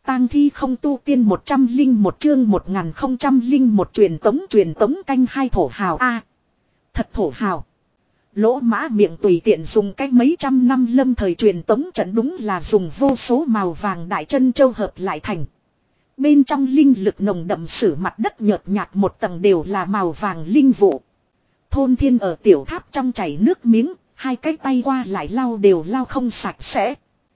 tang thi không tu tiên 101 chương 1001 truyền tống canh hai thổ hào a. Thật thổ hào. Lỗ Mã miệng tùy tiện dùng cách mấy trăm năm lâm thời truyền tống trận đúng là dùng vô số màu vàng đại chân châu hợp lại thành. Bên trong linh lực nồng đậm sử mặt đất nhợt nhạt một tầng đều là màu vàng linh vụ. Thôn Thiên ở tiểu tháp trong chảy nước miếng, hai cái tay qua lại lau đều lau không sạch sẽ.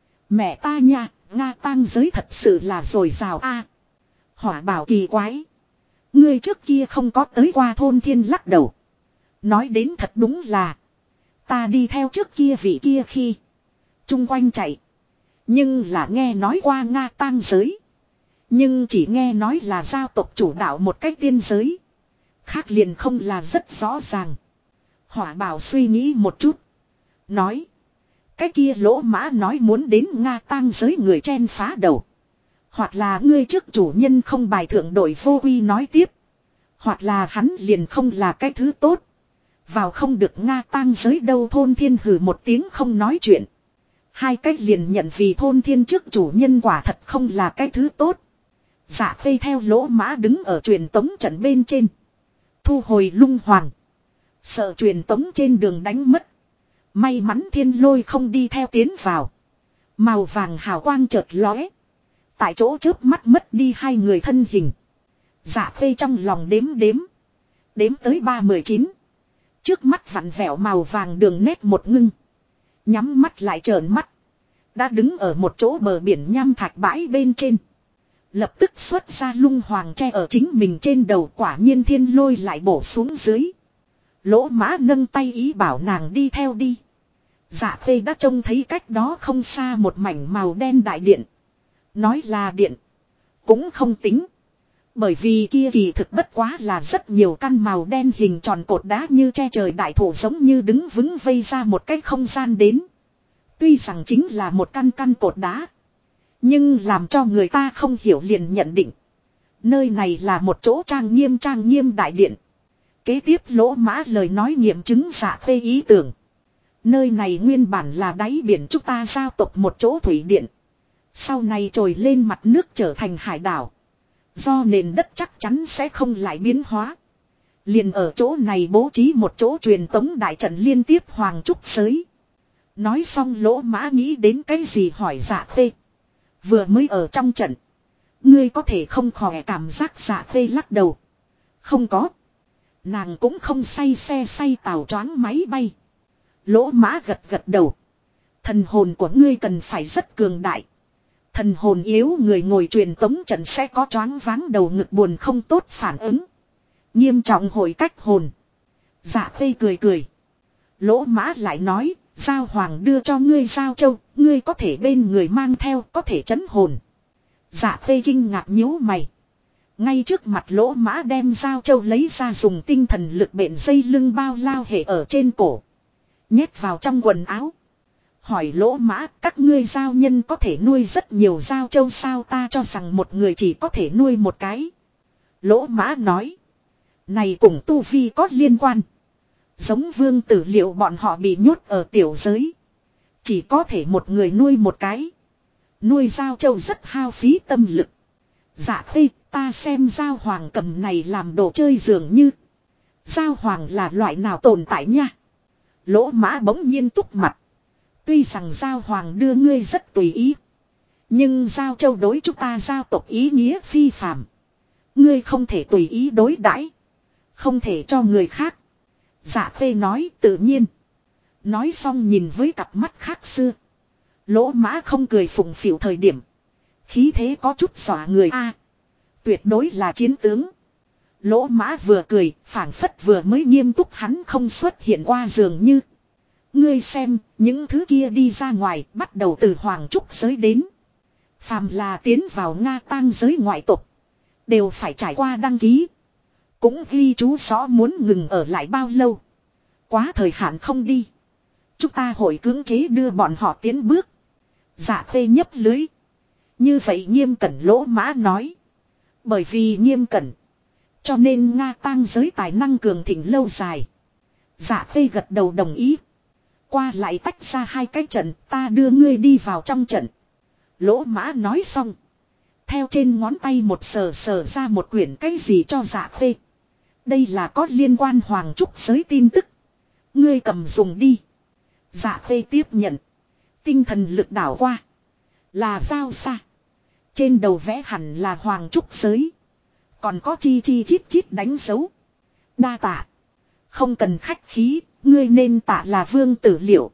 Mẹ ta nha, Nga tang giới thật sự là dồi dào a. Hỏa bảo kỳ quái. Ngươi trước kia không có tới qua Thôn Thiên lắc đầu. Nói đến thật đúng là. Ta đi theo trước kia vị kia khi. Trung quanh chạy. Nhưng là nghe nói qua Nga tang giới. Nhưng chỉ nghe nói là giao tộc chủ đạo một cách tiên giới. Khác liền không là rất rõ ràng. Hỏa bảo suy nghĩ một chút. Nói. Cái kia Lỗ Mã nói muốn đến Nga tang giới người chen phá đầu. Hoặc là ngươi trước chủ nhân không bài thượng đội vô uy nói tiếp. Hoặc là hắn liền không là cái thứ tốt. Vào không được Nga tang giới đâu. Thôn Thiên hừ một tiếng không nói chuyện. Hai cách liền nhận vì Thôn Thiên trước chủ nhân quả thật không là cái thứ tốt. Dạ Khê theo Lỗ Mã đứng ở truyền tống trận bên trên. Thu hồi lung hoàng. Sợ truyền tống trên đường đánh mất. May mắn Thiên Lôi không đi theo tiến vào. Màu vàng hào quang chợt lóe. Tại chỗ chớp mắt mất đi hai người thân hình. Dạ Khê trong lòng đếm đếm. Đếm tới 319. Trước mắt vặn vẹo màu vàng đường nét một ngưng. Nhắm mắt lại trợn mắt. Đã đứng ở một chỗ bờ biển nham thạch bãi bên trên. Lập tức xuất ra lung hoàng tre ở chính mình trên đầu, quả nhiên Thiên Lôi lại bổ xuống dưới. Lỗ Mã nâng tay ý bảo nàng đi theo đi. Dạ Khê đã trông thấy cách đó không xa một mảnh màu đen đại điện. Nói là điện. Cũng không tính. Bởi vì kia kỳ thực bất quá là rất nhiều căn màu đen hình tròn cột đá như che trời đại thụ giống như đứng vững vây ra một cái không gian đến. Tuy rằng chính là một căn căn cột đá. Nhưng làm cho người ta không hiểu liền nhận định. Nơi này là một chỗ trang nghiêm đại điện. Kế tiếp Lỗ Mã lời nói nghiệm chứng Dạ Khê ý tưởng. Nơi này nguyên bản là đáy biển chúng ta giao tộc một chỗ thủy điện. Sau này trồi lên mặt nước trở thành hải đảo. Do nền đất chắc chắn sẽ không lại biến hóa. Liền ở chỗ này bố trí một chỗ truyền tống đại trận liên tiếp hoàng trúc giới. Nói xong Lỗ Mã nghĩ đến cái gì hỏi Dạ Khê. Vừa mới ở trong trận. Ngươi có thể không khỏi cảm giác Dạ Khê lắc đầu. Không có. Nàng cũng không say xe say tàu choáng máy bay. Lỗ Mã gật gật đầu. Thần hồn của ngươi cần phải rất cường đại. Thần hồn yếu người ngồi truyền tống trận sẽ có choáng váng đầu ngực buồn không tốt phản ứng. Nghiêm trọng hồi cách hồn. Dạ Khê cười cười. Lỗ Mã lại nói, Giao Hoàng đưa cho ngươi Giao Châu, ngươi có thể bên người mang theo, có thể trấn hồn. Dạ Khê kinh ngạc nhíu mày. Ngay trước mặt Lỗ Mã đem Giao Châu lấy ra dùng tinh thần lực bện dây lưng bao lao hệ ở trên cổ. Nhét vào trong quần áo. Hỏi Lỗ Mã, các ngươi giao nhân có thể nuôi rất nhiều Giao Châu sao? Ta cho rằng một người chỉ có thể nuôi một cái. Lỗ Mã nói. Này cùng tu vi có liên quan. Giống vương tử liệu bọn họ bị nhốt ở tiểu giới. Chỉ có thể một người nuôi một cái. Nuôi Giao Châu rất hao phí tâm lực. Dạ Khê, ta xem Giao Hoàng cầm này làm đồ chơi dường như. Giao Hoàng là loại nào tồn tại nha? Lỗ Mã bỗng nhiên túc mặt. Tuy rằng Giao Hoàng đưa ngươi rất tùy ý. Nhưng Giao Châu đối chúng ta giao tộc ý nghĩa phi phàm. Ngươi không thể tùy ý đối đãi, không thể cho người khác. Dạ Khê nói tự nhiên. Nói xong nhìn với cặp mắt khác xưa. Lỗ Mã không cười phụng phịu thời điểm. Khí thế có chút dọa người a. Tuyệt đối là chiến tướng. Lỗ Mã vừa cười, phảng phất vừa mới nghiêm túc hắn không xuất hiện qua dường như. Ngươi xem, những thứ kia đi ra ngoài, bắt đầu từ hoàng trúc giới đến. Phàm là tiến vào Nga tang giới ngoại tộc, đều phải trải qua đăng ký. Cũng ghi chú rõ muốn ngừng ở lại bao lâu. Quá thời hạn không đi, chúng ta hội cưỡng chế đưa bọn họ tiến bước. Dạ Khê nhấp lưới. Như vậy nghiêm cẩn. Lỗ Mã nói. Bởi vì nghiêm cẩn, cho nên Nga tang giới tài năng cường thịnh lâu dài. Dạ Khê gật đầu đồng ý. Qua lại tách ra hai cái trận, ta đưa ngươi đi vào trong trận. Lỗ Mã nói xong, Theo trên ngón tay một sờ sờ ra một quyển cái gì cho Dạ Khê. Đây là có liên quan Hoàng Trúc giới tin tức. Ngươi cầm dùng đi. Dạ Khê tiếp nhận. Tinh thần lực đảo qua. Là sao xa. Trên đầu vẽ hẳn là Hoàng Trúc giới. Còn có chi chi chít chít đánh dấu. Đa tạ. Không cần khách khí, ngươi nên tạ là vương tử liệu.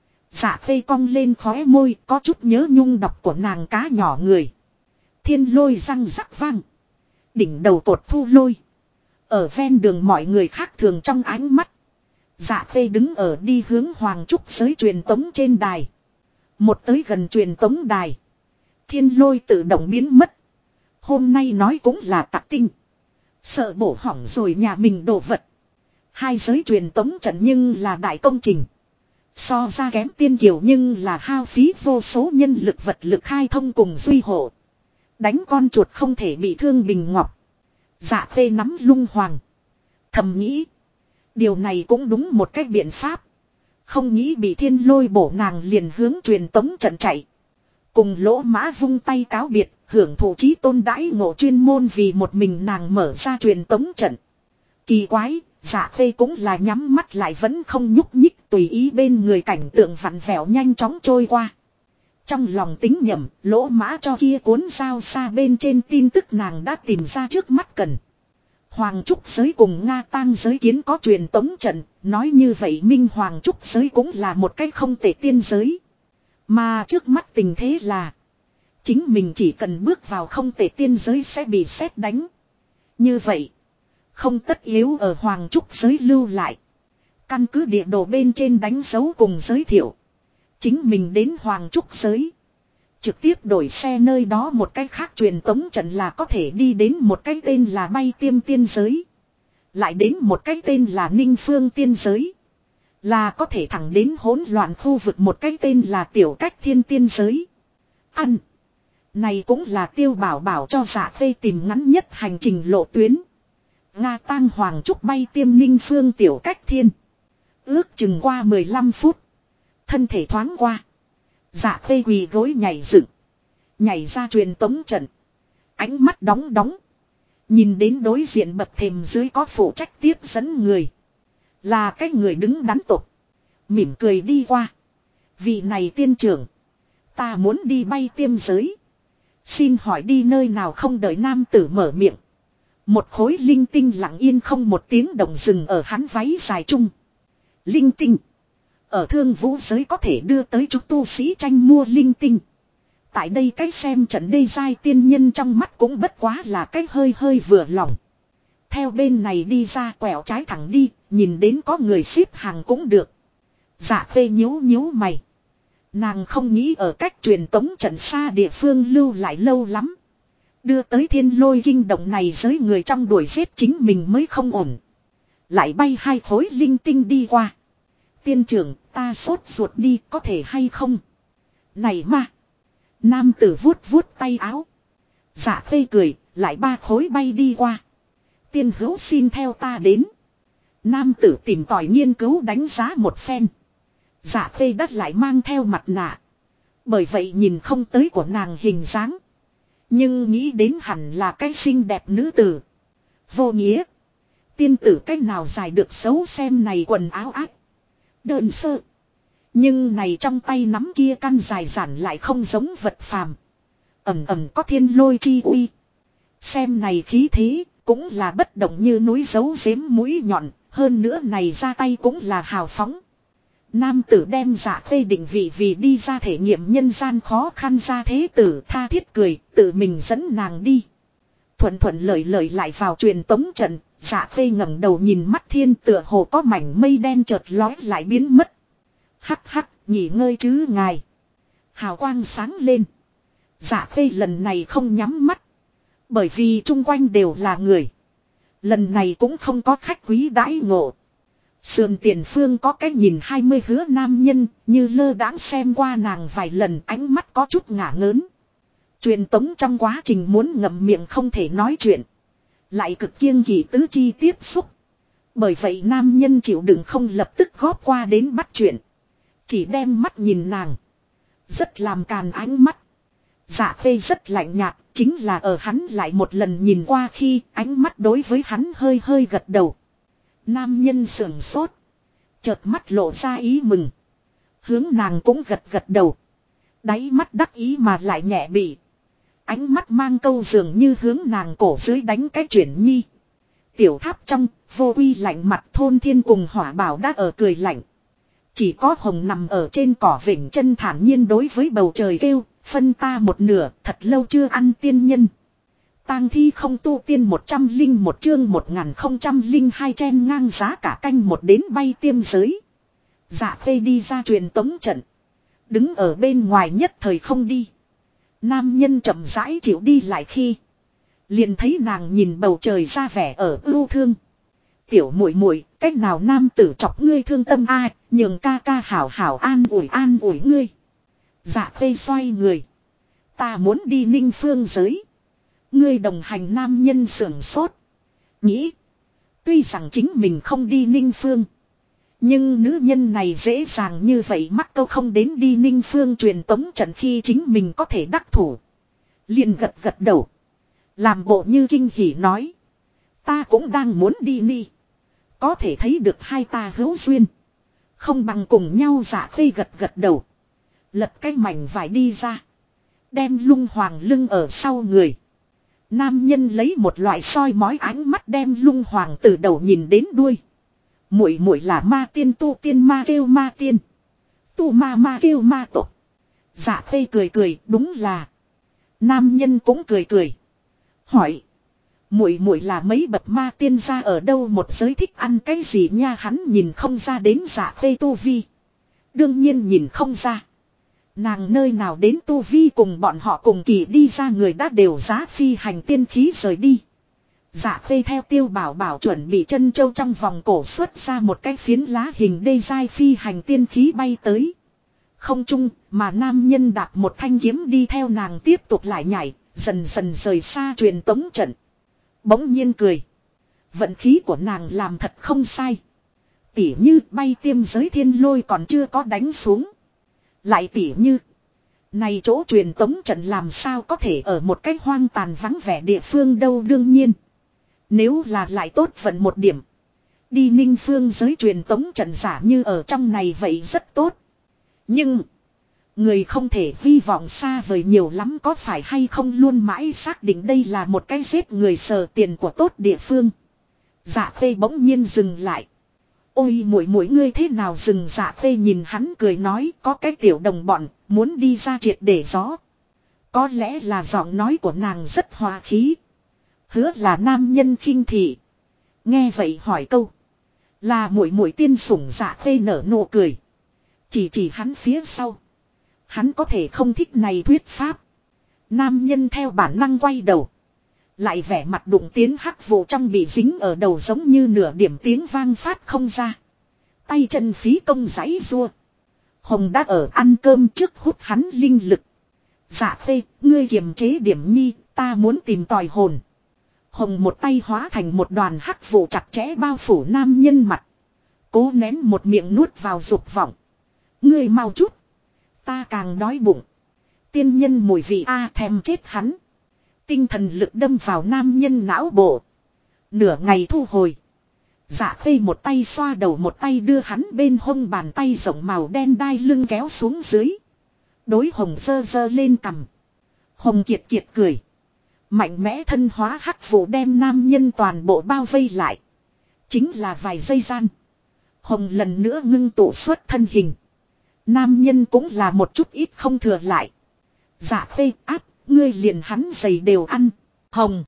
Dạ Khê cong lên khóe môi, có chút nhớ nhung đọc của nàng cá nhỏ người. Thiên lôi răng rắc vang. Đỉnh đầu cột thu lôi. Ở ven đường mọi người khác thường trong ánh mắt. Dạ Khê đứng ở đi hướng Hoàng Trúc giới truyền tống trên đài. Một tới gần truyền tống đài. Thiên lôi tự động biến mất. Hôm nay nói cũng là tặc tinh. Sợ bổ hỏng rồi nhà mình đồ vật. Hai giới truyền tống trận nhưng là đại công trình. So ra kém tiên kiều nhưng là hao phí vô số nhân lực vật lực khai thông cùng duy hộ. Đánh con chuột không thể bị thương bình ngọc. Dạ Khê nắm lung hoàng. Thầm nghĩ. Điều này cũng đúng một cách biện pháp. Không nghĩ bị thiên lôi bổ nàng liền hướng truyền tống trận chạy. Cùng Lỗ Mã vung tay cáo biệt, hưởng thụ chí tôn đãi ngộ chuyên môn vì một mình nàng mở ra truyền tống trận. Kỳ quái, Dạ Khê cũng là nhắm mắt lại vẫn không nhúc nhích, tùy ý bên người cảnh tượng vặn vẹo nhanh chóng trôi qua. Trong lòng tính nhầm, Lỗ Mã cho kia cuốn sao xa bên trên tin tức nàng đã tìm ra trước mắt cần. Hoàng Trúc giới cùng Nga Tang giới kiến có truyền tống trận, nói như vậy Minh Hoàng Trúc giới cũng là một cách không tệ tiên giới. Mà trước mắt tình thế là chính mình chỉ cần bước vào không tệ tiên giới sẽ bị sét đánh. Như vậy không tất yếu ở Hoàng Trúc giới lưu lại. Căn cứ địa đồ bên trên đánh dấu cùng giới thiệu. Chính mình đến Hoàng Trúc giới. Trực tiếp đổi xe nơi đó một cách khác truyền tống trận là có thể đi đến một cái tên là Bay Tiêm tiên giới. Lại đến một cái tên là Ninh Phương tiên giới. Là có thể thẳng đến hỗn loạn khu vực một cái tên là Tiểu Cách Thiên tiên giới. Ăn. Này cũng là Tiêu Bảo Bảo cho Dạ Khê tìm ngắn nhất hành trình lộ tuyến. Nga Tang Hoàng Trúc Bay Tiêm Ninh Phương Tiểu Cách Thiên. Ước chừng qua 15 phút. Thân thể thoáng qua. Dạ Khê quỳ gối nhảy dựng. Nhảy ra truyền tống trận. Ánh mắt đóng đóng. Nhìn đến đối diện bậc thềm dưới có phụ trách tiếp dẫn người. Là cái người đứng đắn tục. Mỉm cười đi qua. Vị này tiên trưởng. Ta muốn đi Bay Tiêm giới. Xin hỏi đi nơi nào không đợi nam tử mở miệng. Một khối linh tinh lặng yên không một tiếng động dừng ở hắn váy dài chung. Linh tinh. Ở thương vũ giới có thể đưa tới chúng tu sĩ tranh mua linh tinh. Tại đây cách xem trận đê giai tiên nhân trong mắt cũng bất quá là cách hơi hơi vừa lòng. Theo bên này đi ra quẹo trái thẳng đi, nhìn đến có người xếp hàng cũng được. Dạ Khê nhíu nhíu mày. Nàng không nghĩ ở cách truyền tống trận xa địa phương lưu lại lâu lắm. Đưa tới thiên lôi kinh động này giới người trong đuổi giết chính mình mới không ổn. Lại bay hai khối linh tinh đi qua. Tiên trưởng ta sốt ruột đi có thể hay không? Này mà. Nam tử vuốt vuốt tay áo. Dạ Khê cười lại ba khối bay đi qua. Tiên hữu xin theo ta đến. Nam tử tìm tòi nghiên cứu đánh giá một phen. Dạ Khê đắt lại mang theo mặt nạ. Bởi vậy nhìn không tới của nàng hình dáng. Nhưng nghĩ đến hẳn là cái xinh đẹp nữ tử. Vô nghĩa. Tiên tử cách nào dài được xấu xem này quần áo ác. Đơn sơ. Nhưng này trong tay nắm kia căn dài giản lại không giống vật phàm. Ẩm ẩm có thiên lôi chi uy. Xem này khí thế cũng là bất động như núi giấu giếm mũi nhọn. Hơn nữa này ra tay cũng là hào phóng. Nam tử đem Dạ Khê định vị vì đi ra thể nghiệm nhân gian khó khăn ra thế tử tha thiết cười, tự mình dẫn nàng đi. Thuận thuận lợi lợi lại vào truyền tống trận, Dạ Khê ngẩng đầu nhìn mắt thiên tựa hồ có mảnh mây đen chợt lói lại biến mất. Hắc hắc, nghỉ ngơi chứ ngài. Hào quang sáng lên. Dạ Khê lần này không nhắm mắt. Bởi vì chung quanh đều là người. Lần này cũng không có khách quý đãi ngộ. Sườn tiền phương có cái nhìn 20 hứa nam nhân, như lơ đãng xem qua nàng vài lần ánh mắt có chút ngả ngớn. Truyền tống trong quá trình muốn ngậm miệng không thể nói chuyện. Lại cực kiêng kỵ tứ chi tiếp xúc. Bởi vậy nam nhân chịu đựng không lập tức góp qua đến bắt chuyện. Chỉ đem mắt nhìn nàng. Rất làm càn ánh mắt. Dạ khê rất lạnh nhạt, chính là ở hắn lại một lần nhìn qua khi ánh mắt đối với hắn hơi hơi gật đầu. Nam nhân sưởng sốt. Chợt mắt lộ ra ý mừng. Hướng nàng cũng gật gật đầu. Đáy mắt đắc ý mà lại nhẹ bị. Ánh mắt mang câu dường như hướng nàng cổ dưới đánh cái chuyển nhi. Tiểu tháp trong, vô uy lạnh mặt Thôn Thiên cùng Hỏa Bảo đã ở cười lạnh. Chỉ có Hồng nằm ở trên cỏ vểnh chân thản nhiên đối với bầu trời kêu, phân ta một nửa, thật lâu chưa ăn tiên nhân. Tang thi không tu tiên 101 chương 1002 chen ngang giá cả canh một đến bay tiêm giới. Dạ khê đi ra truyền tống trận. Đứng ở bên ngoài nhất thời không đi. Nam nhân chậm rãi chịu đi lại khi. Liền thấy nàng nhìn bầu trời ra vẻ ở ưu thương. Tiểu muội muội, cách nào nam tử chọc ngươi thương tâm ai, nhường ca ca hảo hảo an ủi ngươi. Dạ khê xoay người. Ta muốn đi Ninh Phương giới. Ngươi đồng hành nam nhân sưởng sốt. Nghĩ. Tuy rằng chính mình không đi Ninh Phương. Nhưng nữ nhân này dễ dàng như vậy mắc câu không đến đi Ninh Phương truyền tống trận khi chính mình có thể đắc thủ. Liền gật gật đầu. Làm bộ như kinh hỉ nói. Ta cũng đang muốn đi ni. Có thể thấy được hai ta hữu duyên. Không bằng cùng nhau dạ khê gật gật đầu. Lật cái mảnh vải đi ra. Đem lung hoàng lưng ở sau người. Nam nhân lấy một loại soi mói ánh mắt đem lung hoàng từ đầu nhìn đến đuôi. Muội muội là ma tiên tu tiên ma kêu ma tiên. Tu ma kêu ma tộc. Dạ khê cười cười đúng là. Nam nhân cũng cười cười. Hỏi. Muội là mấy bậc ma tiên ra ở đâu một giới thích ăn cái gì nha hắn nhìn không ra đến dạ khê tu vi. Đương nhiên nhìn không ra. Nàng nơi nào đến tu vi cùng bọn họ cùng kỳ đi ra người đã đều giá phi hành tiên khí rời đi. Dạ khê theo Tiêu Bảo Bảo chuẩn bị chân châu trong vòng cổ xuất ra một cái phiến lá hình đê dai phi hành tiên khí bay tới. Không chung mà nam nhân đạp một thanh kiếm đi theo nàng tiếp tục lại nhảy, dần dần rời xa truyền tống trận. Bỗng nhiên cười. Vận khí của nàng làm thật không sai. Tỉ như bay tiêm giới thiên lôi còn chưa có đánh xuống. Lại tỉ như. Này chỗ truyền tống trận làm sao có thể ở một cái hoang tàn vắng vẻ địa phương đâu đương nhiên. Nếu là lại tốt vận một điểm. Đi Ninh Phương giới truyền tống trận giả như ở trong này vậy rất tốt. Nhưng. Người không thể hy vọng xa vời nhiều lắm có phải hay không luôn mãi xác định đây là một cái giết người sờ tiền của tốt địa phương. Dạ khê bỗng nhiên dừng lại. Ôi muội ngươi thế nào dừng dạ khê nhìn hắn cười nói có cái tiểu đồng bọn muốn đi ra triệt để gió. Có lẽ là giọng nói của nàng rất hòa khí. Hứa là nam nhân khinh thị. Nghe vậy hỏi câu. Là muội tiên sủng dạ khê nở nụ cười. Chỉ hắn phía sau. Hắn có thể không thích này thuyết pháp. Nam nhân theo bản năng quay đầu. Lại vẻ mặt đụng tiến hắc vụ trong bị dính ở đầu giống như nửa điểm tiếng vang phát không ra. Tay chân phí công giãy rua. Hồng đã ở ăn cơm trước hút hắn linh lực. Dạ khê, ngươi kiềm chế điểm nhi, ta muốn tìm tòi hồn. Hồng một tay hóa thành một đoàn hắc vụ chặt chẽ bao phủ nam nhân mặt. Cố nén một miệng nuốt vào dục vọng. Ngươi mau chút. Ta càng đói bụng. Tiên nhân mùi vị thèm chết hắn. Tinh thần lực đâm vào nam nhân não bộ. Nửa ngày thu hồi. Dạ khê một tay xoa đầu một tay đưa hắn bên hông bàn tay rộng màu đen đai lưng kéo xuống dưới. Đối Hồng dơ dơ lên cằm. Hồng kiệt kiệt cười. Mạnh mẽ thân hóa hắc vụ đem nam nhân toàn bộ bao vây lại. Chính là vài giây gian. Hồng lần nữa ngưng tụ xuất thân hình. Nam nhân cũng là một chút ít không thừa lại. Dạ khê áp, ngươi liền hắn giày đều ăn. Hồng.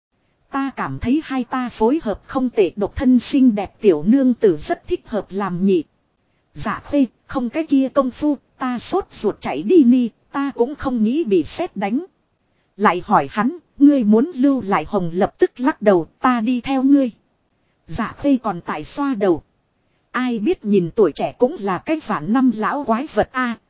Ta cảm thấy hai ta phối hợp không tệ độc thân xinh đẹp tiểu nương tử rất thích hợp làm nhị. Dạ khê, không cái kia công phu, ta sốt ruột chạy đi ni, ta cũng không nghĩ bị sét đánh. Lại hỏi hắn, ngươi muốn lưu lại Hồng lập tức lắc đầu, ta đi theo ngươi. Dạ khê còn tại xoa đầu. Ai biết nhìn tuổi trẻ cũng là cái vạn năm lão quái vật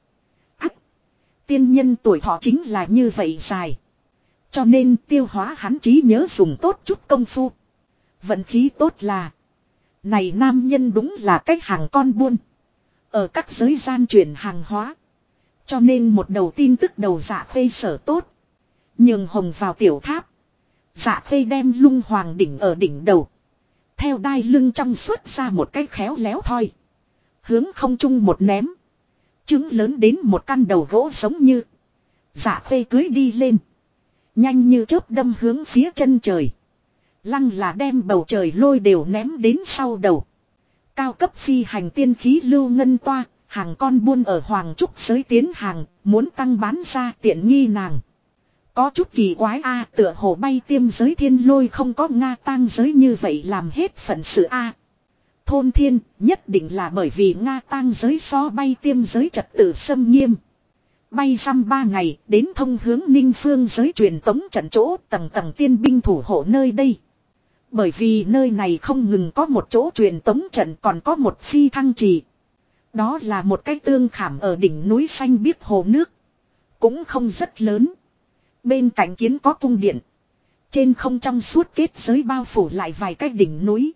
tiên nhân tuổi thọ chính là như vậy dài. Cho nên tiêu hóa hắn trí nhớ dùng tốt chút công phu. Vận khí tốt là. Này nam nhân đúng là cách hàng con buôn. Ở các giới gian chuyển hàng hóa. Cho nên một đầu tin tức đầu Dạ Khê sở tốt. Nhường hồng vào tiểu tháp. Dạ Khê đem lung hoàng đỉnh ở đỉnh đầu. Theo đai lưng trong xuất ra một cái khéo léo thoi. Hướng không trung một ném. Trứng lớn đến một căn đầu gỗ giống như. Dạ Khê cưới đi lên. Nhanh như chớp đâm hướng phía chân trời. Lăng là đem bầu trời lôi đều ném đến sau đầu. Cao cấp phi hành tiên khí lưu ngân toa. Hàng con buôn ở Hoàng Trúc giới tiến hàng. Muốn tăng bán ra tiện nghi nàng. Có chút kỳ quái a, tựa hồ bay tiêm giới thiên lôi không có Nga tang giới như vậy làm hết phận sự a. Thôn thiên nhất định là bởi vì Nga tang giới so bay tiêm giới trật tự xâm nghiêm. Bay dăm 3 ngày đến thông hướng Ninh Phương giới truyền tống trận chỗ tầng tầng tiên binh thủ hộ nơi đây. Bởi vì nơi này không ngừng có một chỗ truyền tống trận còn có một phi thăng trì. Đó là một cái tương khảm ở đỉnh núi xanh biếc hồ nước. Cũng không rất lớn. Bên cạnh kiến có cung điện. Trên không trong suốt kết giới bao phủ lại vài cái đỉnh núi.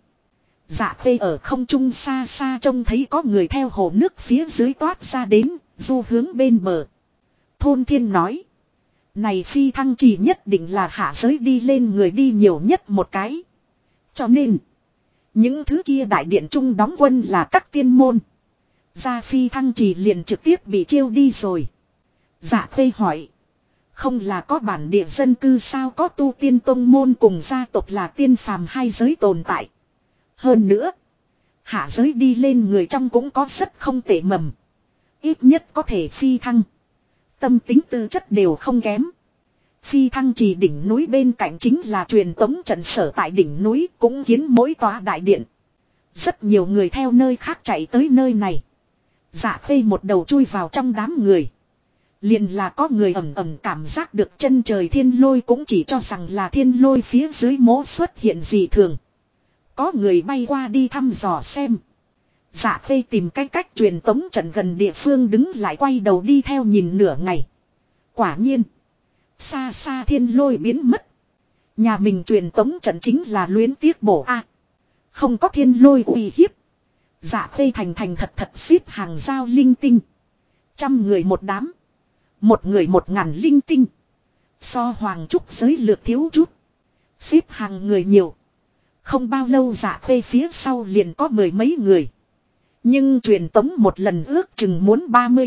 Dạ Khê ở không trung xa xa trông thấy có người theo hồ nước phía dưới toát ra đến, du hướng bên bờ. Thôn thiên nói. Này phi thăng trì nhất định là hạ giới đi lên người đi nhiều nhất một cái. Cho nên, những thứ kia đại điện trung đóng quân là các tiên môn. Ra phi thăng trì liền trực tiếp bị chiêu đi rồi. Dạ Khê hỏi. Không là có bản địa dân cư sao, có tu tiên tông môn cùng gia tộc là tiên phàm hai giới tồn tại. Hơn nữa, hạ giới đi lên người trong cũng có rất không tệ mầm. Ít nhất có thể phi thăng. Tâm tính tư chất đều không kém. Phi thăng trì đỉnh núi bên cạnh chính là truyền tống trận sở tại đỉnh núi, cũng kiến mỗi tòa đại điện. Rất nhiều người theo nơi khác chạy tới nơi này. Dạ Khê một đầu chui vào trong đám người. Liền là có người ẩm ẩm cảm giác được chân trời thiên lôi, cũng chỉ cho rằng là thiên lôi phía dưới mố xuất hiện dị thường. Có người bay qua đi thăm dò xem. Dạ Khê tìm cái cách truyền tống trận gần địa phương đứng lại, quay đầu đi theo nhìn nửa ngày. Quả nhiên, xa xa thiên lôi biến mất. Nhà mình truyền tống trận chính là luyến tiếc bổ a. Không có thiên lôi uy hiếp. Dạ Khê thành thành thật thật xếp hàng giao linh tinh. 100 người một đám. Một người 1000 linh tinh. So Hoàng Trúc giới lược thiếu chút. Xếp hàng người nhiều. Không bao lâu Dạ Khê phía sau liền có 10 mấy người. Nhưng truyền tống một lần ước chừng muốn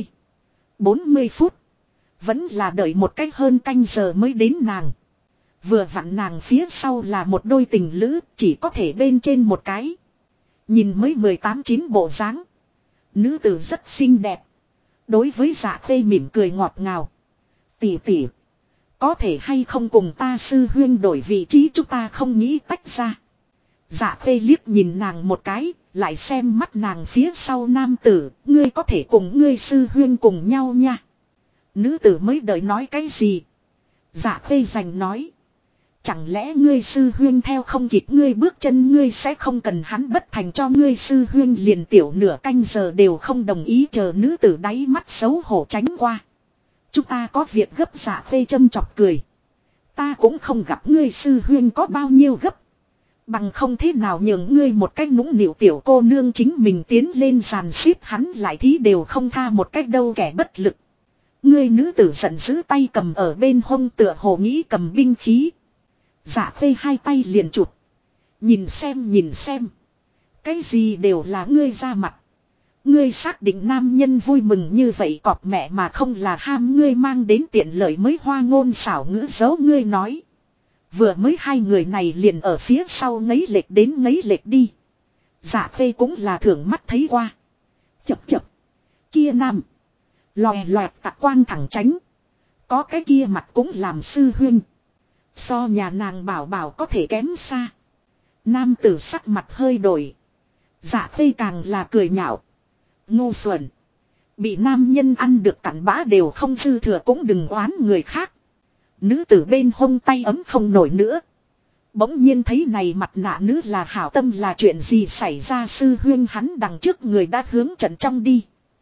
30-40 phút. Vẫn là đợi một cách hơn canh giờ mới đến nàng. Vừa vặn nàng phía sau là một đôi tình lữ, chỉ có thể bên trên một cái. Nhìn mới 18-9 bộ dáng. Nữ tử rất xinh đẹp. Đối với Dạ Khê mỉm cười ngọt ngào. Tỷ tỷ, có thể hay không cùng ta sư huyên đổi vị trí, chúng ta không nghĩ tách ra. Dạ Khê liếc nhìn nàng một cái, lại xem mắt nàng phía sau nam tử, ngươi có thể cùng ngươi sư huyên cùng nhau nha. Nữ tử mới đợi nói cái gì. Dạ Khê giành nói. Chẳng lẽ ngươi sư huyên theo không kịp ngươi bước chân, ngươi sẽ không cần hắn bất thành cho ngươi sư huyên liền tiểu nửa canh giờ đều không đồng ý, chờ nữ tử đáy mắt xấu hổ tránh qua. Chúng ta có việc gấp. Dạ Khê châm chọc cười. Ta cũng không gặp ngươi sư huyên có bao nhiêu gấp. Bằng không thế nào nhường ngươi một cách nũng nịu tiểu cô nương chính mình tiến lên dàn xếp hắn lại thí đều không tha một cách đâu, kẻ bất lực. Ngươi nữ tử giận dữ tay cầm ở bên hông tựa hồ nghĩ cầm binh khí. Dạ Khê hai tay liền chụp. Nhìn xem. Cái gì đều là ngươi ra mặt. Ngươi xác định nam nhân vui mừng như vậy cọp mẹ mà không là ham ngươi mang đến tiện lợi mới hoa ngôn xảo ngữ giấu ngươi nói. Vừa mới hai người này liền ở phía sau ngấy lệch đến ngấy lệch đi. Dạ Khê cũng là thưởng mắt thấy qua. Chập. Kia nam. Lòe loẹt tạc quang thẳng tránh. Có cái kia mặt cũng làm sư huynh. So nhà nàng bảo bảo có thể kém xa. Nam tử sắc mặt hơi đổi. Dạ Khê càng là cười nhạo. Ngu xuẩn. Bị nam nhân ăn được cặn bã đều không dư thừa cũng đừng oán người khác. Nữ tử bên hông tay ấm không nổi nữa. Bỗng nhiên thấy này mặt nạ nữ là hảo tâm, là chuyện gì xảy ra, sư huyên hắn đằng trước người đã hướng trận trong đi.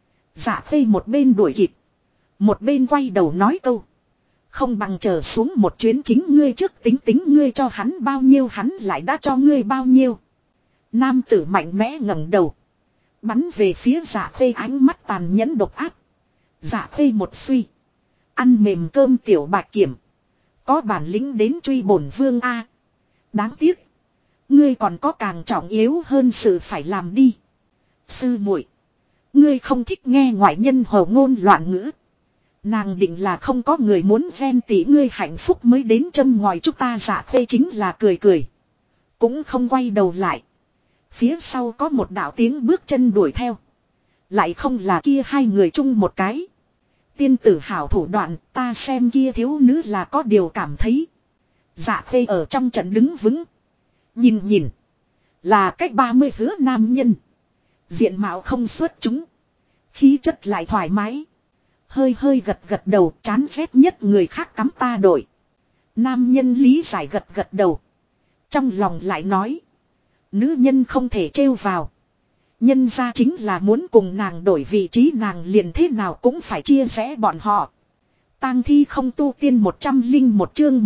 Dạ Khê một bên đuổi kịp. Một bên quay đầu nói câu. Không bằng chờ xuống một chuyến, chính ngươi trước tính ngươi cho hắn bao nhiêu hắn lại đã cho ngươi bao nhiêu. Nam tử mạnh mẽ ngẩng đầu. Bắn về phía Dạ Khê ánh mắt tàn nhẫn độc ác. Dạ khê một suy. Ăn mềm cơm tiểu bạch kiểm. Có bản lĩnh đến truy bổn vương a. Đáng tiếc. Ngươi còn có càng trọng yếu hơn sự phải làm đi. Sư muội, ngươi không thích nghe ngoại nhân hồ ngôn loạn ngữ. Nàng định là không có người muốn ghen tỉ ngươi hạnh phúc mới đến châm ngòi chúng ta. Dạ khê chính là cười cười. Cũng không quay đầu lại. Phía sau có một đạo tiếng bước chân đuổi theo. Lại không là kia hai người chung một cái. Tiên tử hảo thủ đoạn, ta xem kia thiếu nữ là có điều cảm thấy. Dạ khê ở trong trận đứng vững. Nhìn nhìn. Là cách 30 hứa nam nhân. Diện mạo không xuất chúng. Khí chất lại thoải mái. Hơi hơi gật gật đầu, chán ghét nhất người khác cắm ta đổi. Nam nhân lý giải gật gật đầu. Trong lòng lại nói. Nữ nhân không thể trêu vào. Nhân ra chính là muốn cùng nàng đổi vị trí, nàng liền thế nào cũng phải chia sẻ bọn họ. Tang thi không tu tiên 101 chương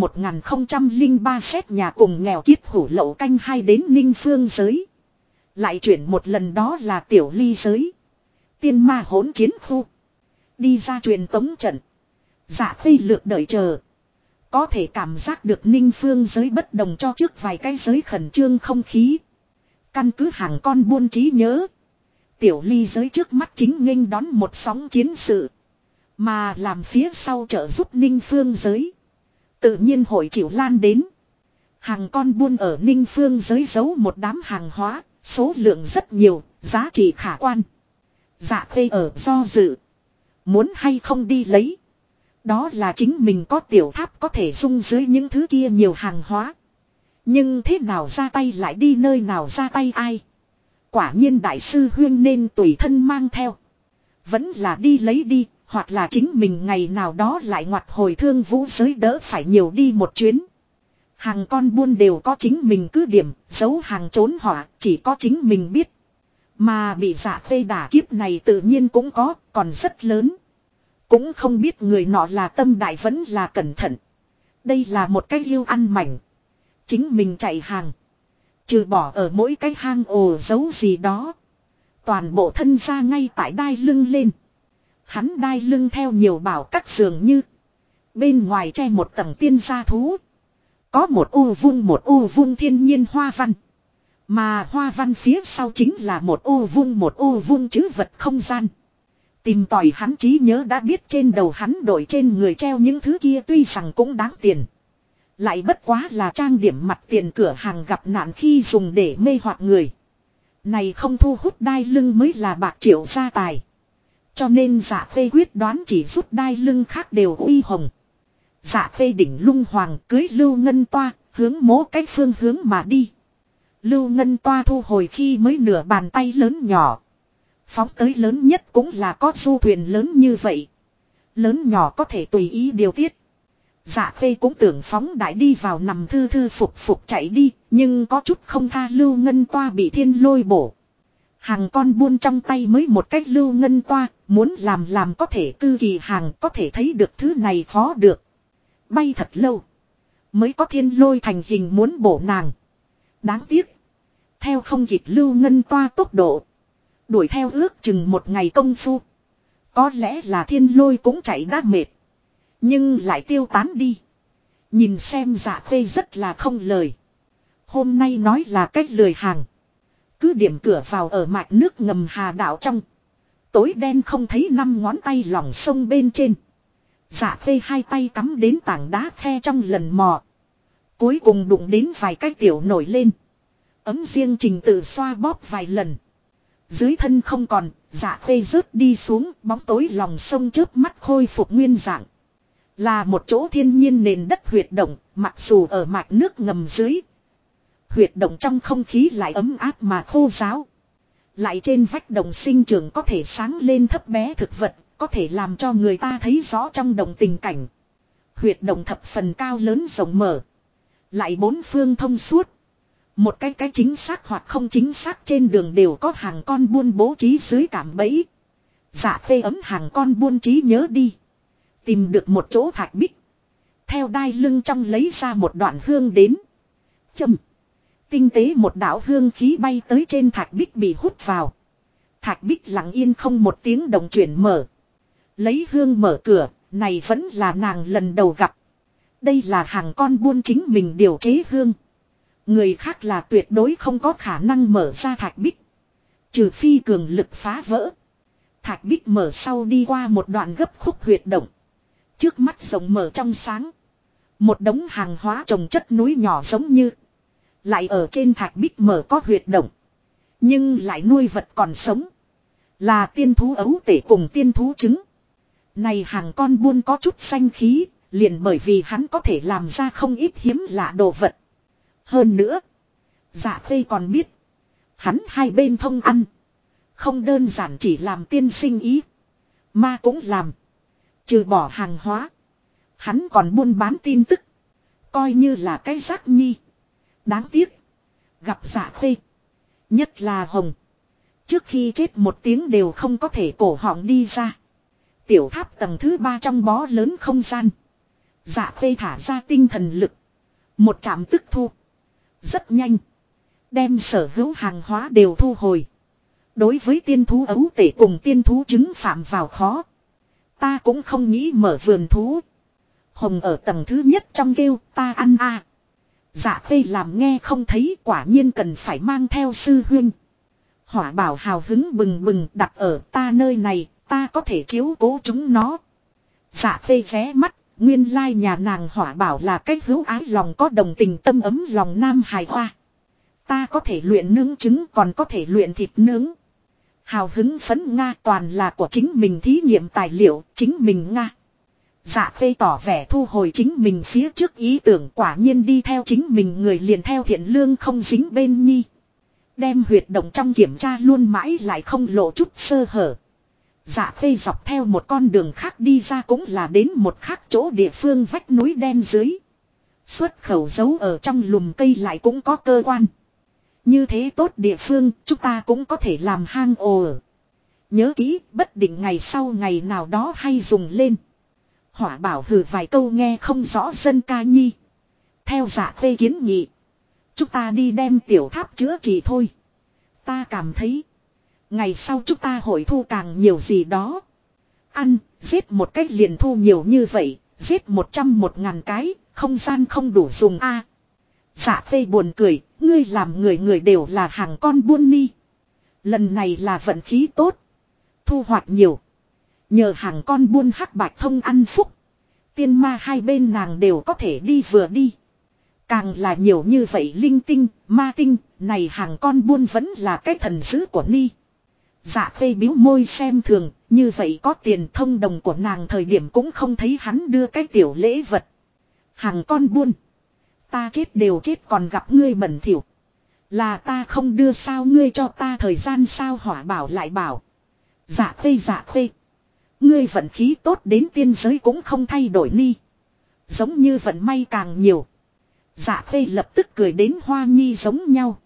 1003 xét nhà cùng nghèo kiết hủ lậu canh hai đến Ninh Phương giới. Lại chuyển một lần đó là Tiểu Ly giới. Tiên ma hỗn chiến khu. Đi ra truyền tống trận. Dạ khê lược đợi chờ. Có thể cảm giác được Ninh Phương giới bất đồng cho trước vài cái giới khẩn trương không khí. Căn cứ hàng con buôn trí nhớ. Tiểu Ly giới trước mắt chính nghênh đón một sóng chiến sự. Mà làm phía sau trợ giúp Ninh Phương giới. Tự nhiên hội chịu lan đến. Hàng con buôn ở Ninh Phương giới giấu một đám hàng hóa. Số lượng rất nhiều, giá trị khả quan. Dạ khê ở do dự. Muốn hay không đi lấy. Đó là chính mình có tiểu tháp có thể dung dưới những thứ kia nhiều hàng hóa. Nhưng thế nào ra tay lại đi nơi nào ra tay ai. Quả nhiên đại sư huyên nên tùy thân mang theo. Vẫn là đi lấy đi. Hoặc là chính mình ngày nào đó lại ngoặt hồi Thương Vũ giới đỡ phải nhiều đi một chuyến. Hàng con buôn đều có chính mình cứ điểm, giấu hàng trốn họa, chỉ có chính mình biết. Mà bị dạ khê đả kiếp này tự nhiên cũng có, còn rất lớn. Cũng không biết người nọ là tâm đại vẫn là cẩn thận. Đây là một cái yêu ăn mảnh. Chính mình chạy hàng. Trừ bỏ ở mỗi cái hang ồ giấu gì đó. Toàn bộ thân ra ngay tại đai lưng lên. Hắn đai lưng theo nhiều bảo các dường như. Bên ngoài che một tầng tiên gia thú. Có một ô vuông thiên nhiên hoa văn. Mà hoa văn phía sau chính là một ô vuông chữ vật không gian. Tìm tòi hắn trí nhớ đã biết trên đầu hắn đội trên người treo những thứ kia tuy rằng cũng đáng tiền. Lại bất quá là trang điểm mặt tiền cửa hàng gặp nạn khi dùng để mê hoặc người. Này không thu hút đai lưng mới là bạc triệu gia tài. Cho nên dạ phê quyết đoán chỉ rút đai lưng khác đều uy hồng. Dạ phê đỉnh lung hoàng cưới Lưu Ngân Toa, hướng mố cái phương hướng mà đi. Lưu Ngân Toa thu hồi khi mới nửa bàn tay lớn nhỏ. Phóng tới lớn nhất cũng là có du thuyền lớn như vậy. Lớn nhỏ có thể tùy ý điều tiết. Dạ phê cũng tưởng phóng đại đi vào nằm thư thư phục chạy đi, nhưng có chút không tha Lưu Ngân Toa bị thiên lôi bổ. Hàng con buôn trong tay mới một cách Lưu Ngân Toa, muốn làm có thể cư kỳ hàng có thể thấy được thứ này khó được. Bay thật lâu. Mới có thiên lôi thành hình muốn bổ nàng. Đáng tiếc. Theo không kịp Lưu Ngân Toa tốc độ. Đuổi theo ước chừng một ngày công phu. Có lẽ là thiên lôi cũng chạy đã mệt. Nhưng lại tiêu tán đi. Nhìn xem dạ khê rất là không lời. Hôm nay nói là cách lười hàng. Cứ điểm cửa vào ở mạch nước ngầm Hà Đạo trong. Tối đen không thấy 5 ngón tay lỏng sông bên trên. Dạ khê hai tay cắm đến tảng đá khe trong lần mò. Cuối cùng đụng đến vài cái tiểu nổi lên. Ấm riêng trình tự xoa bóp vài lần. Dưới thân không còn, dạ khê rớt đi xuống, bóng tối lòng sông chớp mắt khôi phục nguyên dạng. Là một chỗ thiên nhiên nền đất huyệt động, mặc dù ở mạch nước ngầm dưới. Huyệt động trong không khí lại ấm áp mà khô ráo. Lại trên vách động sinh trưởng có thể sáng lên thấp bé thực vật, có thể làm cho người ta thấy rõ trong động tình cảnh. Huyệt động thập phần cao lớn rộng mở. Lại bốn phương thông suốt. Một cái chính xác hoặc không chính xác trên đường đều có hàng con buôn bố trí dưới cảm bẫy. Dạ phê ấm hàng con buôn trí nhớ đi. Tìm được một chỗ thạch bích. Theo đai lưng trong lấy ra một đoạn hương đến. Châm. Tinh tế một đạo hương khí bay tới trên thạch bích bị hút vào. Thạch bích lặng yên không một tiếng động chuyển mở. Lấy hương mở cửa, này vẫn là nàng lần đầu gặp. Đây là hàng con buôn chính mình điều chế hương. Người khác là tuyệt đối không có khả năng mở ra thạch bích. Trừ phi cường lực phá vỡ. Thạch bích mở sau đi qua một đoạn gấp khúc huyệt động. Trước mắt rộng mở trong sáng. Một đống hàng hóa trồng chất núi nhỏ giống như. Lại ở trên thạch bích mở có huyệt động. Nhưng lại nuôi vật còn sống. Là tiên thú ấu tể cùng tiên thú trứng. Này hàng con buôn có chút xanh khí. Liền bởi vì hắn có thể làm ra không ít hiếm lạ đồ vật. Hơn nữa. Dạ Khê còn biết. Hắn hai bên thông ăn. Không đơn giản chỉ làm tiên sinh ý. Mà cũng làm. Trừ bỏ hàng hóa. Hắn còn buôn bán tin tức. Coi như là cái giác nhi. Đáng tiếc. Gặp Dạ Khê. Nhất là Hồng. Trước khi chết một tiếng đều không có thể cổ họng đi ra. Tiểu tháp tầng thứ 3 trong bó lớn không gian. Dạ Khê thả ra tinh thần lực. Một chạm tức thu. Rất nhanh. Đem sở hữu hàng hóa đều thu hồi. Đối với tiên thú ấu tể cùng tiên thú trứng phạm vào khó. Ta cũng không nghĩ mở vườn thú. Hồng ở tầng thứ nhất trong kêu ta ăn a. Dạ Khê làm nghe không thấy, quả nhiên cần phải mang theo sư huynh. Hỏa Bảo hào hứng bừng bừng đặt ở ta nơi này, ta có thể chiếu cố chúng nó. Dạ Khê ghé mắt, nguyên lai nhà nàng Hỏa Bảo là cách hữu ái lòng có đồng tình tâm ấm lòng nam hài hoa. Ta có thể luyện nướng trứng, còn có thể luyện thịt nướng. Hào hứng phấn Nga, toàn là của chính mình thí nghiệm tài liệu, chính mình Nga. Dạ Khê tỏ vẻ thu hồi chính mình phía trước ý tưởng, quả nhiên đi theo chính mình người liền theo thiện lương không dính bên nhi. Đem huyệt động trong kiểm tra luôn mãi lại không lộ chút sơ hở. Dạ Khê dọc theo một con đường khác đi ra cũng là đến một khác chỗ địa phương vách núi đen dưới. Xuất khẩu giấu ở trong lùm cây lại cũng có cơ quan. Như thế tốt địa phương, chúng ta cũng có thể làm hang ổ ở. Nhớ kỹ, bất định ngày sau ngày nào đó hay dùng lên. Hỏa Bảo hừ vài câu nghe không rõ dân ca nhi. Theo Dạ Khê kiến nghị. Chúng ta đi đem tiểu tháp chữa trị thôi. Ta cảm thấy. Ngày sau chúng ta hội thu càng nhiều gì đó. Ăn, giết một cách liền thu nhiều như vậy. Giết 100-1000 cái, không gian không đủ dùng a. Dạ Khê buồn cười, ngươi làm người đều là hàng con buôn ni. Lần này là vận khí tốt. Thu hoạch nhiều. Nhờ hàng con buôn hắc bạch thông ăn phúc. Tiên ma hai bên nàng đều có thể đi vừa đi. Càng là nhiều như vậy linh tinh, ma tinh, này hàng con buôn vẫn là cái thần sứ của ni. Dạ Khê biếu môi xem thường, như vậy có tiền thông đồng của nàng thời điểm cũng không thấy hắn đưa cái tiểu lễ vật. Hàng con buôn. Ta chết đều chết còn gặp ngươi bẩn thỉu. Là ta không đưa sao ngươi cho ta thời gian sao Hỏa Bảo lại bảo. Dạ Khê. Ngươi vận khí tốt đến tiên giới cũng không thay đổi ni. Giống như vận may càng nhiều. Dạ Khê lập tức cười đến hoa nhi giống nhau.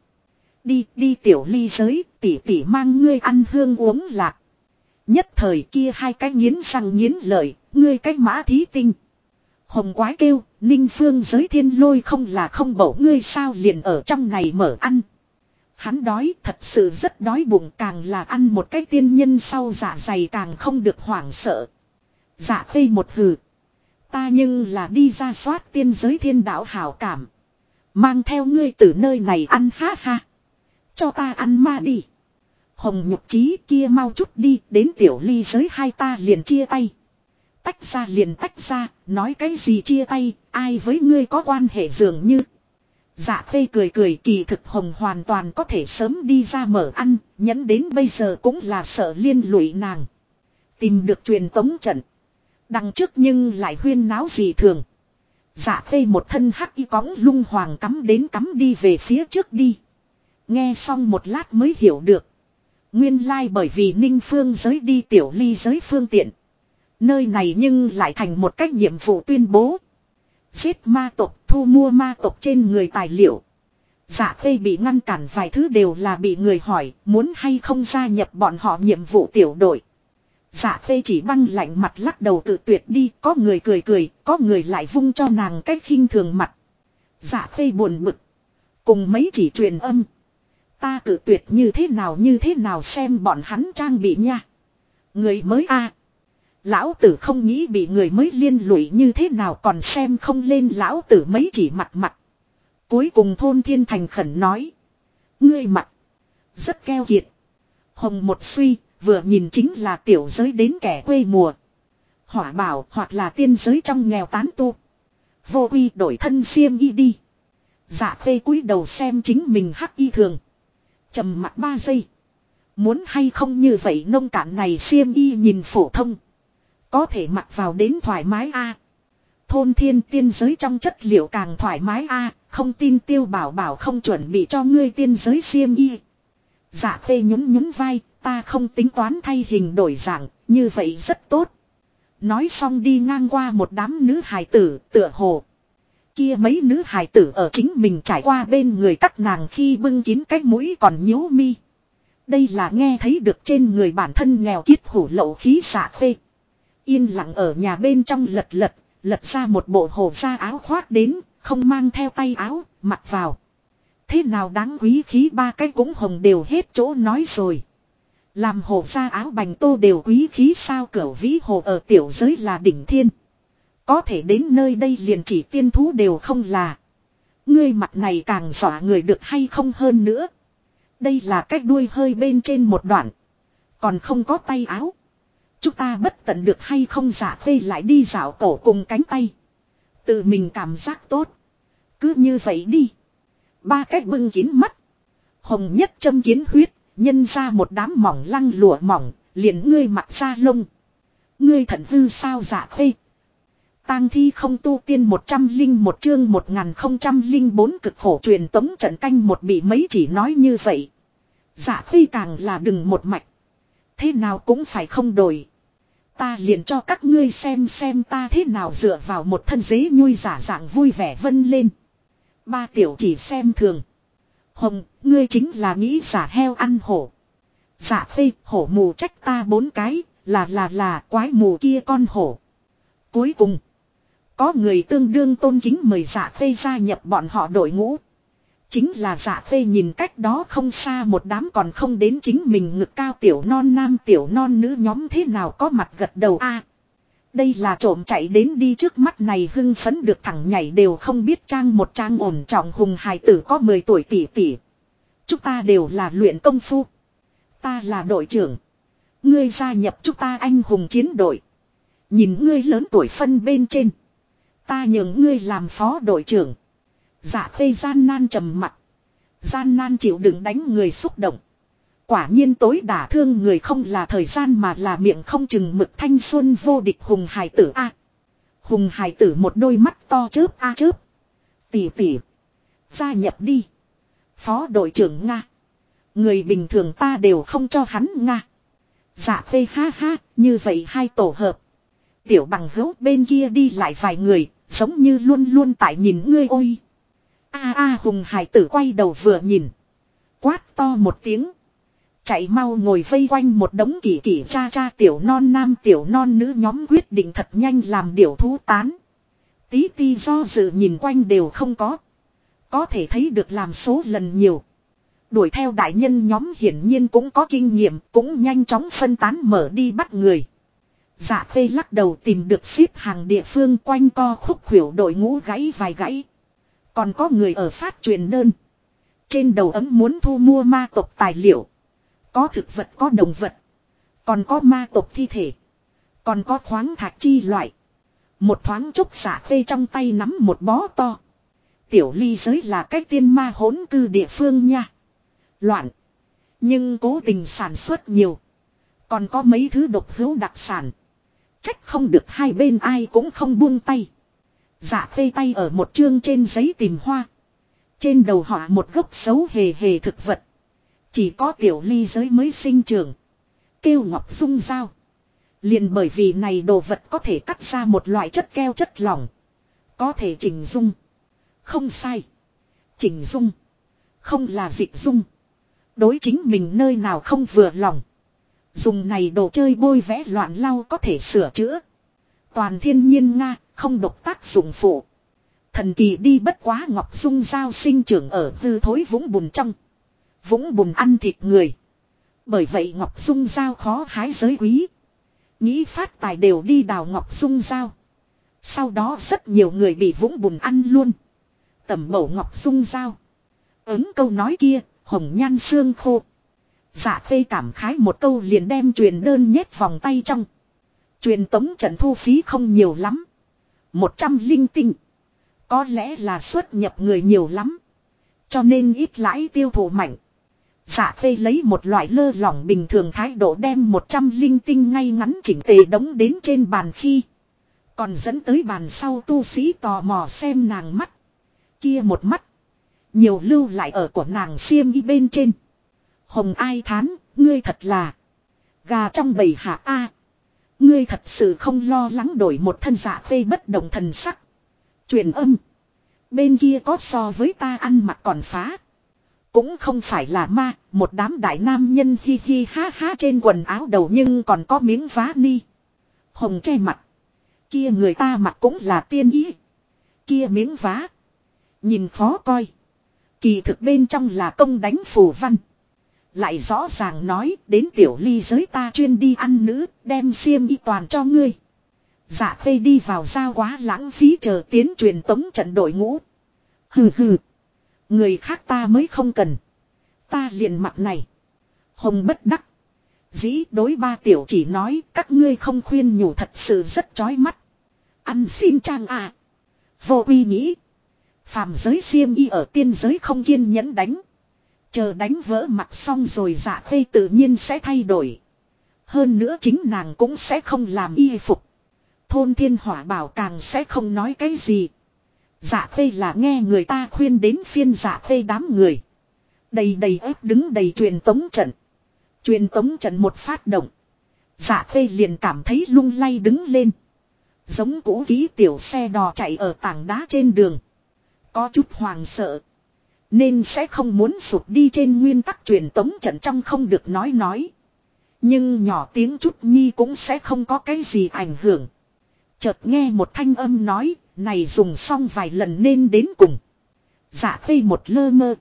Đi tiểu ly giới, tỷ mang ngươi ăn hương uống lạc. Nhất thời kia hai cái nghiến răng nghiến lợi, ngươi cái mã thí tinh. Hồng quái kêu, Ninh Phương giới thiên lôi không là không bổ ngươi sao liền ở trong này mở ăn. Hắn đói, thật sự rất đói bụng, càng là ăn một cái tiên nhân sau dạ dày càng không được hoảng sợ. Dạ Khê một hừ. Ta nhưng là đi ra soát tiên giới thiên đạo hảo cảm. Mang theo ngươi từ nơi này ăn ha ha. Cho ta ăn ma đi. Hồng nhục trí kia mau chút đi, đến tiểu ly giới hai ta liền chia tay. Tách ra liền tách ra, nói cái gì chia tay, ai với ngươi có quan hệ dường như. Dạ Khê cười kỳ thực Hồng hoàn toàn có thể sớm đi ra mở ăn, nhẫn đến bây giờ cũng là sợ liên lụy nàng. Tìm được truyền tống trận. Đằng trước nhưng lại huyên náo gì thường. Dạ Khê một thân hắc y cõng lung hoàng cắm đi về phía trước đi. Nghe xong một lát mới hiểu được. Nguyên lai bởi vì Ninh Phương giới đi tiểu ly giới phương tiện. Nơi này nhưng lại thành một cách nhiệm vụ tuyên bố. Giết ma tộc, thu mua ma tộc trên người tài liệu. Dạ Khê bị ngăn cản vài thứ đều là bị người hỏi muốn hay không gia nhập bọn họ nhiệm vụ tiểu đội. Dạ Khê chỉ băng lạnh mặt lắc đầu tự tuyệt đi, có người cười, có người lại vung cho nàng cái khinh thường mặt. Dạ Khê buồn bực. Cùng mấy chỉ truyền âm. Ta cự tuyệt như thế nào xem bọn hắn trang bị nha. Người mới a Lão tử không nghĩ bị người mới liên lụy như thế nào còn xem không lên lão tử mấy chỉ mặt mặt. Cuối cùng Thôn Thiên thành khẩn nói. Ngươi mặt. Rất keo kiệt. Hồng một suy, vừa nhìn chính là tiểu giới đến kẻ quê mùa. Hỏa bảo hoặc là tiên giới trong nghèo tán tu. Vô uy đổi thân xiêm y đi. Dạ khê cúi đầu xem chính mình hắc y thường. Trầm mặt 3 giây. Muốn hay không như vậy nông cạn này xiêm y nhìn phổ thông. Có thể mặc vào đến thoải mái a. Thôn Thiên tiên giới trong chất liệu càng thoải mái a. Không tin Tiêu Bảo Bảo không chuẩn bị cho ngươi tiên giới xiêm y. Dạ khê nhún nhún vai. Ta không tính toán thay hình đổi dạng. Như vậy rất tốt. Nói xong đi ngang qua một đám nữ hài tử tựa hồ. Kia mấy nữ hài tử ở chính mình trải qua bên người các nàng khi bưng kín cái mũi còn nhíu mi. Đây là nghe thấy được trên người bản thân nghèo kiết hủ lậu khí xạ phê. Yên lặng ở nhà bên trong lật ra một bộ hồ da áo khoác đến, không mang theo tay áo, mặc vào. Thế nào đáng quý khí 3 cái cũng hồng đều hết chỗ nói rồi. Làm hồ da áo bành tô đều quý khí sao cửu vĩ hồ ở tiểu giới là đỉnh thiên. Có thể đến nơi đây liền chỉ tiên thú đều không là. Ngươi mặt này càng dọa người được hay không hơn nữa. Đây là cách đuôi hơi bên trên một đoạn. Còn không có tay áo. Chúng ta bất tận được hay không giả thuê lại đi dạo cổ cùng cánh tay. Tự mình cảm giác tốt. Cứ như vậy đi. 3 cách bưng kín mắt. Hồng nhất châm kiến huyết. Nhân ra một đám mỏng lăng lụa mỏng. Liền ngươi mặc ra lông. Ngươi thận hư sao giả thuê. Tang thi không tu tiên 101 chương 1004 cực khổ truyền tống trận canh một bị mấy chỉ nói như vậy. Dạ thuê càng là đừng một mạch. Thế nào cũng phải không đổi. Ta liền cho các ngươi xem ta thế nào dựa vào một thân dế nhui giả dạng vui vẻ vân lên. 3 tiểu chỉ xem thường. Hồng, ngươi chính là nghĩ giả heo ăn hổ. Dạ thuê, hổ mù trách ta 4 cái, là quái mù kia con hổ. Cuối cùng. Có người tương đương tôn kính mời Dạ Khê gia nhập bọn họ đội ngũ. Chính là Dạ Khê nhìn cách đó không xa một đám còn không đến chính mình ngực cao tiểu non nam tiểu non nữ nhóm thế nào có mặt gật đầu a. Đây là trộm chạy đến đi trước mắt này hưng phấn được thẳng nhảy đều không biết trang một trang ổn trọng hùng hài tử có 10 tuổi tỷ tỷ. Chúng ta đều là luyện công phu. Ta là đội trưởng. Ngươi gia nhập chúng ta anh hùng chiến đội. Nhìn ngươi lớn tuổi phân bên trên. Ta nhường ngươi làm phó đội trưởng. Dạ Khê gian nan trầm mặt. Gian nan chịu đựng đánh người xúc động. Quả nhiên tối đả thương người không là thời gian mà là miệng không chừng mực thanh xuân vô địch hùng hài tử a. Hùng hài tử một đôi mắt to chớp a chớp. Tỷ tỷ. Gia nhập đi. Phó đội trưởng Nga. Người bình thường ta đều không cho hắn Nga. Dạ Khê ha ha, như vậy hai tổ hợp. Tiểu bằng hữu bên kia đi lại vài người, giống như luôn luôn tại nhìn ngươi ôi. Hùng hải tử quay đầu vừa nhìn. Quát to một tiếng. Chạy mau ngồi vây quanh một đống kỳ kỳ cha cha tiểu non nam tiểu non nữ nhóm quyết định thật nhanh làm điều thú tán. Tí ti do dự nhìn quanh đều không có. Có thể thấy được làm số lần nhiều. Đuổi theo đại nhân nhóm hiển nhiên cũng có kinh nghiệm, cũng nhanh chóng phân tán mở đi bắt người. Dạ Khê lắc đầu tìm được xếp hàng địa phương quanh co khúc khuỷu đội ngũ gãy vài gãy. Còn có người ở phát truyền đơn. Trên đầu ấm muốn thu mua ma tộc tài liệu. Có thực vật có động vật. Còn có ma tộc thi thể. Còn có khoáng thạch chi loại. Một thoáng chốc Dạ Khê trong tay nắm một bó to. Tiểu ly giới là cái tiên ma hỗn cư địa phương nha. Loạn. Nhưng cố tình sản xuất nhiều. Còn có mấy thứ độc hữu đặc sản. Trách không được hai bên ai cũng không buông tay. Dạ Khê tay ở một chương trên giấy tìm hoa. Trên đầu họa một gốc xấu hề hề thực vật. Chỉ có tiểu ly giới mới sinh trưởng. Kêu ngọc dung dao. Liền bởi vì này đồ vật có thể cắt ra một loại chất keo chất lỏng. Có thể chỉnh dung. Không sai. Chỉnh dung. Không là dịch dung. Đối chính mình nơi nào không vừa lòng. Dùng này đồ chơi bôi vẽ loạn lau có thể sửa chữa. Toàn thiên nhiên Nga, không độc tác dụng phụ. Thần kỳ đi bất quá ngọc dung dao sinh trưởng ở hư thối vũng bùn trong. Vũng bùn ăn thịt người. Bởi vậy ngọc dung dao khó hái giới quý. Nghĩ phát tài đều đi đào Ngọc Dung dao. Sau đó rất nhiều người bị vũng bùn ăn luôn. Tẩm bổ Ngọc Dung dao. Ứng câu nói kia, hồng nhan xương khô. Dạ Khê cảm khái một câu liền đem truyền đơn nhét vòng tay trong. Truyền tống trận thu phí không nhiều lắm. 100 linh tinh. Có lẽ là xuất nhập người nhiều lắm. Cho nên ít lãi tiêu thụ mạnh. Dạ Khê lấy một loại lơ lỏng bình thường thái độ đem 100 linh tinh ngay ngắn chỉnh tề đóng đến trên bàn khi. Còn dẫn tới bàn sau tu sĩ tò mò xem nàng mắt. Kia một mắt. Nhiều lưu lại ở của nàng xiêm y bên trên. Hồng ai thán, ngươi thật là gà trong bầy hạ A. Ngươi thật sự không lo lắng đổi một thân Dạ Khê bất động thần sắc. Truyền âm. Bên kia có so với ta ăn mặc còn phá. Cũng không phải là ma, một đám đại nam nhân hi hi ha ha trên quần áo đầu nhưng còn có miếng vá ni. Hồng che mặt. Kia người ta mặc cũng là tiên ý. Kia miếng vá. Nhìn khó coi. Kỳ thực bên trong là công đánh phù văn. Lại rõ ràng nói đến tiểu ly giới ta chuyên đi ăn nữ, đem xiêm y toàn cho ngươi. Dạ Khê đi vào giao quá lãng phí chờ tiến truyền tống trận đội ngũ. Hừ hừ. Người khác ta mới không cần. Ta liền mặt này. Hồng bất đắc. Dĩ đối ba tiểu chỉ nói các ngươi không khuyên nhủ thật sự rất chói mắt. Ăn xin trang à. Vô uy nghĩ. Phàm giới xiêm y ở tiên giới không kiên nhẫn đánh. Chờ đánh vỡ mặt xong rồi Dạ Khê tự nhiên sẽ thay đổi. Hơn nữa chính nàng cũng sẽ không làm y phục. Thôn Thiên Hỏa Bảo càng sẽ không nói cái gì. Dạ Khê là nghe người ta khuyên đến phiên Dạ Khê đám người. Đầy ép đứng đầy truyền tống trận. Truyền tống trận một phát động. Dạ Khê liền cảm thấy lung lay đứng lên. Giống cũ kỹ tiểu xe đò chạy ở tảng đá trên đường. Có chút hoàng sợ. Nên sẽ không muốn sụp đi trên nguyên tắc truyền tống trận trong không được nói. Nhưng nhỏ tiếng chút nhi cũng sẽ không có cái gì ảnh hưởng. Chợt nghe một thanh âm nói, này dùng xong vài lần nên đến cùng. Dạ Khê một lơ mơ.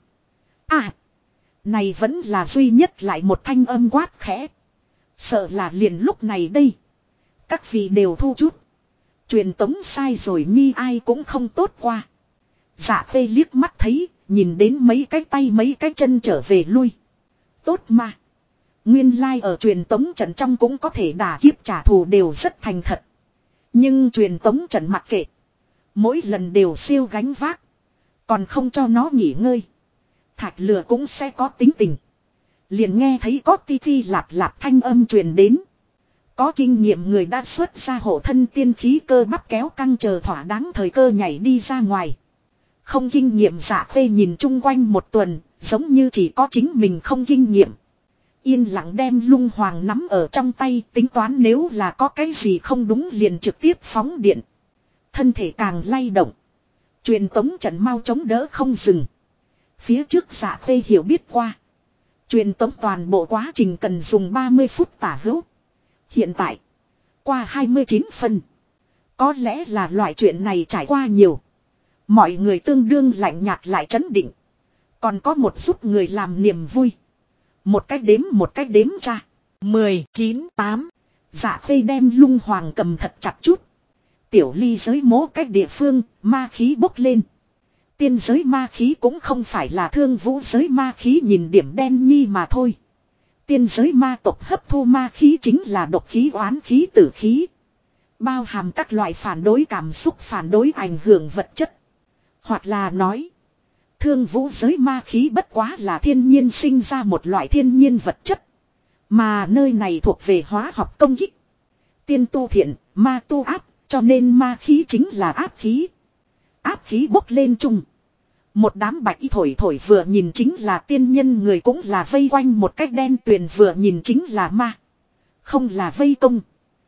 À, này vẫn là duy nhất lại một thanh âm quát khẽ. Sợ là liền lúc này đây. Các vị đều thu chút. Truyền tống sai rồi nhi ai cũng không tốt qua. Dạ Khê liếc mắt thấy, nhìn đến mấy cái tay mấy cái chân trở về lui. Tốt mà. Nguyên lai ở truyền tống trận trong cũng có thể đả kiếp trả thù đều rất thành thật. Nhưng truyền tống trận mặc kệ. Mỗi lần đều siêu gánh vác. Còn không cho nó nghỉ ngơi. Thạch lửa cũng sẽ có tính tình. Liền nghe thấy có ti ti lạp lạp thanh âm truyền đến. Có kinh nghiệm người đã xuất ra hộ thân tiên khí cơ bắp kéo căng chờ thỏa đáng thời cơ nhảy đi ra ngoài. Không kinh nghiệm Dạ Khê nhìn chung quanh một tuần, giống như chỉ có chính mình không kinh nghiệm. Yên lặng đem lung hoàng nắm ở trong tay tính toán nếu là có cái gì không đúng liền trực tiếp phóng điện. Thân thể càng lay động. Truyền tống trận mau chống đỡ không dừng. Phía trước Dạ Khê hiểu biết qua. Truyền tống toàn bộ quá trình cần dùng 30 phút tả hữu. Hiện tại, qua 29 phân. Có lẽ là loại chuyện này trải qua nhiều. Mọi người tương đương lạnh nhạt lại trấn định. Còn có một giúp người làm niềm vui. Một cách đếm ra. 10, 9, 8. Dạ Khê đem lung hoàng cầm thật chặt chút. Tiểu ly giới mố cách địa phương, ma khí bốc lên. Tiên giới ma khí cũng không phải là thương vũ giới ma khí nhìn điểm đen nhi mà thôi. Tiên giới ma tộc hấp thu ma khí chính là độc khí oán khí tử khí. Bao hàm các loại phản đối cảm xúc phản đối ảnh hưởng vật chất. Hoặc là nói, thương vũ giới ma khí bất quá là thiên nhiên sinh ra một loại thiên nhiên vật chất. Mà nơi này thuộc về hóa học công kích. Tiên tu thiện, ma tu áp, cho nên ma khí chính là áp khí. Áp khí bốc lên chung. Một đám bạch y thổi thổi vừa nhìn chính là tiên nhân người cũng là vây quanh một cách đen tuyền vừa nhìn chính là ma. Không là vây công,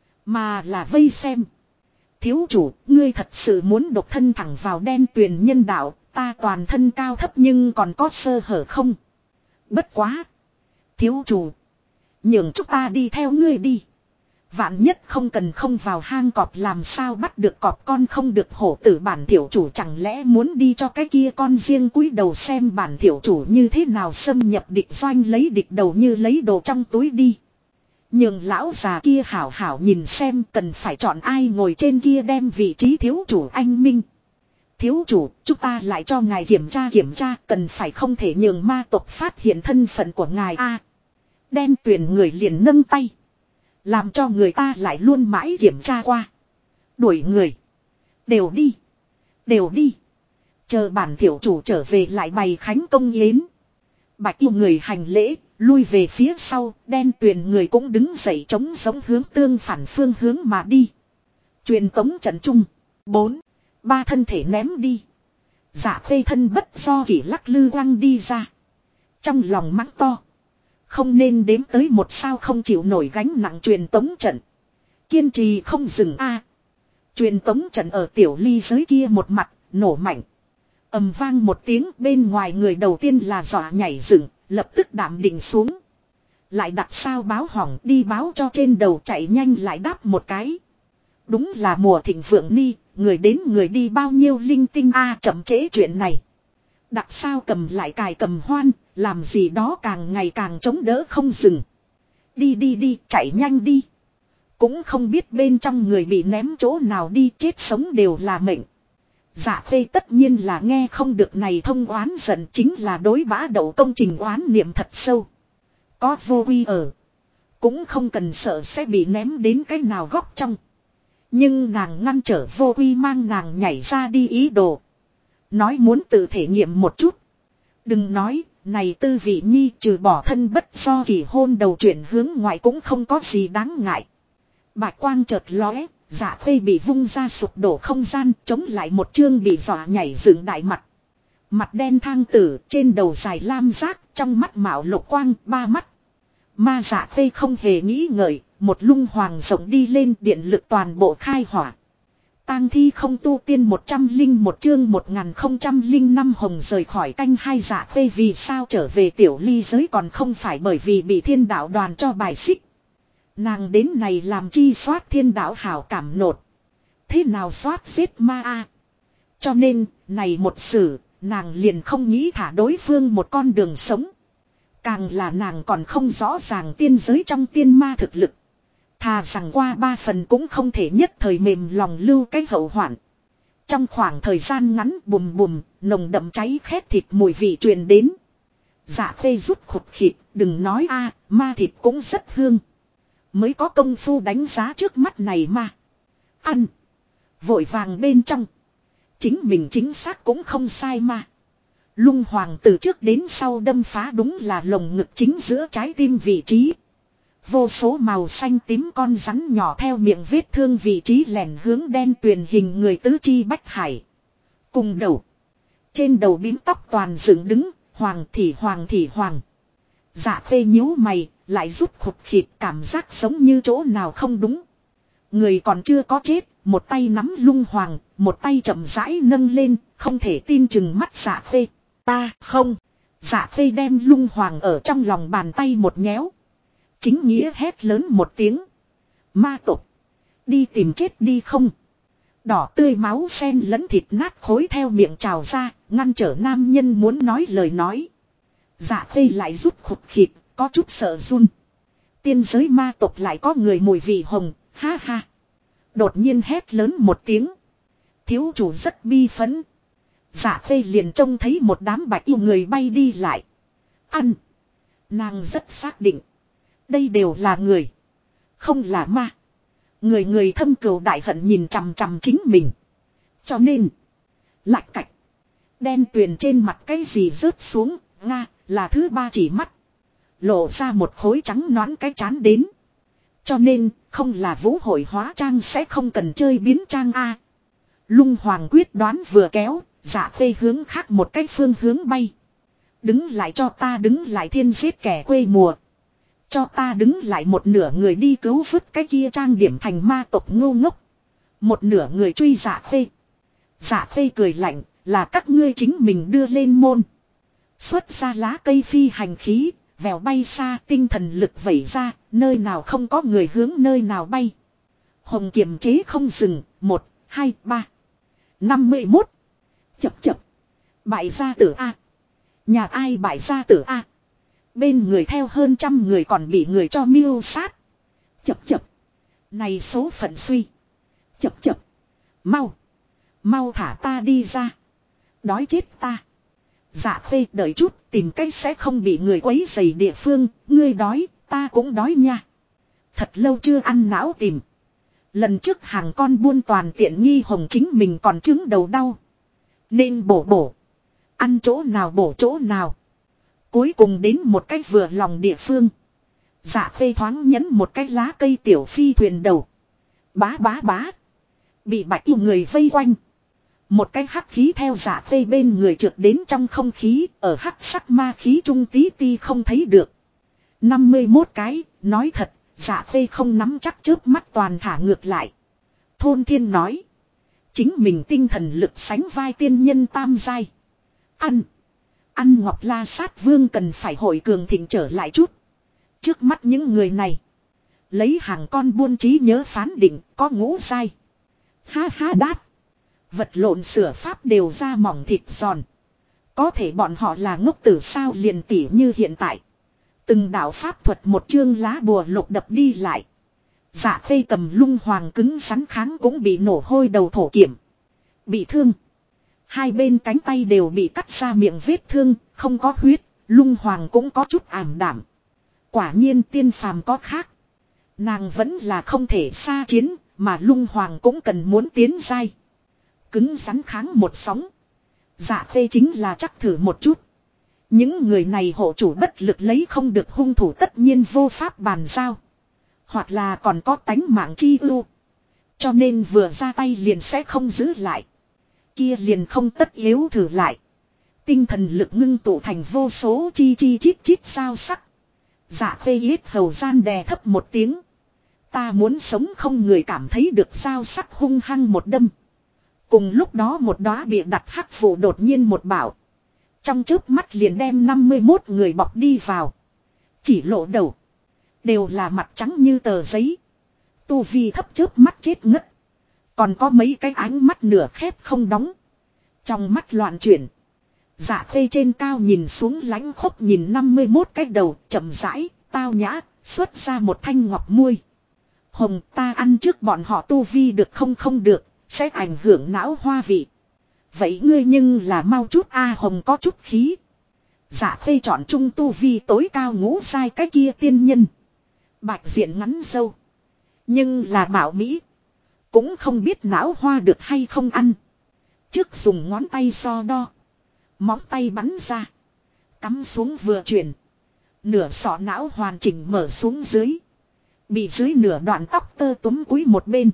mà là vây xem. Thiếu chủ, ngươi thật sự muốn độc thân thẳng vào đen tuyền nhân đạo, ta toàn thân cao thấp nhưng còn có sơ hở không? Bất quá. Thiếu chủ, nhường chúng ta đi theo ngươi đi. Vạn nhất không cần không vào hang cọp làm sao bắt được cọp con không được hổ tử bản tiểu chủ chẳng lẽ muốn đi cho cái kia con riêng cúi đầu xem bản tiểu chủ như thế nào xâm nhập địch doanh lấy địch đầu như lấy đồ trong túi đi. Nhưng lão già kia hảo hảo nhìn xem cần phải chọn ai ngồi trên kia đem vị trí thiếu chủ anh minh. Thiếu chủ, chúng ta lại cho ngài kiểm tra, cần phải không thể nhường ma tộc phát hiện thân phận của ngài a. Đen tuyền người liền nâng tay. Làm cho người ta lại luôn mãi kiểm tra qua. Đuổi người. Đều đi. Đều đi. Chờ bản tiểu chủ trở về lại bày khánh công yến. Bạch yêu người hành lễ, lui về phía sau, đen tuyền người cũng đứng dậy chống giống hướng tương phản phương hướng mà đi. Truyền tống trận trung. 4. 3 thân thể ném đi. Dạ khê thân bất do kỷ lắc lư quăng đi ra. Trong lòng mắng to. Không nên đếm tới một sao không chịu nổi gánh nặng truyền tống trận. Kiên trì không dừng a. Truyền tống trận ở tiểu ly giới kia một mặt, nổ mạnh. Ầm vang một tiếng bên ngoài người đầu tiên là dọa nhảy dựng, lập tức đảm định xuống. Lại đặt sao báo hỏng đi báo cho trên đầu chạy nhanh lại đáp một cái. Đúng là mùa thịnh vượng ni, người đến người đi bao nhiêu linh tinh a chậm trễ chuyện này. Đặt sao cầm lại cài cầm hoan, làm gì đó càng ngày càng chống đỡ không dừng. Đi, chạy nhanh đi. Cũng không biết bên trong người bị ném chỗ nào đi chết sống đều là mệnh. Dạ phê tất nhiên là nghe không được này thông oán giận chính là đối bá đậu công trình oán niệm thật sâu. Có vô quy ở. Cũng không cần sợ sẽ bị ném đến cái nào góc trong. Nhưng nàng ngăn trở vô quy mang nàng nhảy ra đi ý đồ. Nói muốn tự thể nghiệm một chút. Đừng nói, này tư vị nhi trừ bỏ thân bất do kỳ hôn đầu chuyển hướng ngoại cũng không có gì đáng ngại. Bạch quang chợt lóe, dạ khê bị vung ra sụp đổ không gian, chống lại một chương bị dọa nhảy dựng đại mặt. Mặt đen thang tử, trên đầu dài lam giác, trong mắt mạo lục quang, 3 mắt. Ma dạ khê không hề nghĩ ngợi, một lung hoàng rộng đi lên điện lực toàn bộ khai hỏa. Tang thi không tu tiên 101 chương 1005 hồng rời khỏi canh hai dạ khê vì sao trở về tiểu ly giới còn không phải bởi vì bị thiên đạo đoàn cho bài xích. Nàng đến này làm chi soát thiên đạo hảo cảm nột. Thế nào soát giết ma a? Cho nên, này một sự, nàng liền không nghĩ thả đối phương một con đường sống. Càng là nàng còn không rõ ràng tiên giới trong tiên ma thực lực. Thà rằng qua 3 phần cũng không thể nhất thời mềm lòng lưu cái hậu hoạn. Trong khoảng thời gian ngắn bùm bùm, nồng đậm cháy khét thịt mùi vị truyền đến. Dạ phê rút khụt khịt, đừng nói a, ma thịt cũng rất hương. Mới có công phu đánh giá trước mắt này mà. Ăn. Vội vàng bên trong. Chính mình chính xác cũng không sai mà. Lung hoàng từ trước đến sau đâm phá đúng là lồng ngực chính giữa trái tim vị trí. Vô số màu xanh tím con rắn nhỏ theo miệng vết thương vị trí lẻn hướng đen tuyền hình người tứ chi bách hải. Cùng đầu. Trên đầu bím tóc toàn dựng đứng, hoàng thì hoàng. Dạ phê nhíu mày, lại rút khụt khịt cảm giác giống như chỗ nào không đúng. Người còn chưa có chết, một tay nắm lung hoàng, một tay chậm rãi nâng lên, không thể tin chừng mắt dạ phê. Ta không. Dạ phê đem lung hoàng ở trong lòng bàn tay một nhéo. Chính nghĩa hét lớn một tiếng. Ma tộc. Đi tìm chết đi không. Đỏ tươi máu sen lẫn thịt nát khối theo miệng trào ra, ngăn trở nam nhân muốn nói lời nói. Dạ phê lại rút khụt khịt, có chút sợ run. Tiên giới ma tộc lại có người mùi vị hồng, ha ha. Đột nhiên hét lớn một tiếng. Thiếu chủ rất bi phấn. Dạ phê liền trông thấy một đám bạch yêu người bay đi lại. Ăn. Nàng rất xác định. Đây đều là người. Không là ma. Người thâm cừu đại hận nhìn chằm chằm chính mình. Cho nên. Lạch cạch. Đen tuyền trên mặt cái gì rớt xuống. Nga là thứ ba chỉ mắt. Lộ ra một khối trắng nõn cái chán đến. Cho nên không là vũ hội hóa trang sẽ không cần chơi biến trang A. Lung hoàng quyết đoán vừa kéo. Dạ phê hướng khác một cái phương hướng bay. Đứng lại cho ta đứng lại thiên giết kẻ quê mùa. Cho ta đứng lại một nửa người đi cứu vứt cái kia trang điểm thành ma tộc ngu ngốc. Một nửa người truy dạ phê. Dạ phê cười lạnh là các ngươi chính mình đưa lên môn. Xuất ra lá cây phi hành khí, vèo bay xa tinh thần lực vẩy ra, nơi nào không có người hướng nơi nào bay. Hồng kiềm chế không dừng, 1, 2, 3. 51. Chập. Bại gia tử A. Nhà ai bại gia tử A. Bên người theo hơn trăm người còn bị người cho mưu sát. Chập chập. Này số phận suy. Chập chập. Mau. Mau thả ta đi ra. Đói chết ta. Dạ Khê đợi chút, tìm cách sẽ không bị người quấy rầy địa phương, ngươi đói, ta cũng đói nha. Thật lâu chưa ăn não tìm. Lần trước hàng con buôn toàn tiện nghi Hồng chính mình còn chứng đầu đau. Nên bổ. Ăn chỗ nào bổ chỗ nào. Cuối cùng đến một cách vừa lòng địa phương. Dạ Khê thoáng nhấn một cái lá cây tiểu phi thuyền đầu. Bá. Bị bạch yêu người vây quanh. Một cái hắc khí theo Dạ Khê bên người trượt đến trong không khí, ở hắc sắc ma khí trung tí ti không thấy được. 51 cái, nói thật, Dạ Khê không nắm chắc chớp mắt toàn thả ngược lại. Thôn Thiên nói. Chính mình tinh thần lực sánh vai tiên nhân tam giai. Ăn Ngọc La Sát Vương cần phải hội cường thịnh trở lại chút. Trước mắt những người này. Lấy hàng con buôn trí nhớ phán định có ngũ giai. Ha đát. Vật lộn sửa pháp đều ra mỏng thịt giòn. Có thể bọn họ là ngốc tử sao liền tỉ như hiện tại. Từng đạo pháp thuật một chương lá bùa lục đập đi lại. Dạ Khê cầm lung hoàng cứng rắn kháng cũng bị nổ hôi đầu thổ kiểm. Bị thương. Hai bên cánh tay đều bị cắt ra miệng vết thương, không có huyết, lung hoàng cũng có chút ảm đảm. Quả nhiên tiên phàm có khác. Nàng vẫn là không thể xa chiến, mà lung hoàng cũng cần muốn tiến giai. Cứng rắn kháng một sóng. Dạ Khê chính là chắc thử một chút. Những người này hộ chủ bất lực lấy không được hung thủ tất nhiên vô pháp bàn giao. Hoặc là còn có tánh mạng chi ưu. Cho nên vừa ra tay liền sẽ không giữ lại. Kia liền không tất yếu thử lại. Tinh thần lực ngưng tụ thành vô số chi chít sao sắc. Dạ Khê yết hầu gian đè thấp một tiếng. Ta muốn sống không người cảm thấy được sao sắc hung hăng một đâm. Cùng lúc đó một đóa bịa đặt hắc vụ đột nhiên một bảo. Trong chớp mắt liền đem 51 người bọc đi vào. Chỉ lộ đầu. Đều là mặt trắng như tờ giấy. Tu vi thấp chớp mắt chết ngất. Còn có mấy cái ánh mắt nửa khép không đóng. Trong mắt loạn chuyển. Dạ Khê trên cao nhìn xuống lãnh khốc nhìn 51 cái đầu chậm rãi, tao nhã, xuất ra một thanh ngọc muôi. Hồng ta ăn trước bọn họ tu vi được không được, sẽ ảnh hưởng não hoa vị. Vậy ngươi nhưng là mau chút Hồng có chút khí. Dạ Khê chọn trung tu vi tối cao ngũ sai cái kia tiên nhân. Bạch diện ngắn sâu. Nhưng là bảo mỹ. Cũng không biết não hoa được hay không ăn. Trước dùng ngón tay so đo. Móng tay bắn ra. Cắm xuống vừa chuyển. Nửa sọ não hoàn chỉnh mở xuống dưới. Bị dưới nửa đoạn tóc tơ túm cúi một bên.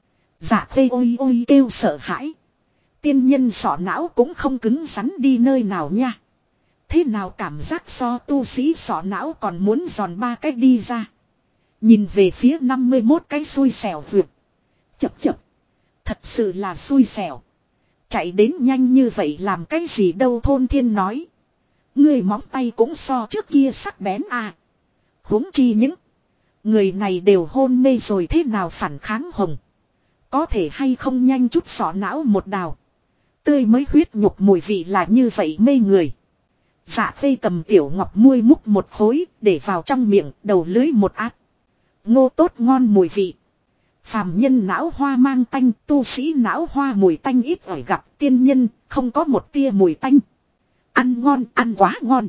Dạ Khê ôi kêu sợ hãi. Tiên nhân sọ não cũng không cứng rắn đi nơi nào nha. Thế nào cảm giác so tu sĩ sọ não còn muốn giòn ba cách đi ra. Nhìn về phía 51 cái xui xẻo vượt. Chập. Thật sự là xui xẻo. Chạy đến nhanh như vậy làm cái gì đâu Thôn Thiên nói. Người móng tay cũng so trước kia sắc bén huống chi những người này đều hôn mê rồi thế nào phản kháng Hồng. Có thể hay không nhanh chút sọ não một đào. Tươi mới huyết nhục mùi vị là như vậy mê người. Dạ Khê cầm tiểu ngọc muôi múc một khối để vào trong miệng đầu lưới một át. Ngô tốt ngon mùi vị. Phàm nhân não hoa mang tanh, tu sĩ não hoa mùi tanh ít ỏi gặp, tiên nhân không có một tia mùi tanh. Ăn ngon, ăn quá ngon.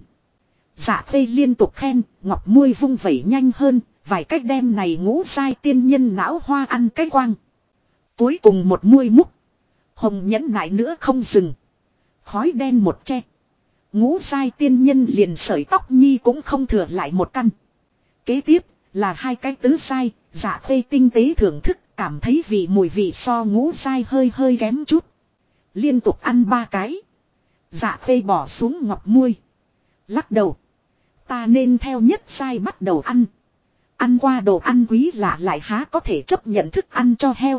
Dạ Khê liên tục khen, ngọc muôi vung vẩy nhanh hơn, vài cách đem này ngũ sai tiên nhân não hoa ăn cái quang. Cuối cùng một muôi múc. Hồng nhẫn nại nữa không dừng. Khói đen một che. Ngũ sai tiên nhân liền sợi tóc nhi cũng không thừa lại một căn. Kế tiếp là hai cái tứ sai. Dạ Khê tinh tế thưởng thức cảm thấy vị mùi vị so ngũ sai hơi kém chút. Liên tục ăn ba cái. Dạ Khê bỏ xuống ngọc muôi. Lắc đầu. Ta nên theo nhất sai bắt đầu ăn. Ăn qua đồ ăn quý lạ lại há có thể chấp nhận thức ăn cho heo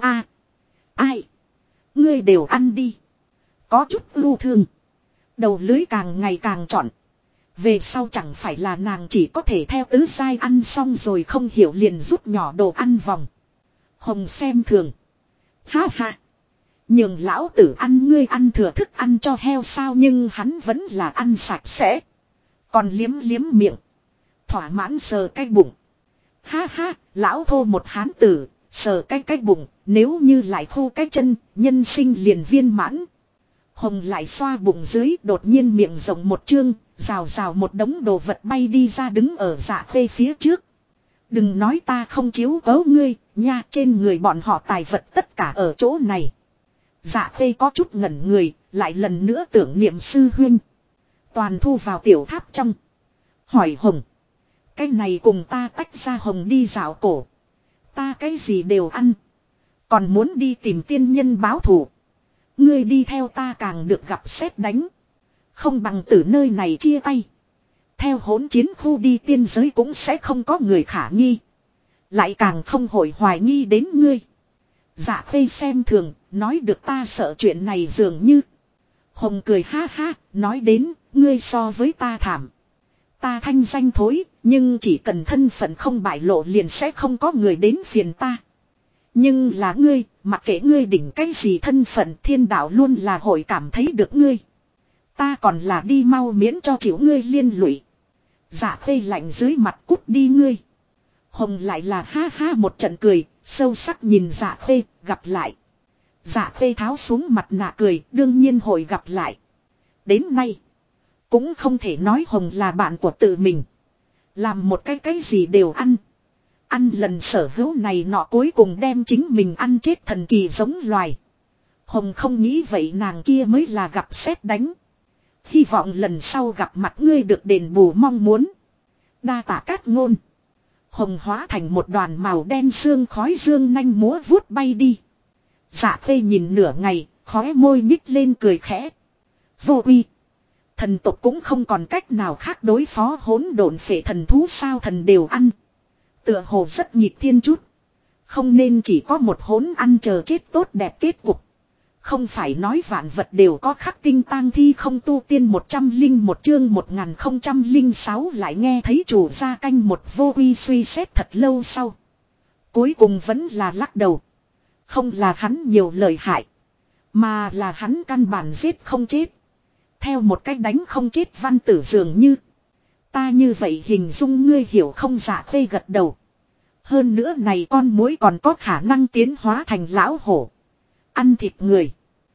Ai? Ngươi đều ăn đi. Có chút ưu thương. Đầu lưới càng ngày càng trọn. Về sau chẳng phải là nàng chỉ có thể theo tứ sai ăn xong rồi không hiểu liền rút nhỏ đồ ăn vòng. Hồng xem thường. Ha. Nhường lão tử ăn ngươi ăn thừa thức ăn cho heo sao nhưng hắn vẫn là ăn sạch sẽ. Còn liếm miệng. Thỏa mãn sờ cái bụng. Ha ha, lão thô một hán tử, sờ cái bụng, nếu như lại khu cái chân, nhân sinh liền viên mãn. Hồng lại xoa bụng dưới, đột nhiên miệng rộng một chương, rào rào một đống đồ vật bay đi ra đứng ở Dạ Khê phía trước. Đừng nói ta không chiếu cố ngươi, nha, trên người bọn họ tài vật tất cả ở chỗ này. Dạ Khê có chút ngẩn người, lại lần nữa tưởng niệm sư huynh. Toàn thu vào tiểu tháp trong. Hỏi Hồng. Cái này cùng ta tách ra Hồng đi dạo cổ. Ta cái gì đều ăn. Còn muốn đi tìm tiên nhân báo thù. Ngươi đi theo ta càng được gặp sét đánh. Không bằng từ nơi này chia tay. Theo hỗn chiến khu đi tiên giới cũng sẽ không có người khả nghi. Lại càng không hội hoài nghi đến ngươi. Dạ Khê xem thường, nói được ta sợ chuyện này dường như. Hồng cười ha ha, nói đến, ngươi so với ta thảm. Ta thanh danh thối, nhưng chỉ cần thân phận không bại lộ liền sẽ không có người đến phiền ta. Nhưng là ngươi, mặc kệ ngươi đỉnh cái gì thân phận, thiên đạo luôn là hội cảm thấy được ngươi. Ta còn là đi mau miễn cho chịu ngươi liên lụy. Dạ Khê lạnh dưới mặt cút đi ngươi. Hồng lại là ha ha một trận cười, sâu sắc nhìn Dạ Khê, gặp lại. Dạ Khê tháo xuống mặt nạ cười, đương nhiên hội gặp lại. Đến nay, cũng không thể nói Hồng là bạn của tự mình. Làm một cái gì đều ăn. Ăn lần sở hữu này nọ cuối cùng đem chính mình ăn chết thần kỳ giống loài. Hồng không nghĩ vậy nàng kia mới là gặp sét đánh. Hy vọng lần sau gặp mặt ngươi được đền bù mong muốn. Đa tạ cát ngôn. Hồng hóa thành một đoàn màu đen sương khói dương nanh múa vuốt bay đi. Dạ Khê nhìn nửa ngày, khóe môi nhích lên cười khẽ. Vô uy. Thần tộc cũng không còn cách nào khác đối phó hỗn độn phệ thần thú sao thần đều ăn. Tựa hồ rất nhịp thiên chút. Không nên chỉ có một hỗn ăn chờ chết tốt đẹp kết cục. Không phải nói vạn vật đều có khắc tinh tang thi không tu tiên 101 chương 1006 lại nghe thấy chủ gia canh một vô uy suy xét thật lâu sau. Cuối cùng vẫn là lắc đầu. Không là hắn nhiều lời hại. Mà là hắn căn bản giết không chết. Theo một cách đánh không chết văn tử dường như. Ta như vậy hình dung ngươi hiểu không? Dạ Khê gật đầu. Hơn nữa này con muỗi còn có khả năng tiến hóa thành lão hổ. Ăn thịt người.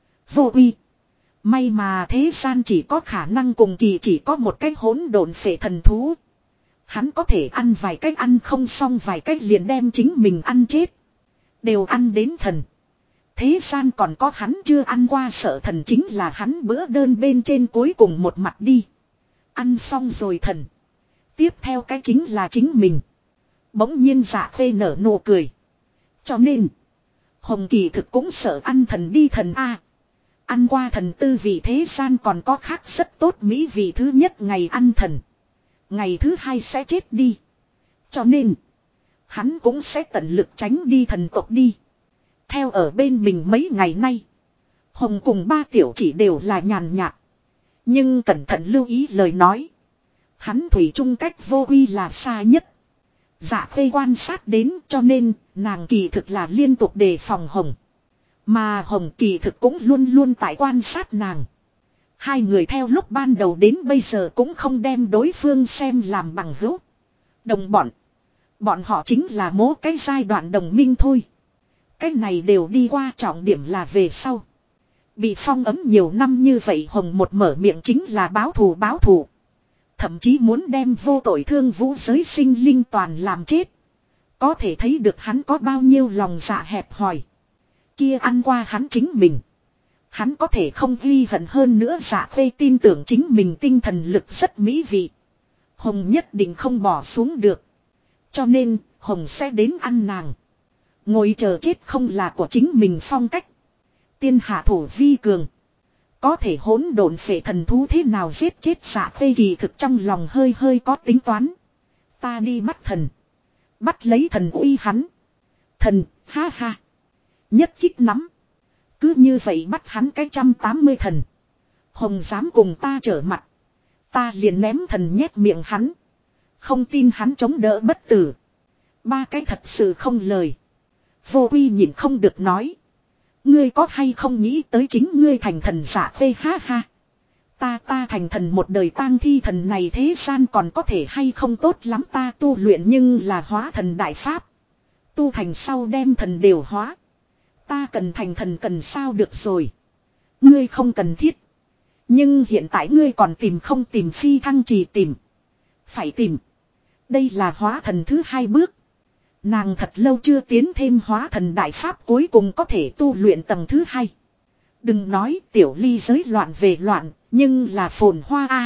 Vô uy. May mà thế gian chỉ có khả năng cùng kỳ chỉ có một cái hỗn độn phệ thần thú. Hắn có thể ăn vài cách ăn không xong vài cách liền đem chính mình ăn chết. Đều ăn đến thần. Thế gian còn có hắn chưa ăn qua sợ thần chính là hắn bữa đơn bên trên cuối cùng một mặt đi. Ăn xong rồi thần. Tiếp theo cái chính là chính mình. Bỗng nhiên Dạ Khê nở nụ cười. Cho nên. Hồng kỳ thực cũng sợ ăn thần đi thần A. Ăn qua thần tư vị thế gian còn có khác rất tốt mỹ vị thứ nhất ngày ăn thần. Ngày thứ hai sẽ chết đi. Cho nên. Hắn cũng sẽ tận lực tránh đi thần tộc đi. Theo ở bên mình mấy ngày nay. Hồng cùng ba tiểu chỉ đều là nhàn nhạt. Nhưng cẩn thận lưu ý lời nói. Hắn thủy chung cách vô uy là xa nhất. Dạ Khê quan sát đến cho nên nàng kỳ thực là liên tục đề phòng Hồng. Mà Hồng kỳ thực cũng luôn luôn tại quan sát nàng. Hai người theo lúc ban đầu đến bây giờ cũng không đem đối phương xem làm bằng hữu. Đồng bọn. Bọn họ chính là mố cái giai đoạn đồng minh thôi. Cái này đều đi qua trọng điểm là về sau. Bị phong ấm nhiều năm như vậy Hồng một mở miệng chính là báo thù báo thù. Thậm chí muốn đem vô tội thương vũ giới sinh linh toàn làm chết. Có thể thấy được hắn có bao nhiêu lòng dạ hẹp hòi. Kia ăn qua hắn chính mình. Hắn có thể không ghi hận hơn nữa. Dạ Khê tin tưởng chính mình tinh thần lực rất mỹ vị. Hồng nhất định không bỏ xuống được. Cho nên Hồng sẽ đến ăn nàng. Ngồi chờ chết không là của chính mình phong cách. Tiên hạ thủ vi cường. Có thể hỗn độn phệ thần thú thế nào giết chết Dạ Khê kỳ thực trong lòng hơi hơi có tính toán. Ta đi bắt thần. Bắt lấy thần uy hắn. Thần, ha ha. Nhất kích nắm. Cứ như vậy bắt hắn cái 180 thần. Hồng dám cùng ta trở mặt. Ta liền ném thần nhét miệng hắn. Không tin hắn chống đỡ bất tử. Ba cái thật sự không lời. Vô uy nhìn không được nói. Ngươi có hay không nghĩ tới chính ngươi thành thần Dạ Khê ha ha. Ta thành thần một đời tang thi thần này thế gian còn có thể hay không tốt lắm, ta tu luyện nhưng là hóa thần đại pháp. Tu thành sau đem thần đều hóa. Ta cần thành thần cần sao được rồi. Ngươi không cần thiết. Nhưng hiện tại ngươi còn tìm không tìm phi thăng trì tìm. Phải tìm. Đây là hóa thần thứ 2 bước. Nàng thật lâu chưa tiến thêm hóa thần đại pháp cuối cùng có thể tu luyện tầng thứ 2. Đừng nói tiểu ly giới loạn về loạn, nhưng là phồn hoa a.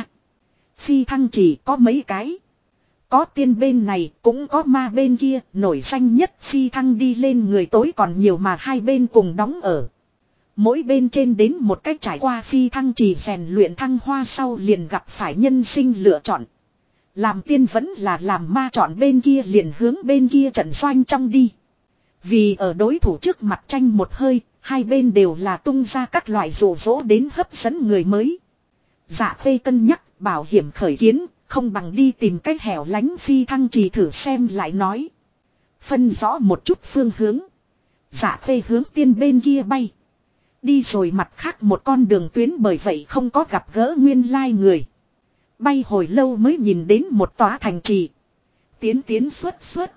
Phi thăng chỉ có mấy cái. Có tiên bên này cũng có ma bên kia, nổi danh nhất phi thăng đi lên người tối còn nhiều mà hai bên cùng đóng ở. Mỗi bên trên đến một cách trải qua phi thăng chỉ rèn luyện thăng hoa sau liền gặp phải nhân sinh lựa chọn. Làm tiên vẫn là làm ma, chọn bên kia liền hướng bên kia trận doanh trong đi. Vì ở đối thủ trước mặt tranh một hơi, hai bên đều là tung ra các loại dụ dỗ đến hấp dẫn người mới. Dạ Khê cân nhắc bảo hiểm khởi kiến, không bằng đi tìm cách hẻo lánh phi thăng trì thử xem lại nói. Phân rõ một chút phương hướng. Dạ Khê hướng tiên bên kia bay. Đi rồi mặt khác một con đường tuyến, bởi vậy không có gặp gỡ nguyên lai người. Bay hồi lâu mới nhìn đến một tòa thành trì. Tiến xuất.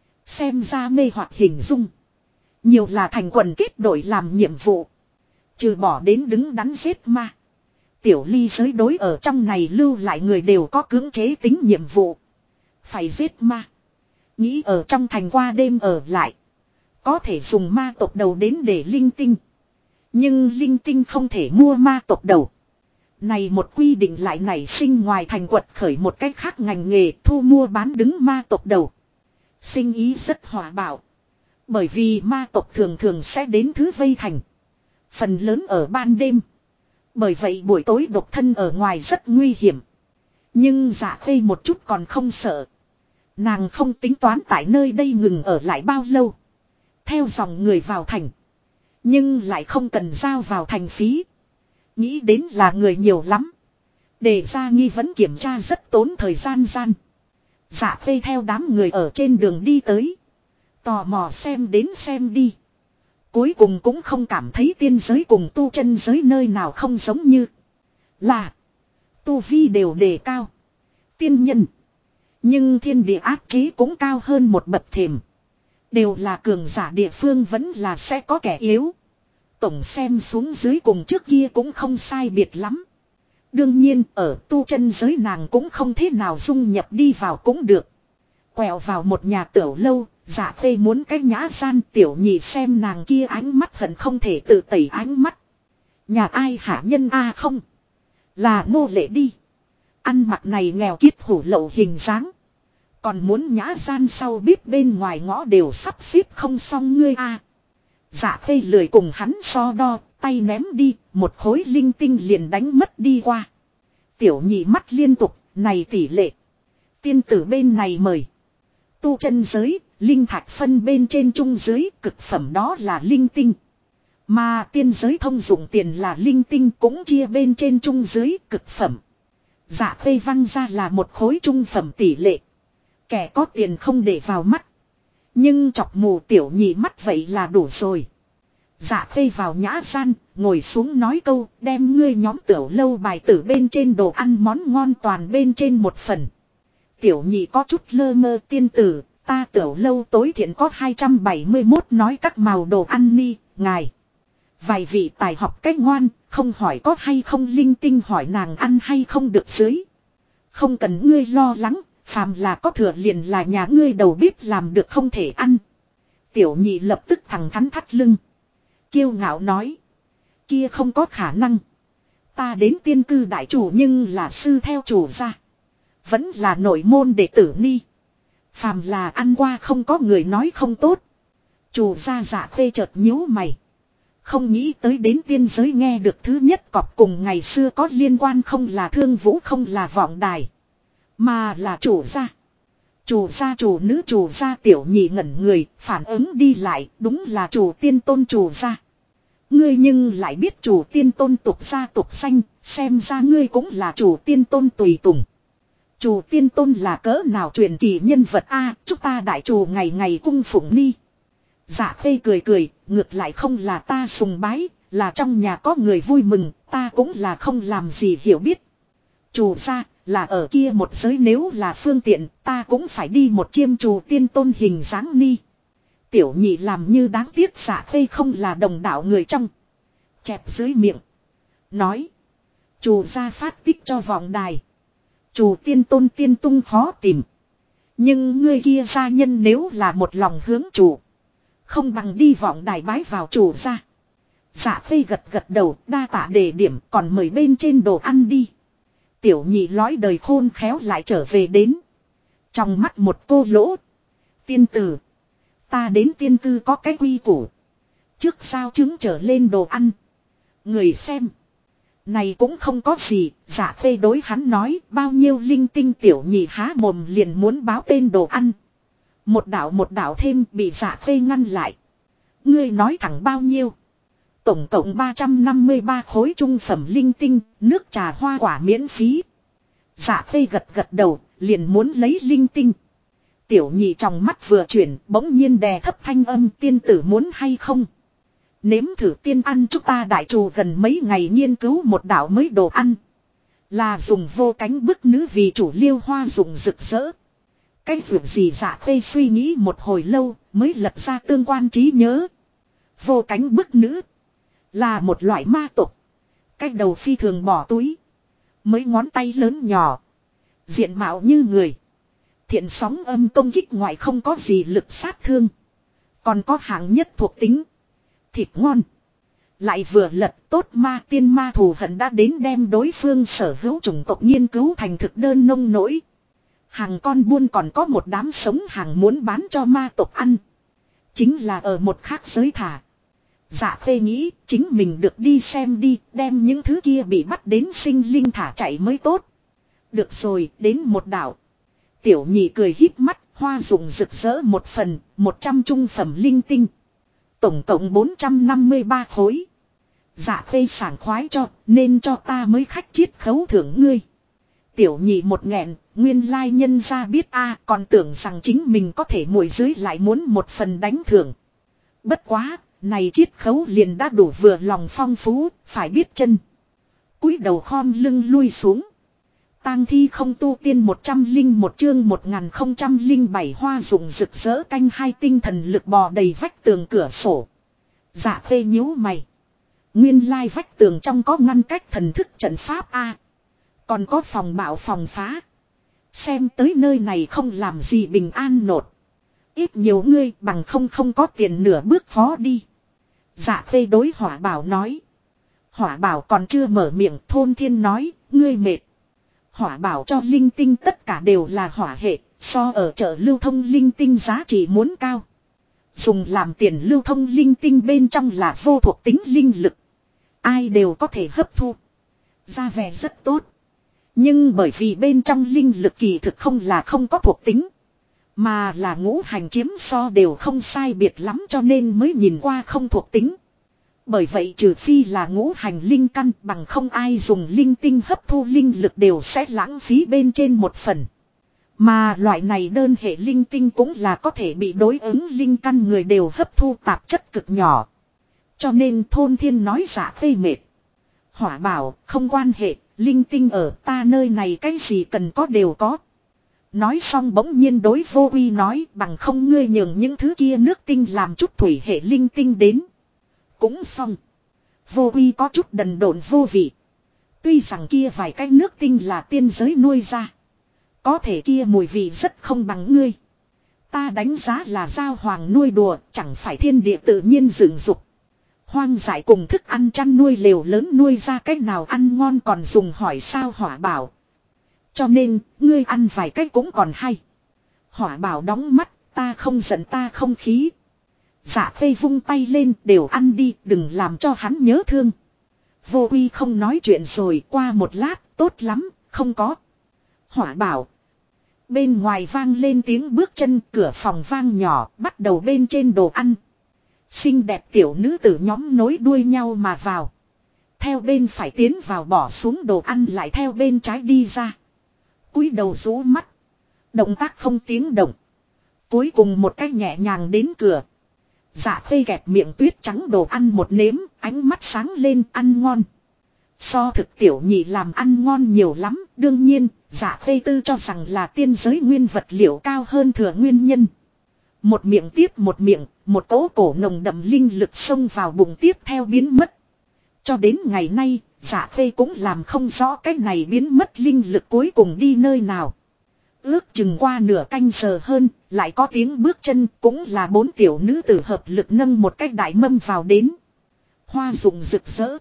Xem ra mê hoặc hình dung. Nhiều là thành quần kết đội làm nhiệm vụ. Trừ bỏ đến đứng đắn giết ma. Tiểu ly giới đối ở trong này lưu lại người đều có cưỡng chế tính nhiệm vụ. Phải giết ma. Nghĩ ở trong thành qua đêm ở lại. Có thể dùng ma tộc đầu đến để linh tinh. Nhưng linh tinh không thể mua ma tộc đầu. Này một quy định lại nảy sinh ngoài thành quật khởi một cách khác ngành nghề thu mua bán đứng ma tộc đầu. Sinh ý rất hòa bạo. Bởi vì ma tộc thường thường sẽ đến thứ vây thành. Phần lớn ở ban đêm. Bởi vậy buổi tối độc thân ở ngoài rất nguy hiểm. Nhưng Dạ Khê một chút còn không sợ. Nàng không tính toán tại nơi đây ngừng ở lại bao lâu. Theo dòng người vào thành. Nhưng lại không cần giao vào thành phí. Nghĩ đến là người nhiều lắm. Để ra nghi vấn kiểm tra rất tốn thời gian. Dạ Khê theo đám người ở trên đường đi tới. Tò mò xem đến xem đi. Cuối cùng cũng không cảm thấy tiên giới cùng tu chân giới nơi nào không giống như. Là. Tu vi đều đề cao. Tiên nhân. Nhưng thiên địa áp chế cũng cao hơn một bậc thềm. Đều là cường giả địa phương vẫn là sẽ có kẻ yếu. Tổng xem xuống dưới cùng trước kia cũng không sai biệt lắm. Đương nhiên ở tu chân giới nàng cũng không thế nào dung nhập đi vào cũng được. Quẹo vào một nhà tiểu lâu, Dạ Khê muốn cái nhã gian, tiểu nhị xem nàng kia ánh mắt hận không thể tự tẩy ánh mắt. Nhà ai hạ nhân a không? Là nô lệ đi. Ăn mặc này nghèo kiết hủ lậu hình dáng. Còn muốn nhã gian sau bếp bên ngoài ngõ đều sắp xếp không xong ngươi a. Dạ Khê lười cùng hắn so đo, tay ném đi, một khối linh tinh liền đánh mất đi qua. Tiểu nhị mắt liên tục, này tỷ lệ. Tiên tử bên này mời. Tu chân giới, linh thạch phân bên trên trung dưới, cực phẩm đó là linh tinh. Mà tiên giới thông dụng tiền là linh tinh cũng chia bên trên trung dưới, cực phẩm. Dạ Khê văng ra là một khối trung phẩm tỷ lệ. Kẻ có tiền không để vào mắt. Nhưng chọc mù tiểu nhị mắt vậy là đủ rồi. Dạ Khê vào nhã gian, ngồi xuống nói câu, đem ngươi nhóm tiểu lâu bài tử bên trên đồ ăn món ngon toàn bên trên một phần. Tiểu nhị có chút lơ mơ, tiên tử, ta tiểu lâu tối thiện có 271 nói các màu đồ ăn ni, ngài. Vài vị tài học cách ngoan, không hỏi có hay không linh tinh, hỏi nàng ăn hay không được dưới. Không cần ngươi lo lắng, phàm là có thừa liền là nhà ngươi đầu bếp làm được không thể ăn. Tiểu nhị lập tức thẳng thắn thắt lưng. Kiêu ngạo nói. Kia không có khả năng. Ta đến tiên cư đại chủ nhưng là sư theo chủ gia. Vẫn là nội môn đệ tử ni. Phàm là ăn qua không có người nói không tốt. Chủ gia Dạ Khê chợt nhíu mày. Không nghĩ tới đến tiên giới nghe được thứ nhất cọp cùng ngày xưa có liên quan, không là Thương Vũ không là Vọng Đài. Mà là chủ gia. Chủ gia chủ nữ chủ gia. Tiểu nhị ngẩn người, phản ứng đi lại, đúng là chủ tiên tôn chủ gia. Ngươi nhưng lại biết chủ tiên tôn tục gia tục danh, xem ra ngươi cũng là chủ tiên tôn tùy tùng. Chủ tiên tôn là cỡ nào truyền kỳ nhân vật a, chúng ta đại chủ ngày ngày cung phụng ni. Dạ Khê cười cười, ngược lại không là ta sùng bái, là trong nhà có người vui mừng, ta cũng là không làm gì hiểu biết. Chủ gia, là ở kia một giới nếu là phương tiện, ta cũng phải đi một chiêm trù tiên tôn hình dáng ni. Tiểu nhị làm như đáng tiếc Dạ Khê không là đồng đạo người trong. Chẹp dưới miệng. Nói. Chủ gia phát tích cho vọng đài. Chủ tiên tôn tiên tung khó tìm. Nhưng ngươi kia gia nhân nếu là một lòng hướng chủ. Không bằng đi vọng đài bái vào chủ gia. Dạ Khê gật gật đầu, đa tạ đề điểm, còn mời bên trên đồ ăn đi. Tiểu nhị lói đời khôn khéo lại trở về đến. Trong mắt một cô lỗ. Tiên tử. Ta đến tiên cư có cái quy củ. Trước sao trứng trở lên đồ ăn. Người xem. Này cũng không có gì. Dạ Khê đối hắn nói bao nhiêu linh tinh. Tiểu nhị há mồm liền muốn báo tên đồ ăn. Một đạo thêm bị Dạ Khê ngăn lại. Ngươi nói thẳng bao nhiêu. Tổng cộng 353 khối trung phẩm linh tinh. Nước trà hoa quả miễn phí. Dạ Khê gật gật đầu. Liền muốn lấy linh tinh. Tiểu nhị trong mắt vừa chuyển, bỗng nhiên đè thấp thanh âm, tiên tử muốn hay không. Nếm thử tiên ăn, chúng ta đại trù gần mấy ngày nghiên cứu một đạo mới đồ ăn. Là dùng vô cánh bức nữ vì chủ liêu hoa dùng rực rỡ. Cái việc gì Dạ Khê suy nghĩ một hồi lâu, mới lật ra tương quan trí nhớ. Vô cánh bức nữ là một loại ma tục. Cái đầu phi thường bỏ túi. Mấy ngón tay lớn nhỏ. Diện mạo như người. Thiện sóng âm công kích ngoại không có gì lực sát thương. Còn có hạng nhất thuộc tính. Thịt ngon. Lại vừa lật tốt ma tiên ma thù hận đã đến đem đối phương sở hữu chủng tộc nghiên cứu thành thực đơn nông nỗi. Hàng con buôn còn có một đám sống hàng muốn bán cho ma tộc ăn. Chính là ở một khác giới thả. Dạ Khê nghĩ chính mình được đi xem đi, đem những thứ kia bị bắt đến sinh linh thả chạy mới tốt. Được rồi, đến một đảo. Tiểu nhị cười híp mắt, hoa dụng rực rỡ một phần, 100 trung phẩm linh tinh. Tổng cộng 453 khối. Dạ Khê sảng khoái cho, nên cho ta mới khách chiết khấu thưởng ngươi. Tiểu nhị một nghẹn, nguyên lai nhân ra biết a, còn tưởng rằng chính mình có thể mùi dưới lại muốn một phần đánh thưởng. Bất quá, này chiết khấu liền đã đủ vừa lòng phong phú, phải biết chân. Cúi đầu khom lưng lui xuống. Tang thi không tu tiên 101 chương 1007 hoa dụng rực rỡ canh hai tinh thần lực bò đầy vách tường cửa sổ. Dạ Khê nhíu mày. Nguyên lai vách tường trong có ngăn cách thần thức trận pháp a, còn có phòng bạo phòng phá. Xem tới nơi này không làm gì bình an nột. Ít nhiều ngươi bằng không có tiền nửa bước phó đi. Dạ Khê đối Hỏa Bảo nói. Hỏa Bảo còn chưa mở miệng, Thôn Thiên nói, ngươi mệt. Hỏa Bảo cho linh tinh tất cả đều là hỏa hệ, so ở chợ lưu thông linh tinh giá trị muốn cao. Dùng làm tiền lưu thông linh tinh bên trong là vô thuộc tính linh lực. Ai đều có thể hấp thu. Ra vẻ rất tốt. Nhưng bởi vì bên trong linh lực kỳ thực không là không có thuộc tính. Mà là ngũ hành chiếm so đều không sai biệt lắm cho nên mới nhìn qua không thuộc tính. Bởi vậy trừ phi là ngũ hành linh căn bằng không ai dùng linh tinh hấp thu linh lực đều sẽ lãng phí bên trên một phần. Mà loại này đơn hệ linh tinh cũng là có thể bị đối ứng linh căn người đều hấp thu tạp chất cực nhỏ. Cho nên Thôn Thiên nói Dạ Khê mệt. Hỏa Bảo không quan hệ, linh tinh ở ta nơi này cái gì cần có đều có. Nói xong bỗng nhiên đối Vô Uy nói bằng không ngươi nhường những thứ kia nước tinh làm chút thủy hệ linh tinh đến. Cũng xong. Vô Uy có chút đần độn vô vị. Tuy rằng kia vài cái nước tinh là tiên giới nuôi ra. Có thể kia mùi vị rất không bằng ngươi. Ta đánh giá là giao hoàng nuôi đùa, chẳng phải thiên địa tự nhiên dựng dục. Hoang dại cùng thức ăn chăn nuôi lều lớn nuôi ra cách nào ăn ngon còn dùng hỏi sao Hỏa Bảo. Cho nên, ngươi ăn vài cách cũng còn hay. Hỏa Bảo đóng mắt, ta không giận ta không khí. Dạ Khê vung tay lên, đều ăn đi, đừng làm cho hắn nhớ thương. Vô Uy không nói chuyện rồi, qua một lát, tốt lắm, không có. Hỏa Bảo. Bên ngoài vang lên tiếng bước chân, cửa phòng vang nhỏ, bắt đầu bên trên đồ ăn. Xinh đẹp tiểu nữ tử nhóm nối đuôi nhau mà vào. Theo bên phải tiến vào bỏ xuống đồ ăn lại theo bên trái đi ra. Cúi đầu rũ mắt. Động tác không tiếng động. Cuối cùng một cách nhẹ nhàng đến cửa. Dạ Khê kẹp miệng tuyết trắng đồ ăn một nếm, ánh mắt sáng lên, ăn ngon. So thực tiểu nhị làm ăn ngon nhiều lắm, đương nhiên, Dạ Khê tư cho rằng là tiên giới nguyên vật liệu cao hơn thừa nguyên nhân. Một miệng tiếp một miệng, một cỗ cổ nồng đậm linh lực xông vào bụng tiếp theo biến mất. Cho đến ngày nay, Dạ Khê cũng làm không rõ cái này biến mất linh lực cuối cùng đi nơi nào. Ước chừng qua nửa canh giờ hơn, lại có tiếng bước chân, cũng là 4 tiểu nữ tử hợp lực nâng một cái đại mâm vào đến. Hoa rụng rực rỡ.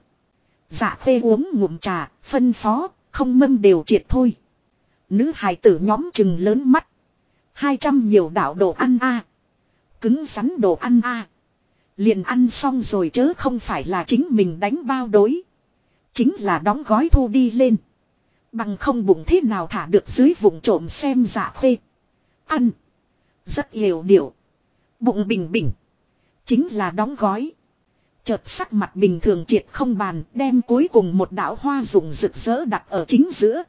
Dạ Khê uống ngụm trà, phân phó, không mâm đều triệt thôi. Nữ hài tử nhóm chừng lớn mắt. 200 nhiều đạo đồ ăn a, cứng rắn đồ ăn a. Liền ăn xong rồi chớ không phải là chính mình đánh bao đối. Chính là đóng gói thu đi lên. Bằng không bụng thế nào thả được dưới vùng trộm xem Dạ Khê. Ăn. Rất hiểu điệu. Bụng bình bình. Chính là đóng gói. Chợt sắc mặt bình thường triệt không bàn, đem cuối cùng một đạo hoa rụng rực rỡ đặt ở chính giữa.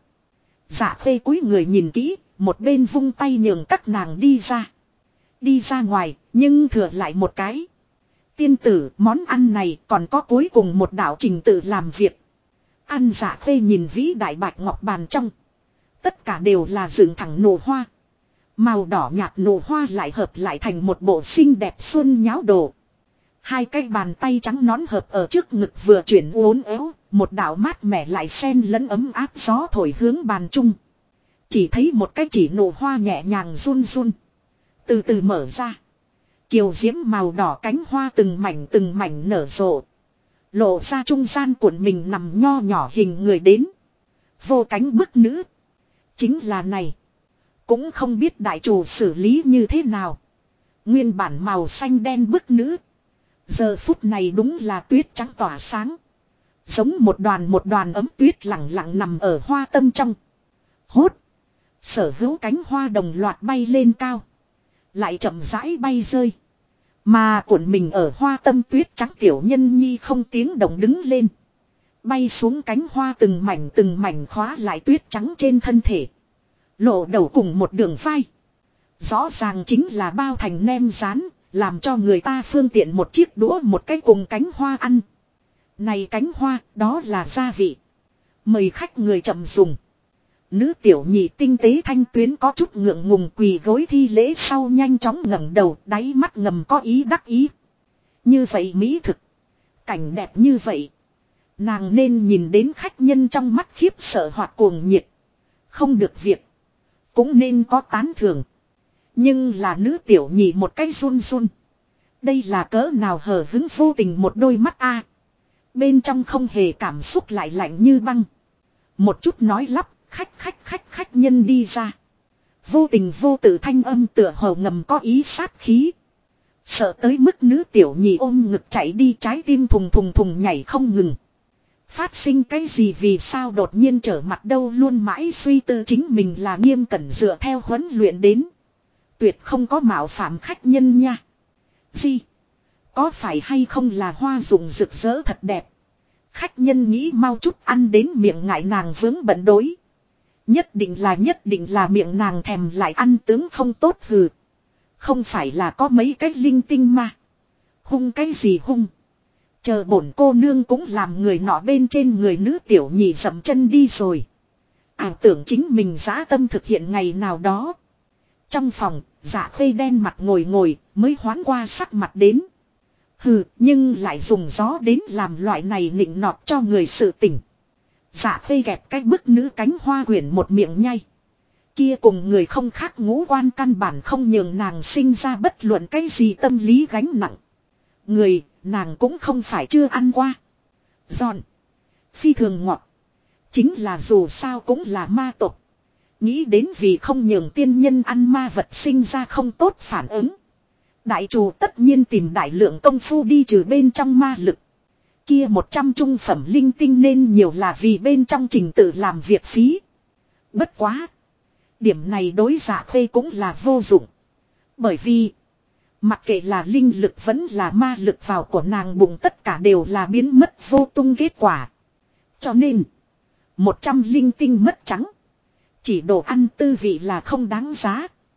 Dạ Khê cúi người nhìn kỹ, một bên vung tay nhường các nàng đi ra. Đi ra ngoài, nhưng thừa lại một cái. Tiên tử, món ăn này còn có cuối cùng một đạo trình tự làm việc. Ăn. Dạ Khê nhìn vĩ đại bạch ngọc bàn trong. Tất cả đều là dựng thẳng nụ hoa. Màu đỏ nhạt nụ hoa lại hợp lại thành một bộ xinh đẹp xuân nháo đồ. Hai cái bàn tay trắng nón hợp ở trước ngực vừa chuyển uốn éo, một đạo mát mẻ lại xen lẫn ấm áp gió thổi hướng bàn chung. Chỉ thấy một cái chỉ nụ hoa nhẹ nhàng run run. Từ từ mở ra. Kiều diễm màu đỏ cánh hoa từng mảnh nở rộ. Lộ ra trung gian cuộn mình nằm nho nhỏ hình người đến. Vô cánh bức nữ. Chính là này. Cũng không biết đại chủ xử lý như thế nào. Nguyên bản màu xanh đen bức nữ. Giờ phút này đúng là tuyết trắng tỏa sáng. Giống một đoàn ấm tuyết lặng lặng nằm ở hoa tâm trong. Hốt. Sở hữu cánh hoa đồng loạt bay lên cao. Lại chậm rãi bay rơi. Mà cuộn mình ở hoa tâm tuyết trắng tiểu nhân nhi không tiếng động đứng lên. Bay xuống cánh hoa từng mảnh khóa lại tuyết trắng trên thân thể. Lộ đầu cùng một đường vai. Rõ ràng chính là bao thành nem rán. Làm cho người ta phương tiện một chiếc đũa một cái cùng cánh hoa ăn. Này cánh hoa đó là gia vị. Mời khách người chậm dùng. Nữ tiểu nhị tinh tế thanh tuyến có chút ngượng ngùng quỳ gối thi lễ sau nhanh chóng ngẩng đầu, đáy mắt ngầm có ý đắc ý. Như vậy mỹ thực. Cảnh đẹp như vậy. Nàng nên nhìn đến khách nhân trong mắt khiếp sợ hoặc cuồng nhiệt. Không được việc. Cũng nên có tán thưởng. Nhưng là nữ tiểu nhị một cái run run. Đây là cỡ nào hờ hứng vô tình một đôi mắt a. Bên trong không hề cảm xúc lại lạnh như băng. Một chút nói lắp, khách nhân đi ra. Vô tình vô tự thanh âm tựa hồ ngầm có ý sát khí. Sợ tới mức nữ tiểu nhị ôm ngực chạy đi, trái tim thùng thùng thùng nhảy không ngừng. Phát sinh cái gì vì sao đột nhiên trở mặt đâu, luôn mãi suy tư chính mình là nghiêm cẩn dựa theo huấn luyện đến. Tuyệt không có mạo phạm khách nhân nha. Gì? Có phải hay không là hoa rụng rực rỡ thật đẹp. Khách nhân nghĩ mau chút ăn đến miệng ngại nàng vướng bận đối. Nhất định là miệng nàng thèm lại ăn tướng không tốt hừ. Không phải là có mấy cái linh tinh mà. Hung cái gì hung. Chờ bổn cô nương cũng làm người nọ bên trên người nữ tiểu nhị dậm chân đi rồi. Ảo tưởng chính mình dã tâm thực hiện ngày nào đó. Trong phòng, Dạ Khê đen mặt ngồi mới hoán qua sắc mặt đến. Hừ, nhưng lại dùng gió đến làm loại này nịnh nọt cho người sự tỉnh. Dạ Khê kẹp cái bức nữ cánh hoa quyển một miệng nhai. Kia cùng người không khác ngũ quan căn bản không nhường nàng sinh ra bất luận cái gì tâm lý gánh nặng. Người, nàng cũng không phải chưa ăn qua. Giòn. Phi thường ngọt. Chính là dù sao cũng là ma tộc. Nghĩ đến vì không nhường tiên nhân ăn ma vật sinh ra không tốt phản ứng. Đại chủ tất nhiên tìm đại lượng công phu đi trừ bên trong ma lực. Kia 100 trung phẩm linh tinh nên nhiều là vì bên trong trình tự làm việc phí. Bất quá. Điểm này đối Dạ Khê cũng là vô dụng. Bởi vì. Mặc kệ là linh lực vẫn là ma lực vào của nàng bụng tất cả đều là biến mất vô tung kết quả. Cho nên. 100 linh tinh mất trắng. Chỉ đồ ăn tư vị là không đáng giá.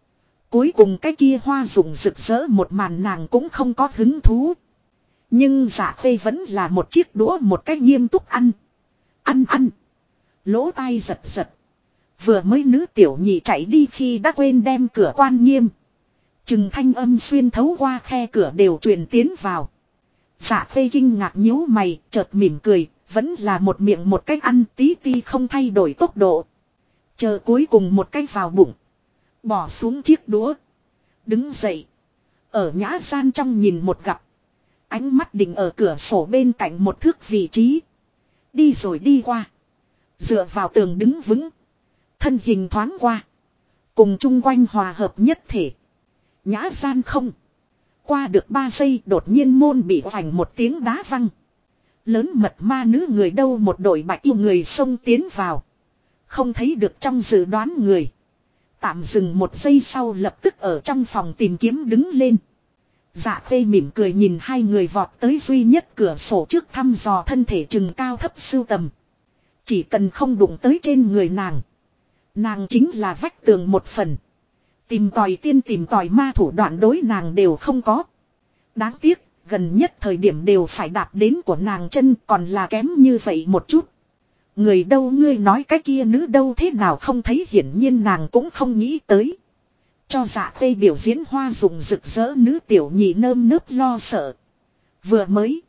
Cuối cùng cái kia hoa rụng rực rỡ một màn nàng cũng không có hứng thú. Nhưng Dạ Khê vẫn là một chiếc đũa một cách nghiêm túc ăn. Ăn. Lỗ tai giật giật. Vừa mới nữ tiểu nhị chạy đi khi đã quên đem cửa quan nghiêm. Chừng thanh âm xuyên thấu qua khe cửa đều truyền tiến vào. Dạ Khê kinh ngạc nhíu mày, chợt mỉm cười, vẫn là một miệng một cách ăn tí ti không thay đổi tốc độ. Chờ cuối cùng một cách vào bụng. Bỏ xuống chiếc đũa. Đứng dậy. Ở nhã gian trong nhìn một gặp. Ánh mắt định ở cửa sổ bên cạnh một thước vị trí. Đi rồi đi qua. Dựa vào tường đứng vững. Thân hình thoáng qua. Cùng chung quanh hòa hợp nhất thể. Nhã gian không. Qua được 3 giây đột nhiên môn bị vành một tiếng đá văng. Lớn mật ma nữ người đâu một đội bạch yêu người xông tiến vào. Không thấy được trong dự đoán người. Tạm dừng 1 giây sau lập tức ở trong phòng tìm kiếm đứng lên. Dạ Khê mỉm cười nhìn hai người vọt tới duy nhất cửa sổ trước thăm dò thân thể chừng cao thấp sưu tầm. Chỉ cần không đụng tới trên người nàng. Nàng chính là vách tường một phần. Tìm tòi tiên tìm tòi ma thủ đoạn đối nàng đều không có. Đáng tiếc, gần nhất thời điểm đều phải đạp đến của nàng chân còn là kém như vậy một chút. Người đâu ngươi nói cái kia nữ đâu thế nào không thấy hiển nhiên nàng cũng không nghĩ tới. Cho Dạ Khê biểu diễn hoa rụng rực rỡ nữ tiểu nhị nơm nớp lo sợ. Vừa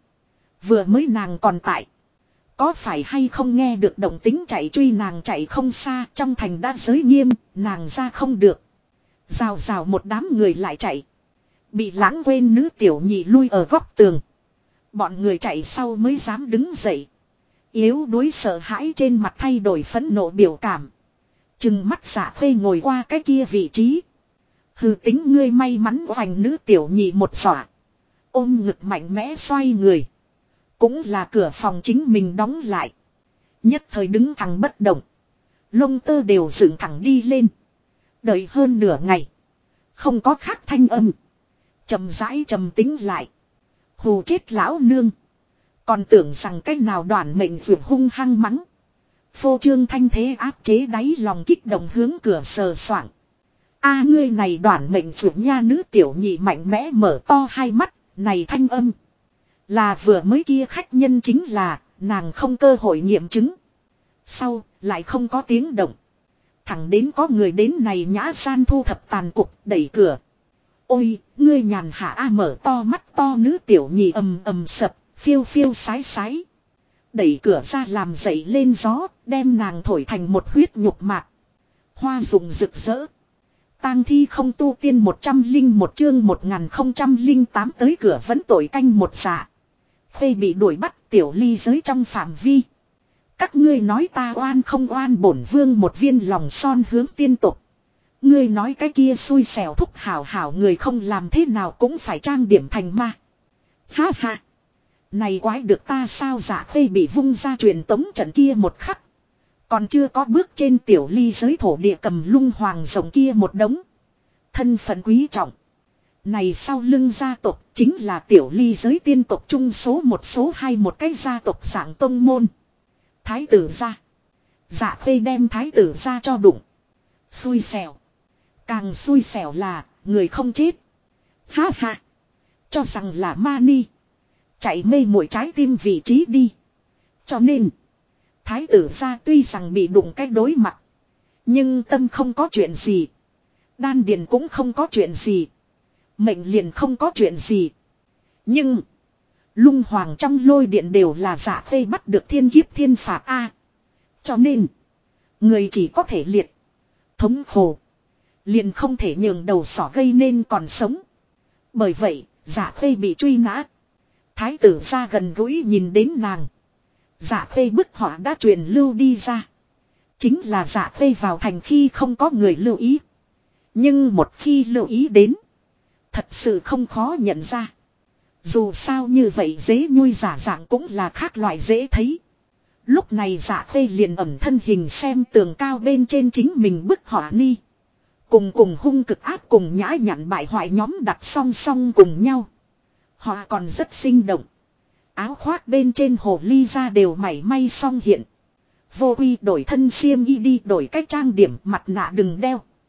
mới nàng còn tại. Có phải hay không nghe được động tính chạy truy nàng chạy không xa trong thành đã giới nghiêm, nàng ra không được. Rào rào một đám người lại chạy. Bị lãng quên nữ tiểu nhị lui ở góc tường. Bọn người chạy sau mới dám đứng dậy. Yếu đuối sợ hãi trên mặt thay đổi phẫn nộ biểu cảm. Chừng mắt Dạ Khê ngồi qua cái kia vị trí. Hừ tính ngươi may mắn vành nữ tiểu nhị một xỏa. Ôm ngực mạnh mẽ xoay người. Cũng là cửa phòng chính mình đóng lại. Nhất thời đứng thẳng bất động. Lông tơ đều dựng thẳng đi lên. Đợi hơn nửa ngày. Không có khác thanh âm. Trầm rãi trầm tính lại. Hù chết lão nương. Còn tưởng rằng cách nào đoàn mệnh vượt hung hăng mắng. Phô trương thanh thế áp chế đáy lòng kích động hướng cửa sờ soạng. A ngươi này đoàn mệnh vượt nha nữ tiểu nhị mạnh mẽ mở to hai mắt. Này thanh âm. Là vừa mới kia khách nhân chính là nàng không cơ hội nghiệm chứng. Sau lại không có tiếng động. Thẳng đến có người đến này nhã gian thu thập tàn cục đẩy cửa. Ôi ngươi nhàn hạ a mở to mắt to nữ tiểu nhị ầm ầm sập. Phiêu phiêu sái sái. Đẩy cửa ra làm dậy lên gió. Đem nàng thổi thành một huyết nhục mạc. Hoa rụng rực rỡ. Tang thi không tu tiên 101 chương 1008 tới cửa vẫn tội canh một dạ. Khê bị đuổi bắt tiểu ly giới trong phạm vi. Các ngươi nói ta oan không oan bổn vương một viên lòng son hướng tiên tục. Ngươi nói cái kia xui xẻo thúc hảo hảo người không làm thế nào cũng phải trang điểm thành ma. Ha ha. Này quái được ta sao Dạ Khê bị vung ra truyền tống trận kia một khắc. Còn chưa có bước trên tiểu ly giới thổ địa cầm lung hoàng rồng kia một đống. Thân phận quý trọng. Này sau lưng gia tộc chính là tiểu ly giới tiên tộc trung số 2 một cái gia tộc dạng tông môn. Thái tử gia. Dạ Khê đem thái tử gia cho đụng. Xui xẻo. Càng xui xẻo là người không chết. Ha ha. Cho rằng là mani. Chạy mê muội trái tim vị trí đi. Cho nên. Thái tử gia tuy rằng bị đụng cách đối mặt. Nhưng tâm không có chuyện gì. Đan điền cũng không có chuyện gì. Mệnh liền không có chuyện gì. Nhưng. Lung hoàng trong lôi điện đều là Dạ Khê bắt được thiên kiếp thiên phạt A. Cho nên. Người chỉ có thể liệt. Thống khổ. Liền không thể nhường đầu sỏ gây nên còn sống. Bởi vậy. Dạ Khê bị truy nã. Thái tử gia gần gũi nhìn đến nàng. Dạ Khê bức họa đã truyền lưu đi ra. Chính là Dạ Khê vào thành khi không có người lưu ý. Nhưng một khi lưu ý đến. Thật sự không khó nhận ra. Dù sao như vậy dễ nhui giả dạng cũng là khác loại dễ thấy. Lúc này Dạ Khê liền ẩn thân hình xem tường cao bên trên chính mình bức họa ni. Cùng hung cực áp cùng nhã nhặn bại hoại nhóm đặt song song cùng nhau. Họ còn rất sinh động. Áo khoác bên trên hồ ly ra đều mảy may song hiện. Vô uy đổi thân xiêm y đi đổi cách trang điểm mặt nạ đừng đeo.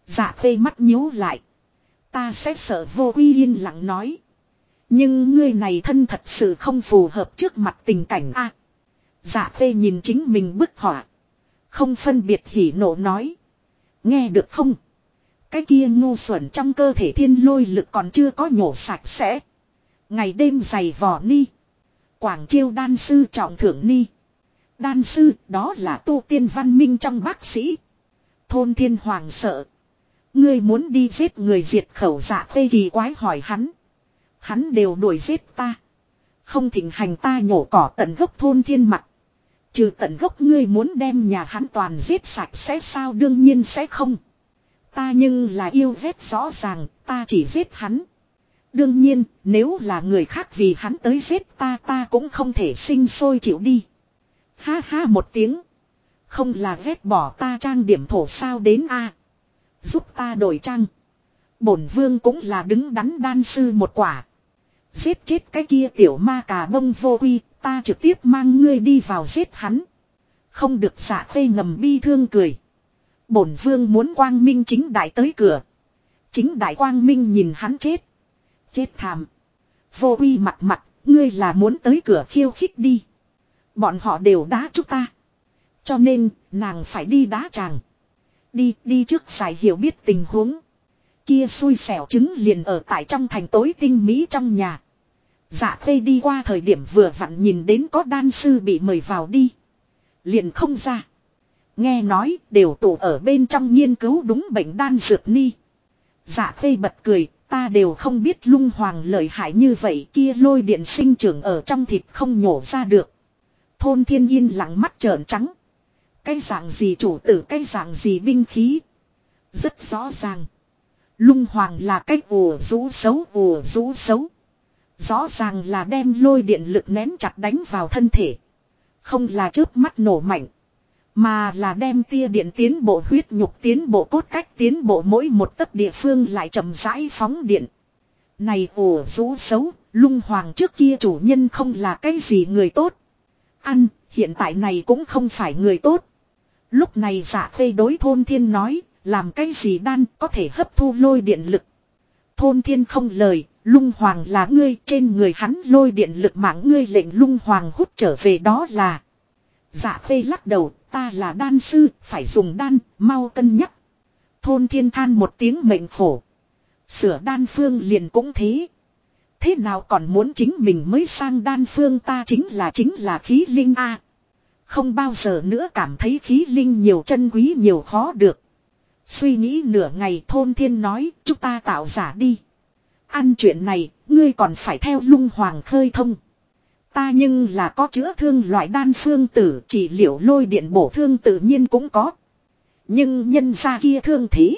Dạ phê mắt nhíu lại. Ta sẽ sợ Vô Quy yên lặng nói. Nhưng ngươi này thân thật sự không phù hợp trước mặt tình cảnh a. Dạ phê nhìn chính mình bức họa. Không phân biệt hỉ nộ nói. Nghe được không? Cái kia ngu xuẩn trong cơ thể thiên lôi lực còn chưa có nhổ sạch sẽ. Ngày đêm dày vò ni. Quảng chiêu đan sư trọng thưởng ni. Đan sư đó là tu tiên văn minh trong bác sĩ. Thôn thiên hoàng sợ. Ngươi muốn đi giết người diệt khẩu dạ phê kỳ quái hỏi hắn. Hắn đều đuổi giết ta. Không thịnh hành ta nhổ cỏ tận gốc thôn thiên mặt. Trừ tận gốc ngươi muốn đem nhà hắn toàn giết sạch sẽ sao đương nhiên sẽ không. Ta nhưng là yêu ghét rõ ràng, ta chỉ giết hắn. Đương nhiên, nếu là người khác vì hắn tới giết ta ta cũng không thể sinh sôi chịu đi. Ha ha một tiếng. Không là ghét bỏ ta trang điểm thổ sao đến a. Giúp ta đổi trang. Bổn vương cũng là đứng đắn đan sư một quả. Giết chết cái kia tiểu ma cà bông Vô Quy, ta trực tiếp mang ngươi đi vào giết hắn. Không được Dạ phê ngầm bi thương cười. Bổn vương muốn quang minh chính đại tới cửa. Chính đại quang minh nhìn hắn chết. Chết thảm. Vô Quy mặt, ngươi là muốn tới cửa khiêu khích đi. Bọn họ đều đá chúng ta. Cho nên, nàng phải đi đá chàng. Đi trước giải hiểu biết tình huống. Kia xui xẻo trứng liền ở tại trong thành tối tinh mỹ trong nhà. Dạ phê đi qua thời điểm vừa vặn nhìn đến có đan sư bị mời vào đi. Liền không ra. Nghe nói đều tụ ở bên trong nghiên cứu đúng bệnh đan dược ni. Dạ phê bật cười, ta đều không biết lung hoàng lợi hại như vậy kia lôi điện sinh trưởng ở trong thịt không nhổ ra được. Thôn thiên yên lặng mắt trợn trắng. Cái dạng gì chủ tử cái dạng gì binh khí. Rất rõ ràng. Lung hoàng là cái ùa rũ xấu. Rõ ràng là đem lôi điện lực nén chặt đánh vào thân thể. Không là chớp mắt nổ mạnh. Mà là đem tia điện tiến bộ huyết nhục tiến bộ cốt cách tiến bộ mỗi một tấc địa phương lại chậm rãi phóng điện. Này ùa rũ xấu, lung hoàng trước kia chủ nhân không là cái gì người tốt. Ăn, hiện tại này cũng không phải người tốt. Lúc này Dạ phê đối thôn thiên nói, làm cái gì đan có thể hấp thu lôi điện lực. Thôn thiên không lời, lung hoàng là ngươi trên người hắn lôi điện lực mạng ngươi lệnh lung hoàng hút trở về đó là. Dạ phê lắc đầu, ta là đan sư, phải dùng đan, mau cân nhắc. Thôn thiên than một tiếng mệnh khổ. Sửa đan phương liền cũng thế. Thế nào còn muốn chính mình mới sang đan phương ta chính là khí linh a. Không bao giờ nữa cảm thấy khí linh nhiều chân quý nhiều khó được. Suy nghĩ nửa ngày thôn thiên nói chúng ta tạo giả đi. Ăn chuyện này ngươi còn phải theo lung hoàng khơi thông. Ta nhưng là có chữa thương loại đan phương tử trị liệu lôi điện bổ thương tự nhiên cũng có. Nhưng nhân ra kia thương thế.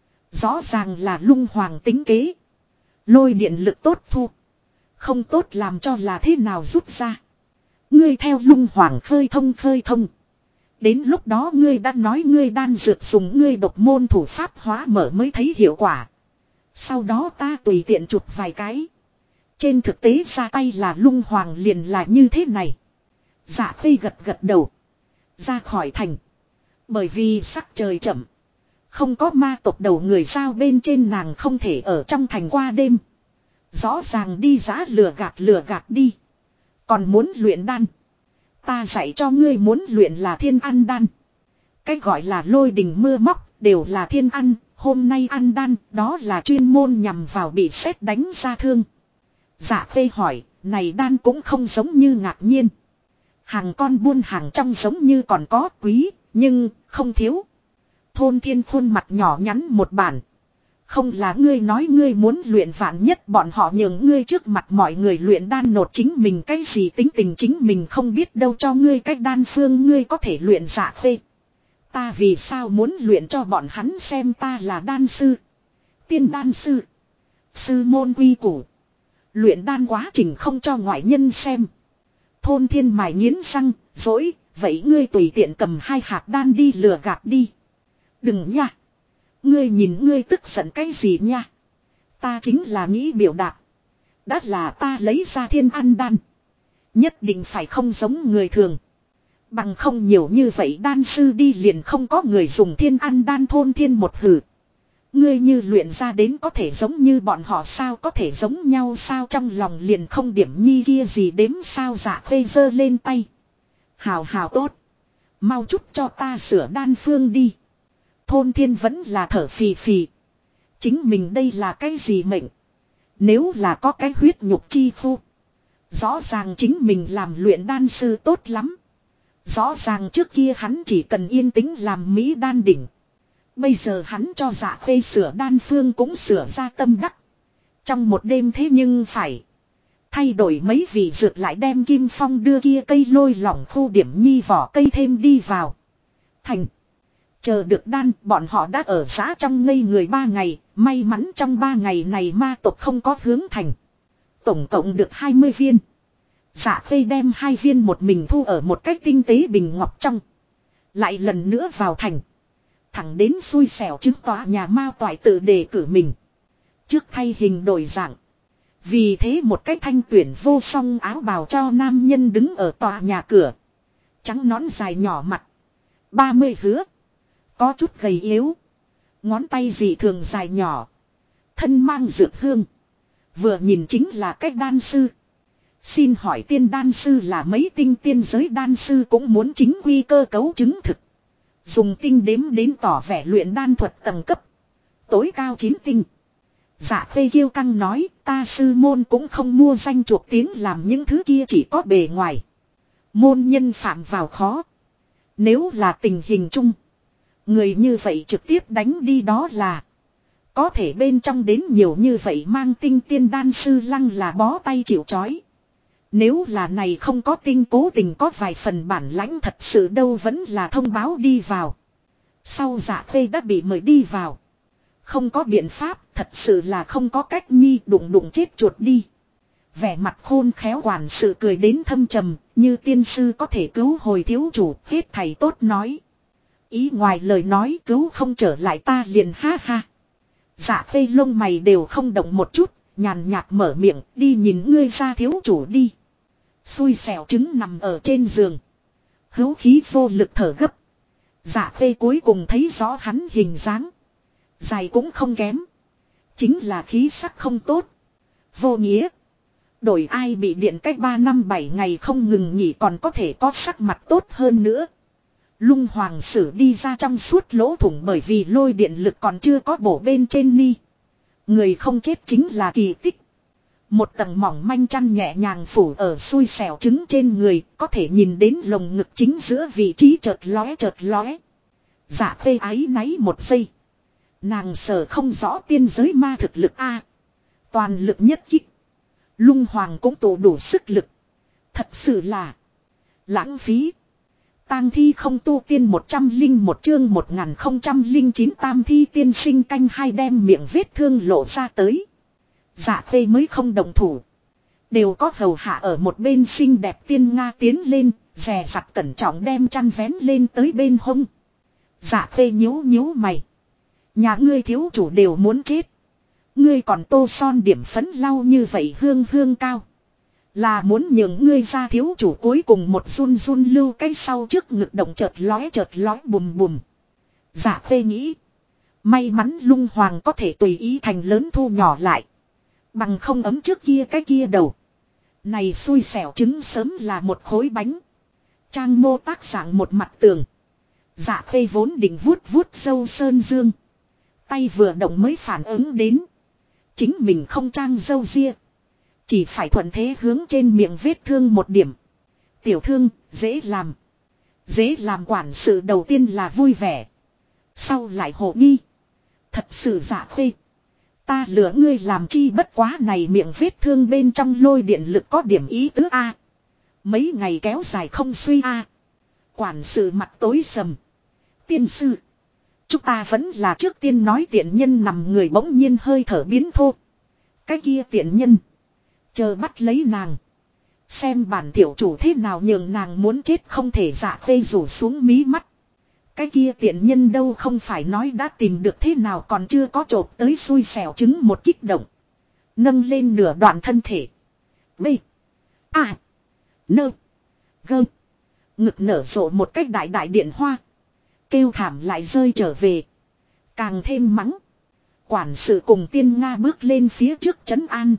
Rõ ràng là lung hoàng tính kế. Lôi điện lực tốt thu. Không tốt làm cho là thế nào rút ra. Ngươi theo lung hoàng khơi thông. Đến lúc đó ngươi đã nói ngươi đan dược dùng ngươi độc môn thủ pháp hóa mở mới thấy hiệu quả. Sau đó ta tùy tiện chụp vài cái. Trên thực tế ra tay là lung hoàng liền là như thế này. Dạ phê gật đầu. Ra khỏi thành. Bởi vì sắc trời chậm. Không có ma tộc đầu người sao bên trên nàng không thể ở trong thành qua đêm. Rõ ràng đi giã lừa gạt đi. Còn muốn luyện đan. Ta dạy cho ngươi muốn luyện là thiên ăn đan. Cái gọi là lôi đình mưa móc đều là thiên ăn. Hôm nay ăn đan đó là chuyên môn nhằm vào bị sét đánh ra thương. Dạ phê hỏi, này đan cũng không giống như ngạc nhiên. Hàng con buôn hàng trong giống như còn có quý, nhưng không thiếu. Thôn thiên khuôn mặt nhỏ nhắn một bản. Không là ngươi nói ngươi muốn luyện vạn nhất bọn họ nhường ngươi trước mặt mọi người luyện đan nột chính mình cái gì tính tình chính mình không biết đâu cho ngươi cách đan phương ngươi có thể luyện dạ phê. Ta vì sao muốn luyện cho bọn hắn xem ta là đan sư. Tiên đan sư. Sư môn quy củ. Luyện đan quá trình không cho ngoại nhân xem. Thôn thiên mài nghiến răng, dỗi, vậy ngươi tùy tiện cầm 2 hạt đan đi lừa gạt đi. Đừng nha. Ngươi nhìn ngươi tức giận cái gì nha. Ta chính là nghĩ biểu đạt. Đã là ta lấy ra thiên ăn đan. Nhất định phải không giống người thường. Bằng không nhiều như vậy đan sư đi liền không có người dùng thiên ăn đan thôn thiên một hử. Ngươi như luyện ra đến có thể giống như bọn họ sao, có thể giống nhau sao, trong lòng liền không điểm nhi kia gì đếm sao. Dạ khê giơ lên tay. Hào hào tốt. Mau chút cho ta sửa đan phương đi. Thôn thiên vẫn là thở phì phì. Chính mình đây là cái gì mệnh? Nếu là có cái huyết nhục chi khu. Rõ ràng chính mình làm luyện đan sư tốt lắm. Rõ ràng trước kia hắn chỉ cần yên tĩnh làm mỹ đan đỉnh. Bây giờ hắn cho Dạ khê sửa đan phương cũng sửa ra tâm đắc. Trong một đêm thế nhưng phải thay đổi mấy vị dược, lại đem Kim Phong đưa kia cây lôi lỏng khu điểm nhi vỏ cây thêm đi vào. Thành. Chờ được đan, bọn họ đã ở xã trong ngây người 3 ngày, may mắn trong 3 ngày này ma tộc không có hướng thành. Tổng cộng được 20 viên. Dạ khê đem 2 viên một mình thu ở một cách tinh tế bình ngọc trong. Lại lần nữa vào thành. Thẳng đến xui xẻo chứng tòa nhà Mao Toại tự đề cử mình. Trước thay hình đổi dạng. Vì thế một cái thanh tuyển vô song áo bào cho nam nhân đứng ở tòa nhà cửa. Trắng nón dài nhỏ mặt. 30 hứa. Có chút gầy yếu. Ngón tay dị thường dài nhỏ. Thân mang dược hương. Vừa nhìn chính là cách đan sư. Xin hỏi tiên đan sư là mấy tinh tiên giới đan sư cũng muốn chính quy cơ cấu chứng thực. Dùng tinh đếm đến tỏ vẻ luyện đan thuật tầng cấp. Tối cao 9 tinh. Dạ khê kiêu căng nói, ta sư môn cũng không mua danh chuộc tiếng làm những thứ kia, chỉ có bề ngoài. Môn nhân phạm vào khó. Nếu là tình hình chung, người như vậy trực tiếp đánh đi đó là. Có thể bên trong đến nhiều như vậy mang tinh tiên đan sư lăng là bó tay chịu trói. Nếu là này không có tinh, cố tình có vài phần bản lãnh thật sự đâu vẫn là thông báo đi vào. Sau Dạ khê đã bị mời đi vào. Không có biện pháp, thật sự là không có cách nhi, đụng chết chuột đi. Vẻ mặt khôn khéo quản sự cười đến thâm trầm, như tiên sư có thể cứu hồi thiếu chủ, hết thầy tốt nói. Ý ngoài lời nói cứu không trở lại ta liền ha ha. Dạ khê lông mày đều không động một chút, nhàn nhạt mở miệng, đi nhìn ngươi ra thiếu chủ đi. Xui xẻo trứng nằm ở trên giường. Hữu khí vô lực thở gấp. Dạ khê cuối cùng thấy rõ hắn hình dáng. Dài cũng không kém. Chính là khí sắc không tốt. Vô nghĩa. Đổi ai bị điện cách 3 năm 7 ngày không ngừng nghỉ còn có thể có sắc mặt tốt hơn nữa. Lung hoàng sử đi ra trong suốt lỗ thủng bởi vì lôi điện lực còn chưa có bổ bên trên ni. Người không chết chính là kỳ tích. Một tầng mỏng manh chăn nhẹ nhàng phủ ở xui xẻo trứng trên người, có thể nhìn đến lồng ngực chính giữa vị trí chợt lóe. Dạ khê áy náy một giây. Nàng sợ không rõ tiên giới ma thực lực a. Toàn lực nhất kích. Lung hoàng cũng tụ đủ sức lực. Thật sự là lãng phí. Tang thi không tu tiên 101 chương 1009 tam thi tiên sinh canh hai đem miệng vết thương lộ ra tới. Dạ khê mới không đồng thủ. Đều có hầu hạ ở một bên xinh đẹp tiên Nga tiến lên, dè dặt cẩn trọng đem chăn vén lên tới bên hông. Dạ khê nhíu mày. Nhà ngươi thiếu chủ đều muốn chết. Ngươi còn tô son điểm phấn lau như vậy hương cao. Là muốn nhường ngươi ra thiếu chủ cuối cùng một run lưu cái sau trước ngực động chợt lóe bùm. Dạ khê nghĩ. May mắn lung hoàng có thể tùy ý thành lớn thu nhỏ lại. Bằng không ấm trước kia cái kia đầu. Này xui xẻo trứng sớm là một khối bánh. Trang mô tác dạng một mặt tường. Dạ khê vốn định vuốt sâu sơn dương. Tay vừa động mới phản ứng đến. Chính mình không trang dâu ria. Chỉ phải thuận thế hướng trên miệng vết thương một điểm. Tiểu thương, dễ làm. Dễ làm quản sự đầu tiên là vui vẻ. Sau lại hồ nghi. Thật sự Dạ khê. Ta lừa ngươi làm chi bất quá này miệng vết thương bên trong lôi điện lực có điểm ý tứ a. Mấy ngày kéo dài không suy a. Quản sự mặt tối sầm. Tiên sư. Chúng ta vẫn là trước tiên nói tiện nhân nằm người bỗng nhiên hơi thở biến thô. Cái kia tiện nhân. Chờ bắt lấy nàng. Xem bản tiểu chủ thế nào nhường nàng muốn chết không thể. Dạ khê rủ xuống mí mắt. Cái kia tiện nhân đâu không phải nói đã tìm được thế nào còn chưa có chộp tới xui xẻo trứng một kích động. Nâng lên nửa đoạn thân thể. B. A. Nơ. Gơ. Ngực nở rộ một cách đại điện hoa. Kêu thảm lại rơi trở về. Càng thêm mắng. Quản sự cùng Tiên Nga bước lên phía trước trấn an.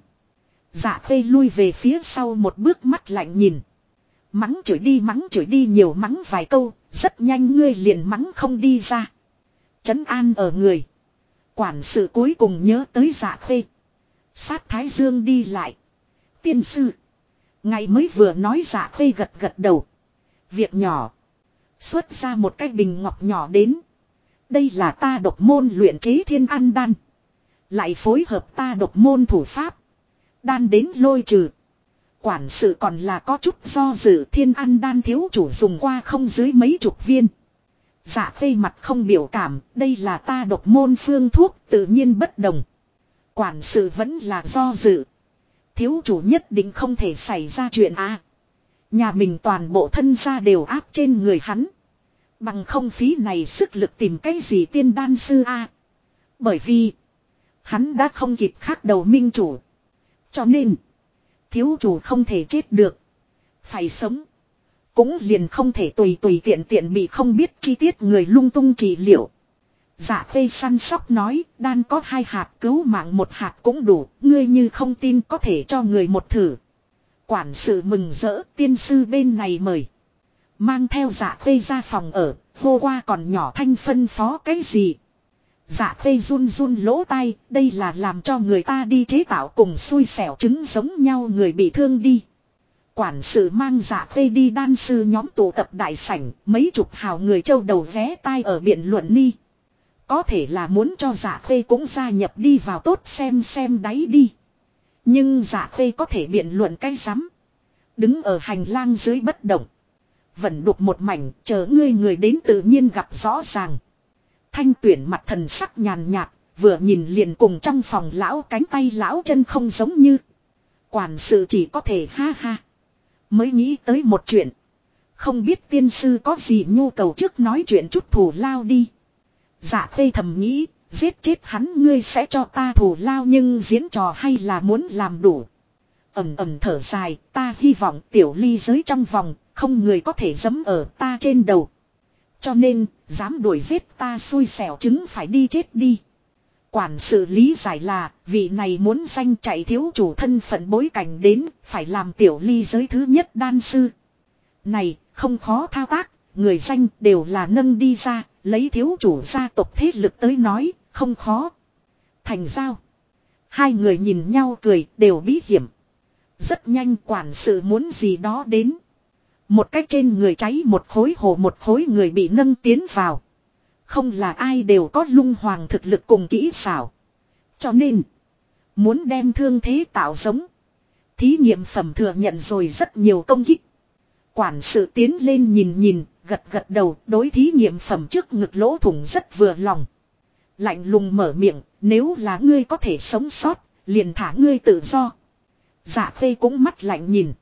Dạ Khê lui về phía sau một bước, mắt lạnh nhìn. Mắng chửi đi nhiều mắng vài câu, rất nhanh ngươi liền mắng không đi ra. Trấn an ở người. Quản sự cuối cùng nhớ tới Dạ Khê. Sát Thái Dương đi lại. Tiên sư. Ngày mới vừa nói. Dạ Khê gật gật đầu. Việc nhỏ. Xuất ra một cái bình ngọc nhỏ đến. Đây là ta độc môn luyện chế thiên an đan. Lại phối hợp ta độc môn thủ pháp. Đan đến lôi trừ. Quản sự còn là có chút do dự. Thiên an đan thiếu chủ dùng qua không dưới mấy chục viên. Dạ Khê mặt không biểu cảm. Đây là ta độc môn phương thuốc, tự nhiên bất đồng. Quản sự vẫn là do dự. Thiếu chủ nhất định không thể xảy ra chuyện Nhà mình toàn bộ thân gia đều áp trên người hắn. Bằng không phí này sức lực tìm cái gì tiên đan sư Bởi vì hắn đã không kịp khác đầu minh chủ. Cho nên thiếu chủ không thể chết được. Phải sống. Cũng liền không thể tùy tiện bị không biết chi tiết người lung tung trị liệu. Dạ Khê săn sóc nói, đan có 2 hạt, cứu mạng 1 hạt cũng đủ, ngươi như không tin có thể cho người một thử. Quản sự mừng rỡ, tiên sư bên này mời. Mang theo Dạ Khê ra phòng ở, hô qua còn nhỏ thanh phân phó cái gì. Dạ Khê run run lỗ tai, đây là làm cho người ta đi chế tạo cùng xui xẻo trứng giống nhau người bị thương đi. Quản sự mang Dạ Khê đi đan sư nhóm tụ tập đại sảnh, mấy chục hào người châu đầu vé tai ở biện luận ni. Có thể là muốn cho Dạ Khê cũng gia nhập đi vào tốt xem đáy đi. Nhưng Dạ Khê có thể biện luận cái rắm. Đứng ở hành lang dưới bất động. Vẫn đục một mảnh, chờ ngươi người đến tự nhiên gặp rõ ràng. Thanh Tuyển mặt thần sắc nhàn nhạt, vừa nhìn liền cùng trong phòng lão cánh tay lão chân không giống như. Quản sự chỉ có thể ha ha. Mới nghĩ tới một chuyện. Không biết tiên sư có gì nhu cầu trước nói chuyện chút thù lao đi. Dạ Khê thầm nghĩ, giết chết hắn ngươi sẽ cho ta thù lao nhưng diễn trò hay là muốn làm đủ. Ẩm thở dài, ta hy vọng tiểu ly giới trong vòng, không người có thể giẫm ở ta trên đầu. Cho nên, dám đuổi giết ta xui xẻo trứng phải đi chết đi. Quản sự lý giải là, vị này muốn danh chạy thiếu chủ thân phận bối cảnh đến, phải làm tiểu ly giới thứ nhất đan sư. Này, không khó thao tác, người danh đều là nâng đi ra, lấy thiếu chủ gia tộc thế lực tới nói, không khó. Thành giao. Hai người nhìn nhau cười, đều bí hiểm. Rất nhanh quản sự muốn gì đó đến. Một cách trên người cháy một khối hồ một khối người bị nâng tiến vào. Không là ai đều có lung hoàng thực lực cùng kỹ xảo. Cho nên, muốn đem thương thế tạo giống. Thí nghiệm phẩm thừa nhận rồi rất nhiều công kích. Quản sự tiến lên nhìn, gật đầu, đối thí nghiệm phẩm trước ngực lỗ thủng rất vừa lòng. Lạnh lùng mở miệng, nếu là ngươi có thể sống sót, liền thả ngươi tự do. Dạ Khê cũng mắt lạnh nhìn.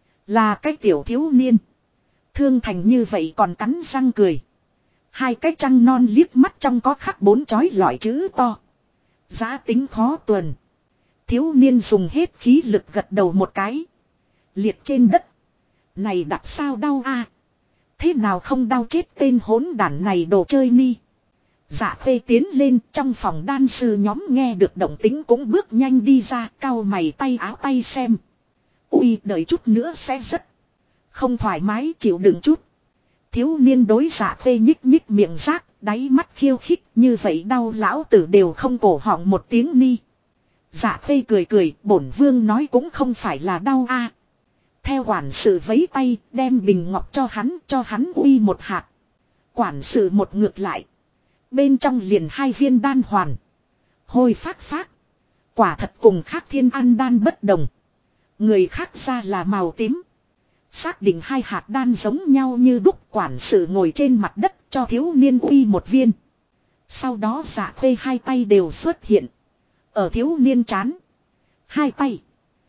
Là cái tiểu thiếu niên. Thương thành như vậy còn cắn răng cười. Hai cái trăng non liếc mắt trong có khắc 4 chói lọi chữ to. Giá tính khó tuần. Thiếu niên dùng hết khí lực gật đầu một cái. Liệt trên đất. Này đặt sao đau Thế nào không đau chết tên hỗn đản này đồ chơi ni. Dạ Khê tiến lên trong phòng đan sư nhóm nghe được động tính cũng bước nhanh đi ra cau mày tay áo tay xem. Ui đợi chút nữa sẽ rất. Không thoải mái chịu đựng chút. Thiếu niên đối Dạ Khê nhích miệng rác, đáy mắt khiêu khích như vậy đau lão tử đều không cổ họng một tiếng ni. Dạ Khê cười, bổn vương nói cũng không phải là đau Theo quản sự vấy tay, đem bình ngọc cho hắn uy một hạt. Quản sự một ngược lại. Bên trong liền 2 viên đan hoàn. Hôi phác. Quả thật cùng khác thiên an đan bất đồng. Người khác ra là màu tím. Xác định 2 hạt đan giống nhau như đúc, quản sự ngồi trên mặt đất cho thiếu niên uy một viên. Sau đó Dạ Khê 2 tay đều xuất hiện. Ở thiếu niên trán. 2 tay.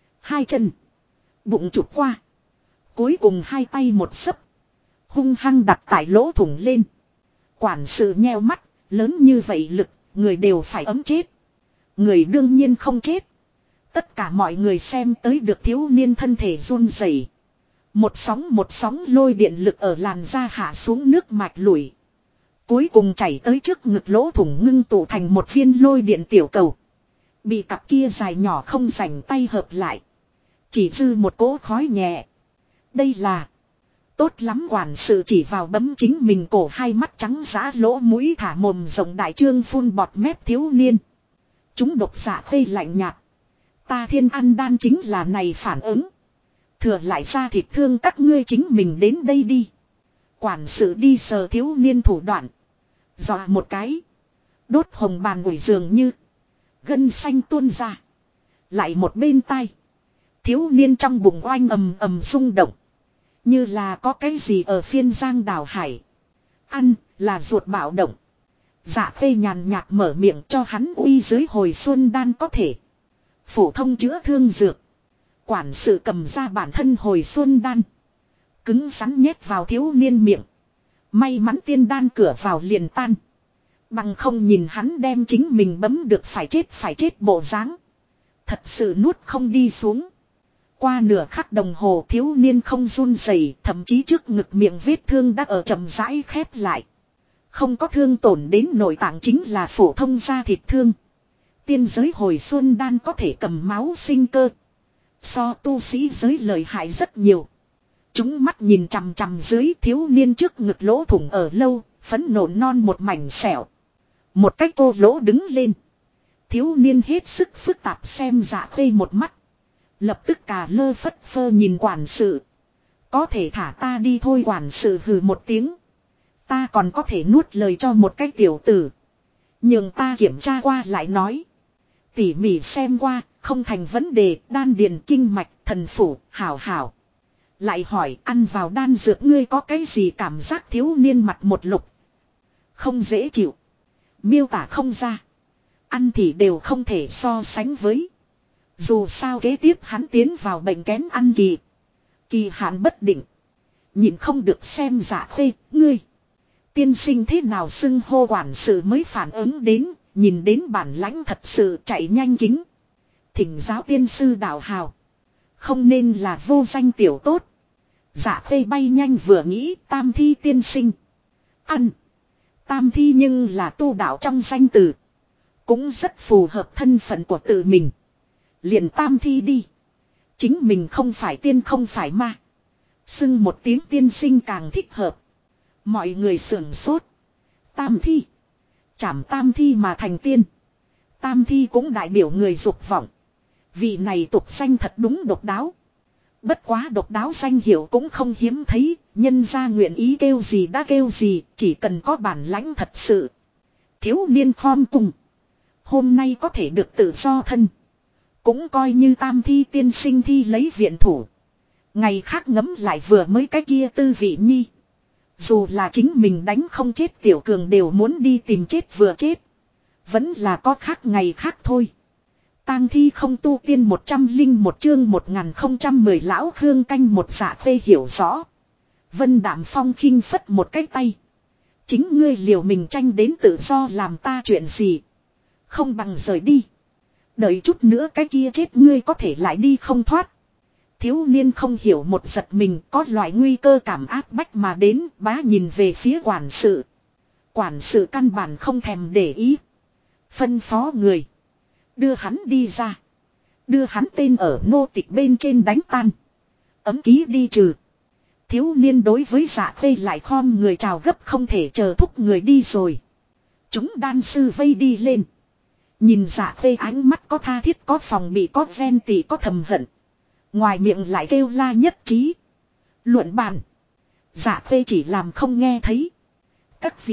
2 chân. Bụng chụp qua. Cuối cùng 2 tay một xấp. Hung hăng đặt tại lỗ thủng lên. Quản sự nheo mắt. Lớn như vậy lực. Người đều phải ấm chết. Người đương nhiên không chết. Tất cả mọi người xem tới được thiếu niên thân thể run rẩy. Một sóng lôi điện lực ở làn da hạ xuống nước mạch lủi. Cuối cùng chảy tới trước ngực lỗ thủng ngưng tụ thành một viên lôi điện tiểu cầu. Bị cặp kia dài nhỏ không rảnh tay hợp lại. Chỉ dư một cỗ khói nhẹ. Đây là. Tốt lắm quản sự chỉ vào bấm chính mình cổ, hai mắt trắng giã lỗ mũi thả mồm rộng đại trương phun bọt mép thiếu niên. Chúng độc dạ khê lạnh nhạt. Ta thiên ăn đan chính là này phản ứng. Thừa lại ra thịt thương các ngươi chính mình đến đây đi. Quản sự đi sờ thiếu niên thủ đoạn. Dọa một cái. Đốt hồng bàn ủi dường như. Gân xanh tuôn ra. Lại một bên tai. Thiếu niên trong bụng oanh ầm ầm rung động. Như là có cái gì ở phiên giang đảo hải. Ăn là ruột bạo động. Dạ khê nhàn nhạt mở miệng cho hắn uy dưới hồi xuân đan có thể. Phổ thông chữa thương dược. Quản sự cầm ra bản thân hồi xuân đan. Cứng rắn nhét vào thiếu niên miệng. May mắn tiên đan cửa vào liền tan. Bằng không nhìn hắn đem chính mình bấm được phải chết bộ dáng. Thật sự nuốt không đi xuống. Qua nửa khắc đồng hồ thiếu niên không run rẩy, thậm chí trước ngực miệng vết thương đã ở chậm rãi khép lại. Không có thương tổn đến nội tạng chính là phổ thông da thịt thương. Tiên giới hồi xuân đan có thể cầm máu sinh cơ. So tu sĩ giới lợi hại rất nhiều. Chúng mắt nhìn chằm chằm dưới thiếu niên trước ngực lỗ thủng ở lâu, phấn nộ non một mảnh sẹo. Một cái cô lỗ đứng lên. Thiếu niên hết sức phức tạp xem Dạ Khê một mắt. Lập tức cả lơ phất phơ nhìn quản sự. Có thể thả ta đi thôi, quản sự hừ một tiếng. Ta còn có thể nuốt lời cho một cái tiểu tử. Nhưng ta kiểm tra qua lại nói. Tỉ mỉ xem qua, không thành vấn đề, đan điền kinh mạch, thần phủ, hảo hảo. Lại hỏi ăn vào đan dược ngươi có cái gì cảm giác, thiếu niên mặt một lục. Không dễ chịu. Miêu tả không ra. Ăn thì đều không thể so sánh với. Dù sao kế tiếp hắn tiến vào bệnh kén ăn kỳ. Kỳ hạn bất định. Nhìn không được xem Dạ Khê, ngươi. Tiên sinh thế nào xưng hô, quản sự mới phản ứng đến, nhìn đến bản lãnh thật sự chạy nhanh kính. Thỉnh giáo tiên sư đạo hào. Không nên là vô danh tiểu tốt. Dạ Khê bay nhanh vừa nghĩ tam thi tiên sinh. Ăn. Tam thi nhưng là tu đạo trong danh từ. Cũng rất phù hợp thân phận của tự mình. Liền tam thi đi. Chính mình không phải tiên không phải ma. Xưng một tiếng tiên sinh càng thích hợp. Mọi người sưởng sốt. Tam thi. Chảm tam thi mà thành tiên. Tam thi cũng đại biểu người dục vọng. Vị này tục danh thật đúng độc đáo. Bất quá độc đáo danh hiệu cũng không hiếm thấy. Nhân ra nguyện ý kêu gì đã kêu gì. Chỉ cần có bản lãnh thật sự. Thiếu niên khom cùng. Hôm nay có thể được tự do thân. Cũng coi như tam thi tiên sinh thi lấy viện thủ. Ngày khác ngấm lại vừa mới cái kia tư vị nhi. Dù là chính mình đánh không chết tiểu cường đều muốn đi tìm chết vừa chết. Vẫn là có khác ngày khác thôi. Tang thi không tu tiên 101 chương 1010 lão Khương canh một. Dạ Khê hiểu rõ. Vân Đạm Phong khinh phất một cái tay. Chính ngươi liều mình tranh đến tự do làm ta chuyện gì. Không bằng rời đi. Đợi chút nữa cái kia chết ngươi có thể lại đi không thoát. Thiếu niên không hiểu một giật mình, có loại nguy cơ cảm áp bách mà đến, bá nhìn về phía quản sự. Quản sự căn bản không thèm để ý. Phân phó người. Đưa hắn đi ra. Đưa hắn tên ở nô tịch bên trên đánh tan. Ấm ký đi trừ. Thiếu niên đối với Dạ Khê lại khom người chào gấp không thể chờ thúc người đi rồi. Chúng đan sư vây đi lên. Nhìn Dạ Khê ánh mắt có tha thiết có phòng bị có ghen tị có thầm hận. Ngoài miệng lại kêu la nhất trí. Luận bàn. Dạ Khê chỉ làm không nghe thấy. Các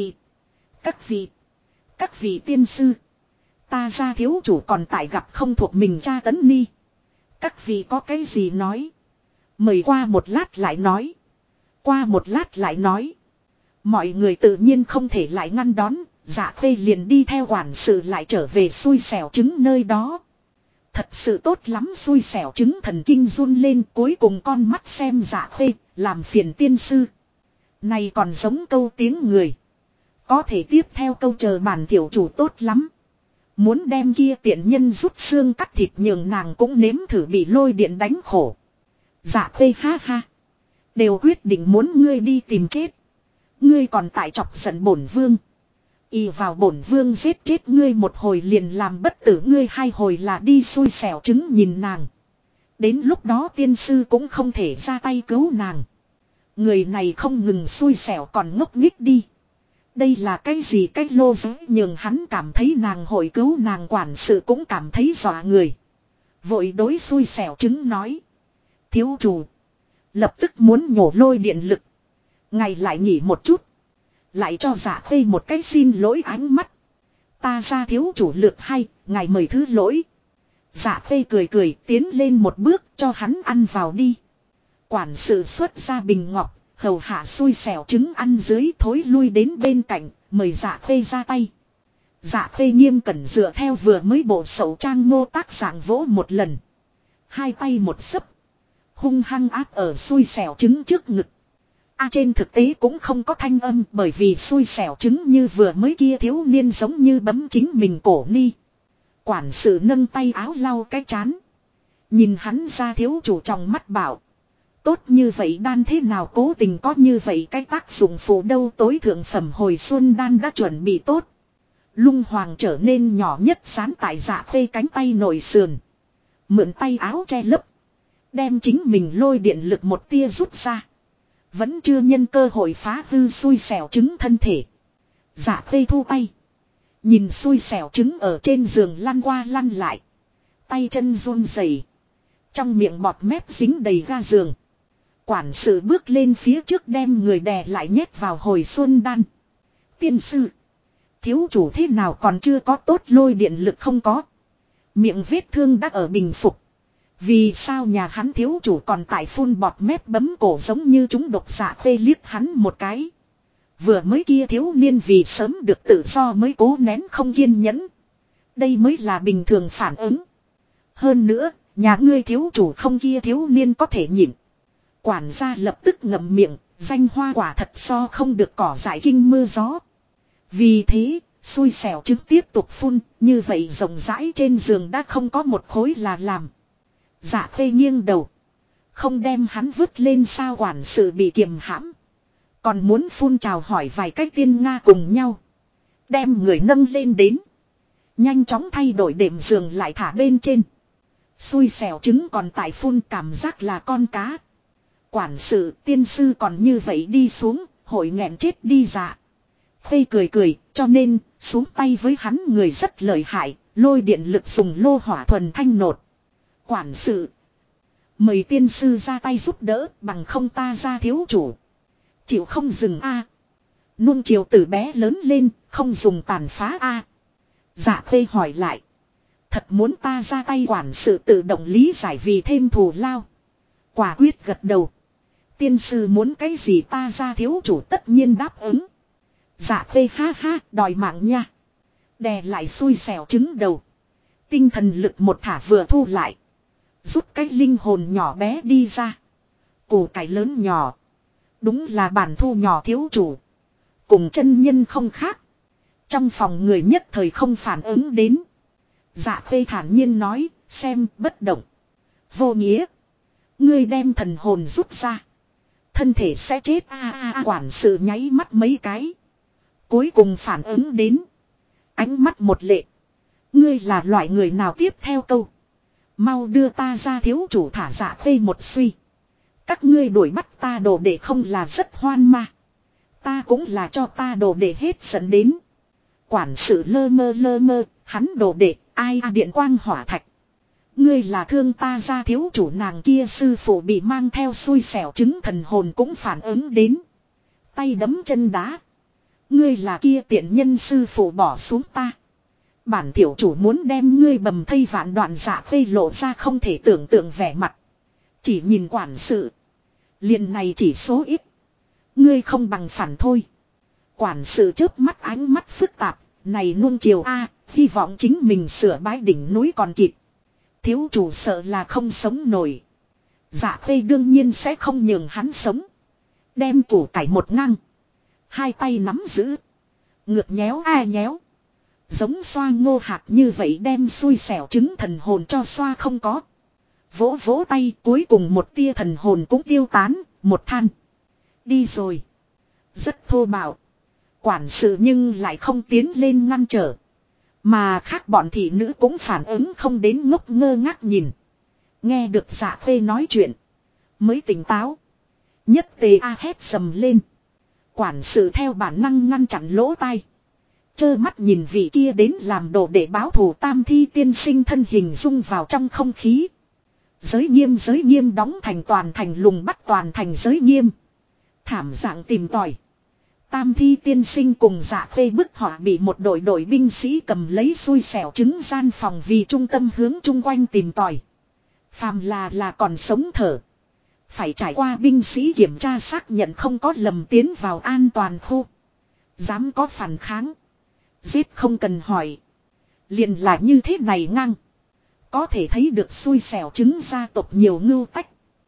vị tiên sư. Ta ra thiếu chủ còn tại gặp không thuộc mình tra tấn ni. Các vị có cái gì nói. Mời qua một lát lại nói. Qua một lát lại nói. Mọi người tự nhiên không thể lại ngăn đón. Dạ Khê liền đi theo quản sự lại trở về xui xẻo trứng nơi đó. Thật sự tốt lắm, xui xẻo trứng thần kinh run lên, cuối cùng con mắt xem Dạ Khê, làm phiền tiên sư. Này còn giống câu tiếng người. Có thể tiếp theo câu chờ bản tiểu chủ tốt lắm. Muốn đem kia tiện nhân rút xương cắt thịt nhường nàng cũng nếm thử bị lôi điện đánh khổ. Dạ Khê ha ha. Đều quyết định muốn ngươi đi tìm chết. Ngươi còn tại chọc giận bổn vương. Ì vào bổn vương giết chết ngươi một hồi liền làm bất tử ngươi, hai hồi là đi xui xẻo trứng nhìn nàng. Đến lúc đó tiên sư cũng không thể ra tay cứu nàng. Người này không ngừng xui xẻo còn ngốc nghếch đi. Đây là cái gì cái lô giới nhường hắn cảm thấy nàng hội cứu nàng, quản sự cũng cảm thấy dọa người. Vội đối xui xẻo trứng nói. Thiếu chủ. Lập tức muốn nhổ lôi điện lực. Ngày lại nghỉ một chút. Lại cho Dạ Khê một cái xin lỗi ánh mắt. Ta ra thiếu chủ lược hay, ngài mời thứ lỗi. Dạ Khê cười cười tiến lên một bước cho hắn ăn vào đi. Quản sự xuất ra bình ngọc, hầu hạ xui xẻo trứng ăn dưới thối lui đến bên cạnh, mời Dạ Khê ra tay. Dạ Khê nghiêm cẩn dựa theo vừa mới bộ sậu trang mô tác dạng vỗ một lần. Hai tay một xấp. Hung hăng áp ở xui xẻo trứng trước ngực. Trên thực tế cũng không có thanh âm, bởi vì xui xẻo trứng như vừa mới kia thiếu niên giống như bấm chính mình cổ ni. Quản sự nâng tay áo lau cái chán. Nhìn hắn ra thiếu chủ trong mắt bảo. Tốt như vậy đan thế nào cố tình có như vậy cái tác dụng phụ đâu, tối thượng phẩm hồi xuân đan đã chuẩn bị tốt. Lung hoàng trở nên nhỏ nhất sán tại Dạ Khê cánh tay nội sườn. Mượn tay áo che lấp. Đem chính mình lôi điện lực một tia rút ra. Vẫn chưa nhân cơ hội phá hư xui xẻo trứng thân thể. Dạ Khê thu tay. Nhìn xui xẻo trứng ở trên giường lăn qua lăn lại. Tay chân run rẩy, trong miệng bọt mép dính đầy ga giường. Quản sự bước lên phía trước đem người đè lại nhét vào hồi xuân đan. Tiên sư. Thiếu chủ thế nào còn chưa có tốt lôi điện lực không có. Miệng vết thương đã ở bình phục. Vì sao nhà hắn thiếu chủ còn tại phun bọt mép bấm cổ giống như chúng độc. Dạ Khê liếc hắn một cái. Vừa mới kia thiếu niên vì sớm được tự do mới cố nén không kiên nhẫn. Đây mới là bình thường phản ứng. Hơn nữa, nhà ngươi thiếu chủ không kia thiếu niên có thể nhịn. Quản gia lập tức ngậm miệng, danh hoa quả thật so không được cỏ dại kinh mưa gió. Vì thế, xui xẻo trứng tiếp tục phun, như vậy rộng rãi trên giường đã không có một khối là làm. Dạ Khê nghiêng đầu. Không đem hắn vứt lên sao, quản sự bị kiềm hãm. Còn muốn phun trào hỏi vài cách tiên Nga cùng nhau. Đem người nâng lên đến. Nhanh chóng thay đổi đệm giường lại thả bên trên. Xui xẻo trứng còn tại phun cảm giác là con cá. Quản sự tiên sư còn như vậy đi xuống, hội nghẹn chết đi. Dạ Khê cười cười, cho nên xuống tay với hắn người rất lợi hại, lôi điện lực dùng lô hỏa thuần thanh nột. Quản sự. Mời tiên sư ra tay giúp đỡ, bằng không ta ra thiếu chủ. Chịu không dừng a. Nuông chiều từ bé lớn lên, không dùng tàn phá a. Dạ Khê hỏi lại. Thật muốn ta ra tay, quản sự tự động lý giải vì thêm thù lao. Quả quyết gật đầu. Tiên sư muốn cái gì ta ra thiếu chủ tất nhiên đáp ứng. Dạ Khê ha ha, đòi mạng nha. Đè lại xui xẻo trứng đầu. Tinh thần lực một thả vừa thu lại. Rút cái linh hồn nhỏ bé đi ra. Củ cải lớn nhỏ. Đúng là bản thu nhỏ thiếu chủ. Cùng chân nhân không khác. Trong phòng người nhất thời không phản ứng đến. Dạ Khê thản nhiên nói, xem bất động. Vô nghĩa. Ngươi đem thần hồn rút ra. Thân thể sẽ chết quản sự nháy mắt mấy cái. Cuối cùng phản ứng đến. Ánh mắt một lệ. Ngươi là loại người nào tiếp theo câu. Mau đưa ta ra thiếu chủ thả. Dạ Khê một suy. Các ngươi đuổi bắt ta đồ đệ không là rất hoan ma. Ta cũng là cho ta đồ đệ hết giận đến. Quản sự lơ mơ, hắn đồ đệ, ai điện quang hỏa thạch. Ngươi là thương ta ra thiếu chủ, nàng kia sư phụ bị mang theo xui xẻo trứng thần hồn cũng phản ứng đến. Tay đấm chân đá. Ngươi là kia tiện nhân sư phụ bỏ xuống ta. Bản tiểu chủ muốn đem ngươi bầm thây vạn đoạn. Dạ Khê lộ ra không thể tưởng tượng vẻ mặt. Chỉ nhìn quản sự. Liền này chỉ số ít. Ngươi không bằng phản thôi. Quản sự chớp mắt ánh mắt phức tạp. Này nuông chiều a, hy vọng chính mình sửa bái đỉnh núi còn kịp. Thiếu chủ sợ là không sống nổi. Dạ Khê đương nhiên sẽ không nhường hắn sống. Đem củ cải một ngang. Hai tay nắm giữ. Ngược nhéo ai nhéo. Giống xoa ngô hạt như vậy đem xui xẻo trứng thần hồn cho xoa không có. Vỗ vỗ tay cuối cùng một tia thần hồn cũng tiêu tán, một than. Đi rồi. Rất thô bạo. Quản sự nhưng lại không tiến lên ngăn trở. Mà khác bọn thị nữ cũng phản ứng không đến, ngốc ngơ ngác nhìn. Nghe được Dạ Khê nói chuyện. Mới tỉnh táo. Nhất tề a hét sầm lên. Quản sự theo bản năng ngăn chặn lỗ tai. Trơ mắt nhìn vị kia đến làm đồ để báo thù Tam Thi tiên sinh thân hình dung vào trong không khí. Giới nghiêm đóng thành toàn thành, lùng bắt toàn thành giới nghiêm. Thảm dạng tìm tòi. Tam Thi tiên sinh cùng Dạ Khê bức họa bị một đội binh sĩ cầm lấy xui xẻo trứng gian phòng vì trung tâm hướng chung quanh tìm tòi. Phàm là còn sống thở. Phải trải qua binh sĩ kiểm tra xác nhận không có lầm tiến vào an toàn khu. Dám có phản kháng. Giết không cần hỏi. Liền là như thế này ngang. Có thể thấy được xui xẻo trứng gia tộc nhiều ngưu tách.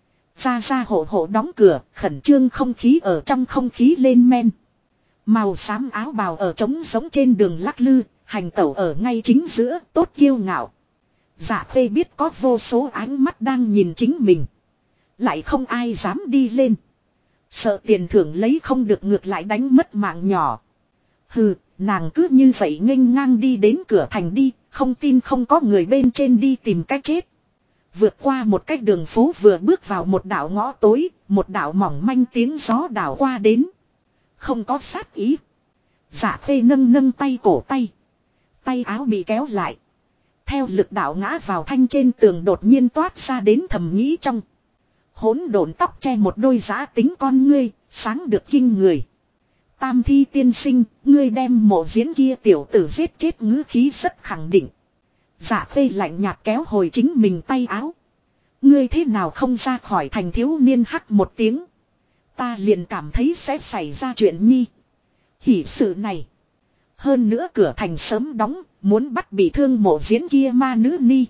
Ra hộ đóng cửa, khẩn trương không khí ở trong không khí lên men. Màu xám áo bào ở trống giống trên đường lắc lư, hành tẩu ở ngay chính giữa, tốt kiêu ngạo. Dạ Khê biết có vô số ánh mắt đang nhìn chính mình. Lại không ai dám đi lên. Sợ tiền thưởng lấy không được, ngược lại đánh mất mạng nhỏ. Hừ, nàng cứ như vậy nghênh ngang đi đến cửa thành đi, không tin không có người bên trên đi tìm cách chết. Vượt qua một cái đường phố, vừa bước vào một đảo ngõ tối, một đảo mỏng manh tiếng gió đảo qua đến. Không có sát ý. Dạ Khê nâng tay cổ tay. Tay áo bị kéo lại. Theo lực đạo ngã vào thanh trên tường, đột nhiên toát ra đến thầm nghĩ trong. Hỗn độn tóc che một đôi giã tính con ngươi, sáng được kinh người. Tam Thi tiên sinh, ngươi đem mộ diễn kia tiểu tử giết chết, ngữ khí rất khẳng định. Dạ Khê lạnh nhạt kéo hồi chính mình tay áo. Ngươi thế nào không ra khỏi thành? Thiếu niên hắc một tiếng. Ta liền cảm thấy sẽ xảy ra chuyện nhi. Hỉ sự này. Hơn nữa cửa thành sớm đóng, muốn bắt bị thương mộ diễn kia ma nữ ni.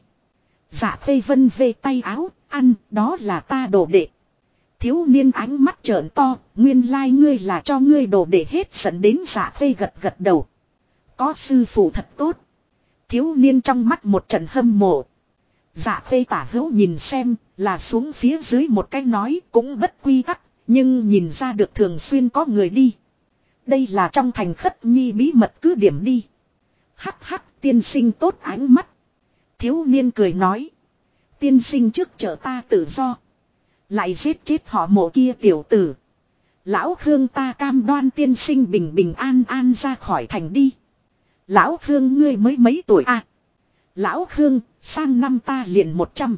Dạ Khê vân về tay áo, ăn, đó là ta đồ đệ. Thiếu niên ánh mắt trợn to, nguyên lai ngươi là cho ngươi đồ đệ hết giận đến. Dạ Khê gật đầu. Có sư phụ thật tốt. Thiếu niên trong mắt một trận hâm mộ. Dạ Khê tả hữu nhìn xem, là xuống phía dưới một cái nói cũng bất quy tắc, nhưng nhìn ra được thường xuyên có người đi. Đây là trong thành Khất Nhi bí mật cứ điểm đi. Hắc hắc, tiên sinh tốt ánh mắt. Thiếu niên cười nói. Tiên sinh trước chở ta tự do. Lại giết chết họ mộ kia tiểu tử. Lão Khương ta cam đoan tiên sinh bình bình an an ra khỏi thành đi. Lão Khương ngươi mới mấy tuổi à? Lão Khương, sang năm ta liền 100.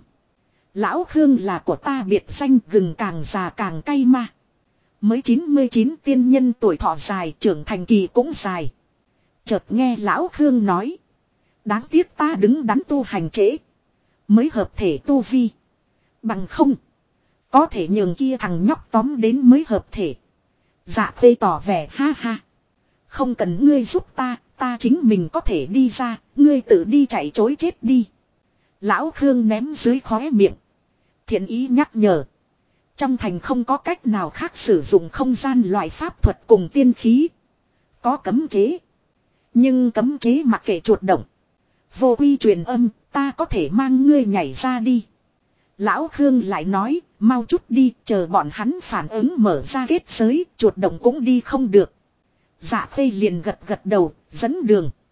Lão Khương là của ta biệt danh, gừng càng già càng cay ma. Mới 99 tiên nhân tuổi thọ dài, trưởng thành kỳ cũng dài. Chợt nghe Lão Khương nói. Đáng tiếc ta đứng đắn tu hành trễ. Mới hợp thể tu vi. Bằng không. Có thể nhường kia thằng nhóc tóm đến mới hợp thể. Dạ Khê tỏ vẻ ha ha. Không cần ngươi giúp ta, ta chính mình có thể đi ra, ngươi tự đi chạy chối chết đi. Lão Khương ném dưới khóe miệng. Thiện ý nhắc nhở. Trong thành không có cách nào khác sử dụng không gian loại pháp thuật cùng tiên khí. Có cấm chế. Nhưng cấm chế mặc kệ chuột động. Vô quy truyền âm, ta có thể mang ngươi nhảy ra đi. Lão Khương lại nói, mau chút đi, chờ bọn hắn phản ứng mở ra kết giới, chuột động cũng đi không được. Dạ Khê liền gật đầu, dẫn đường.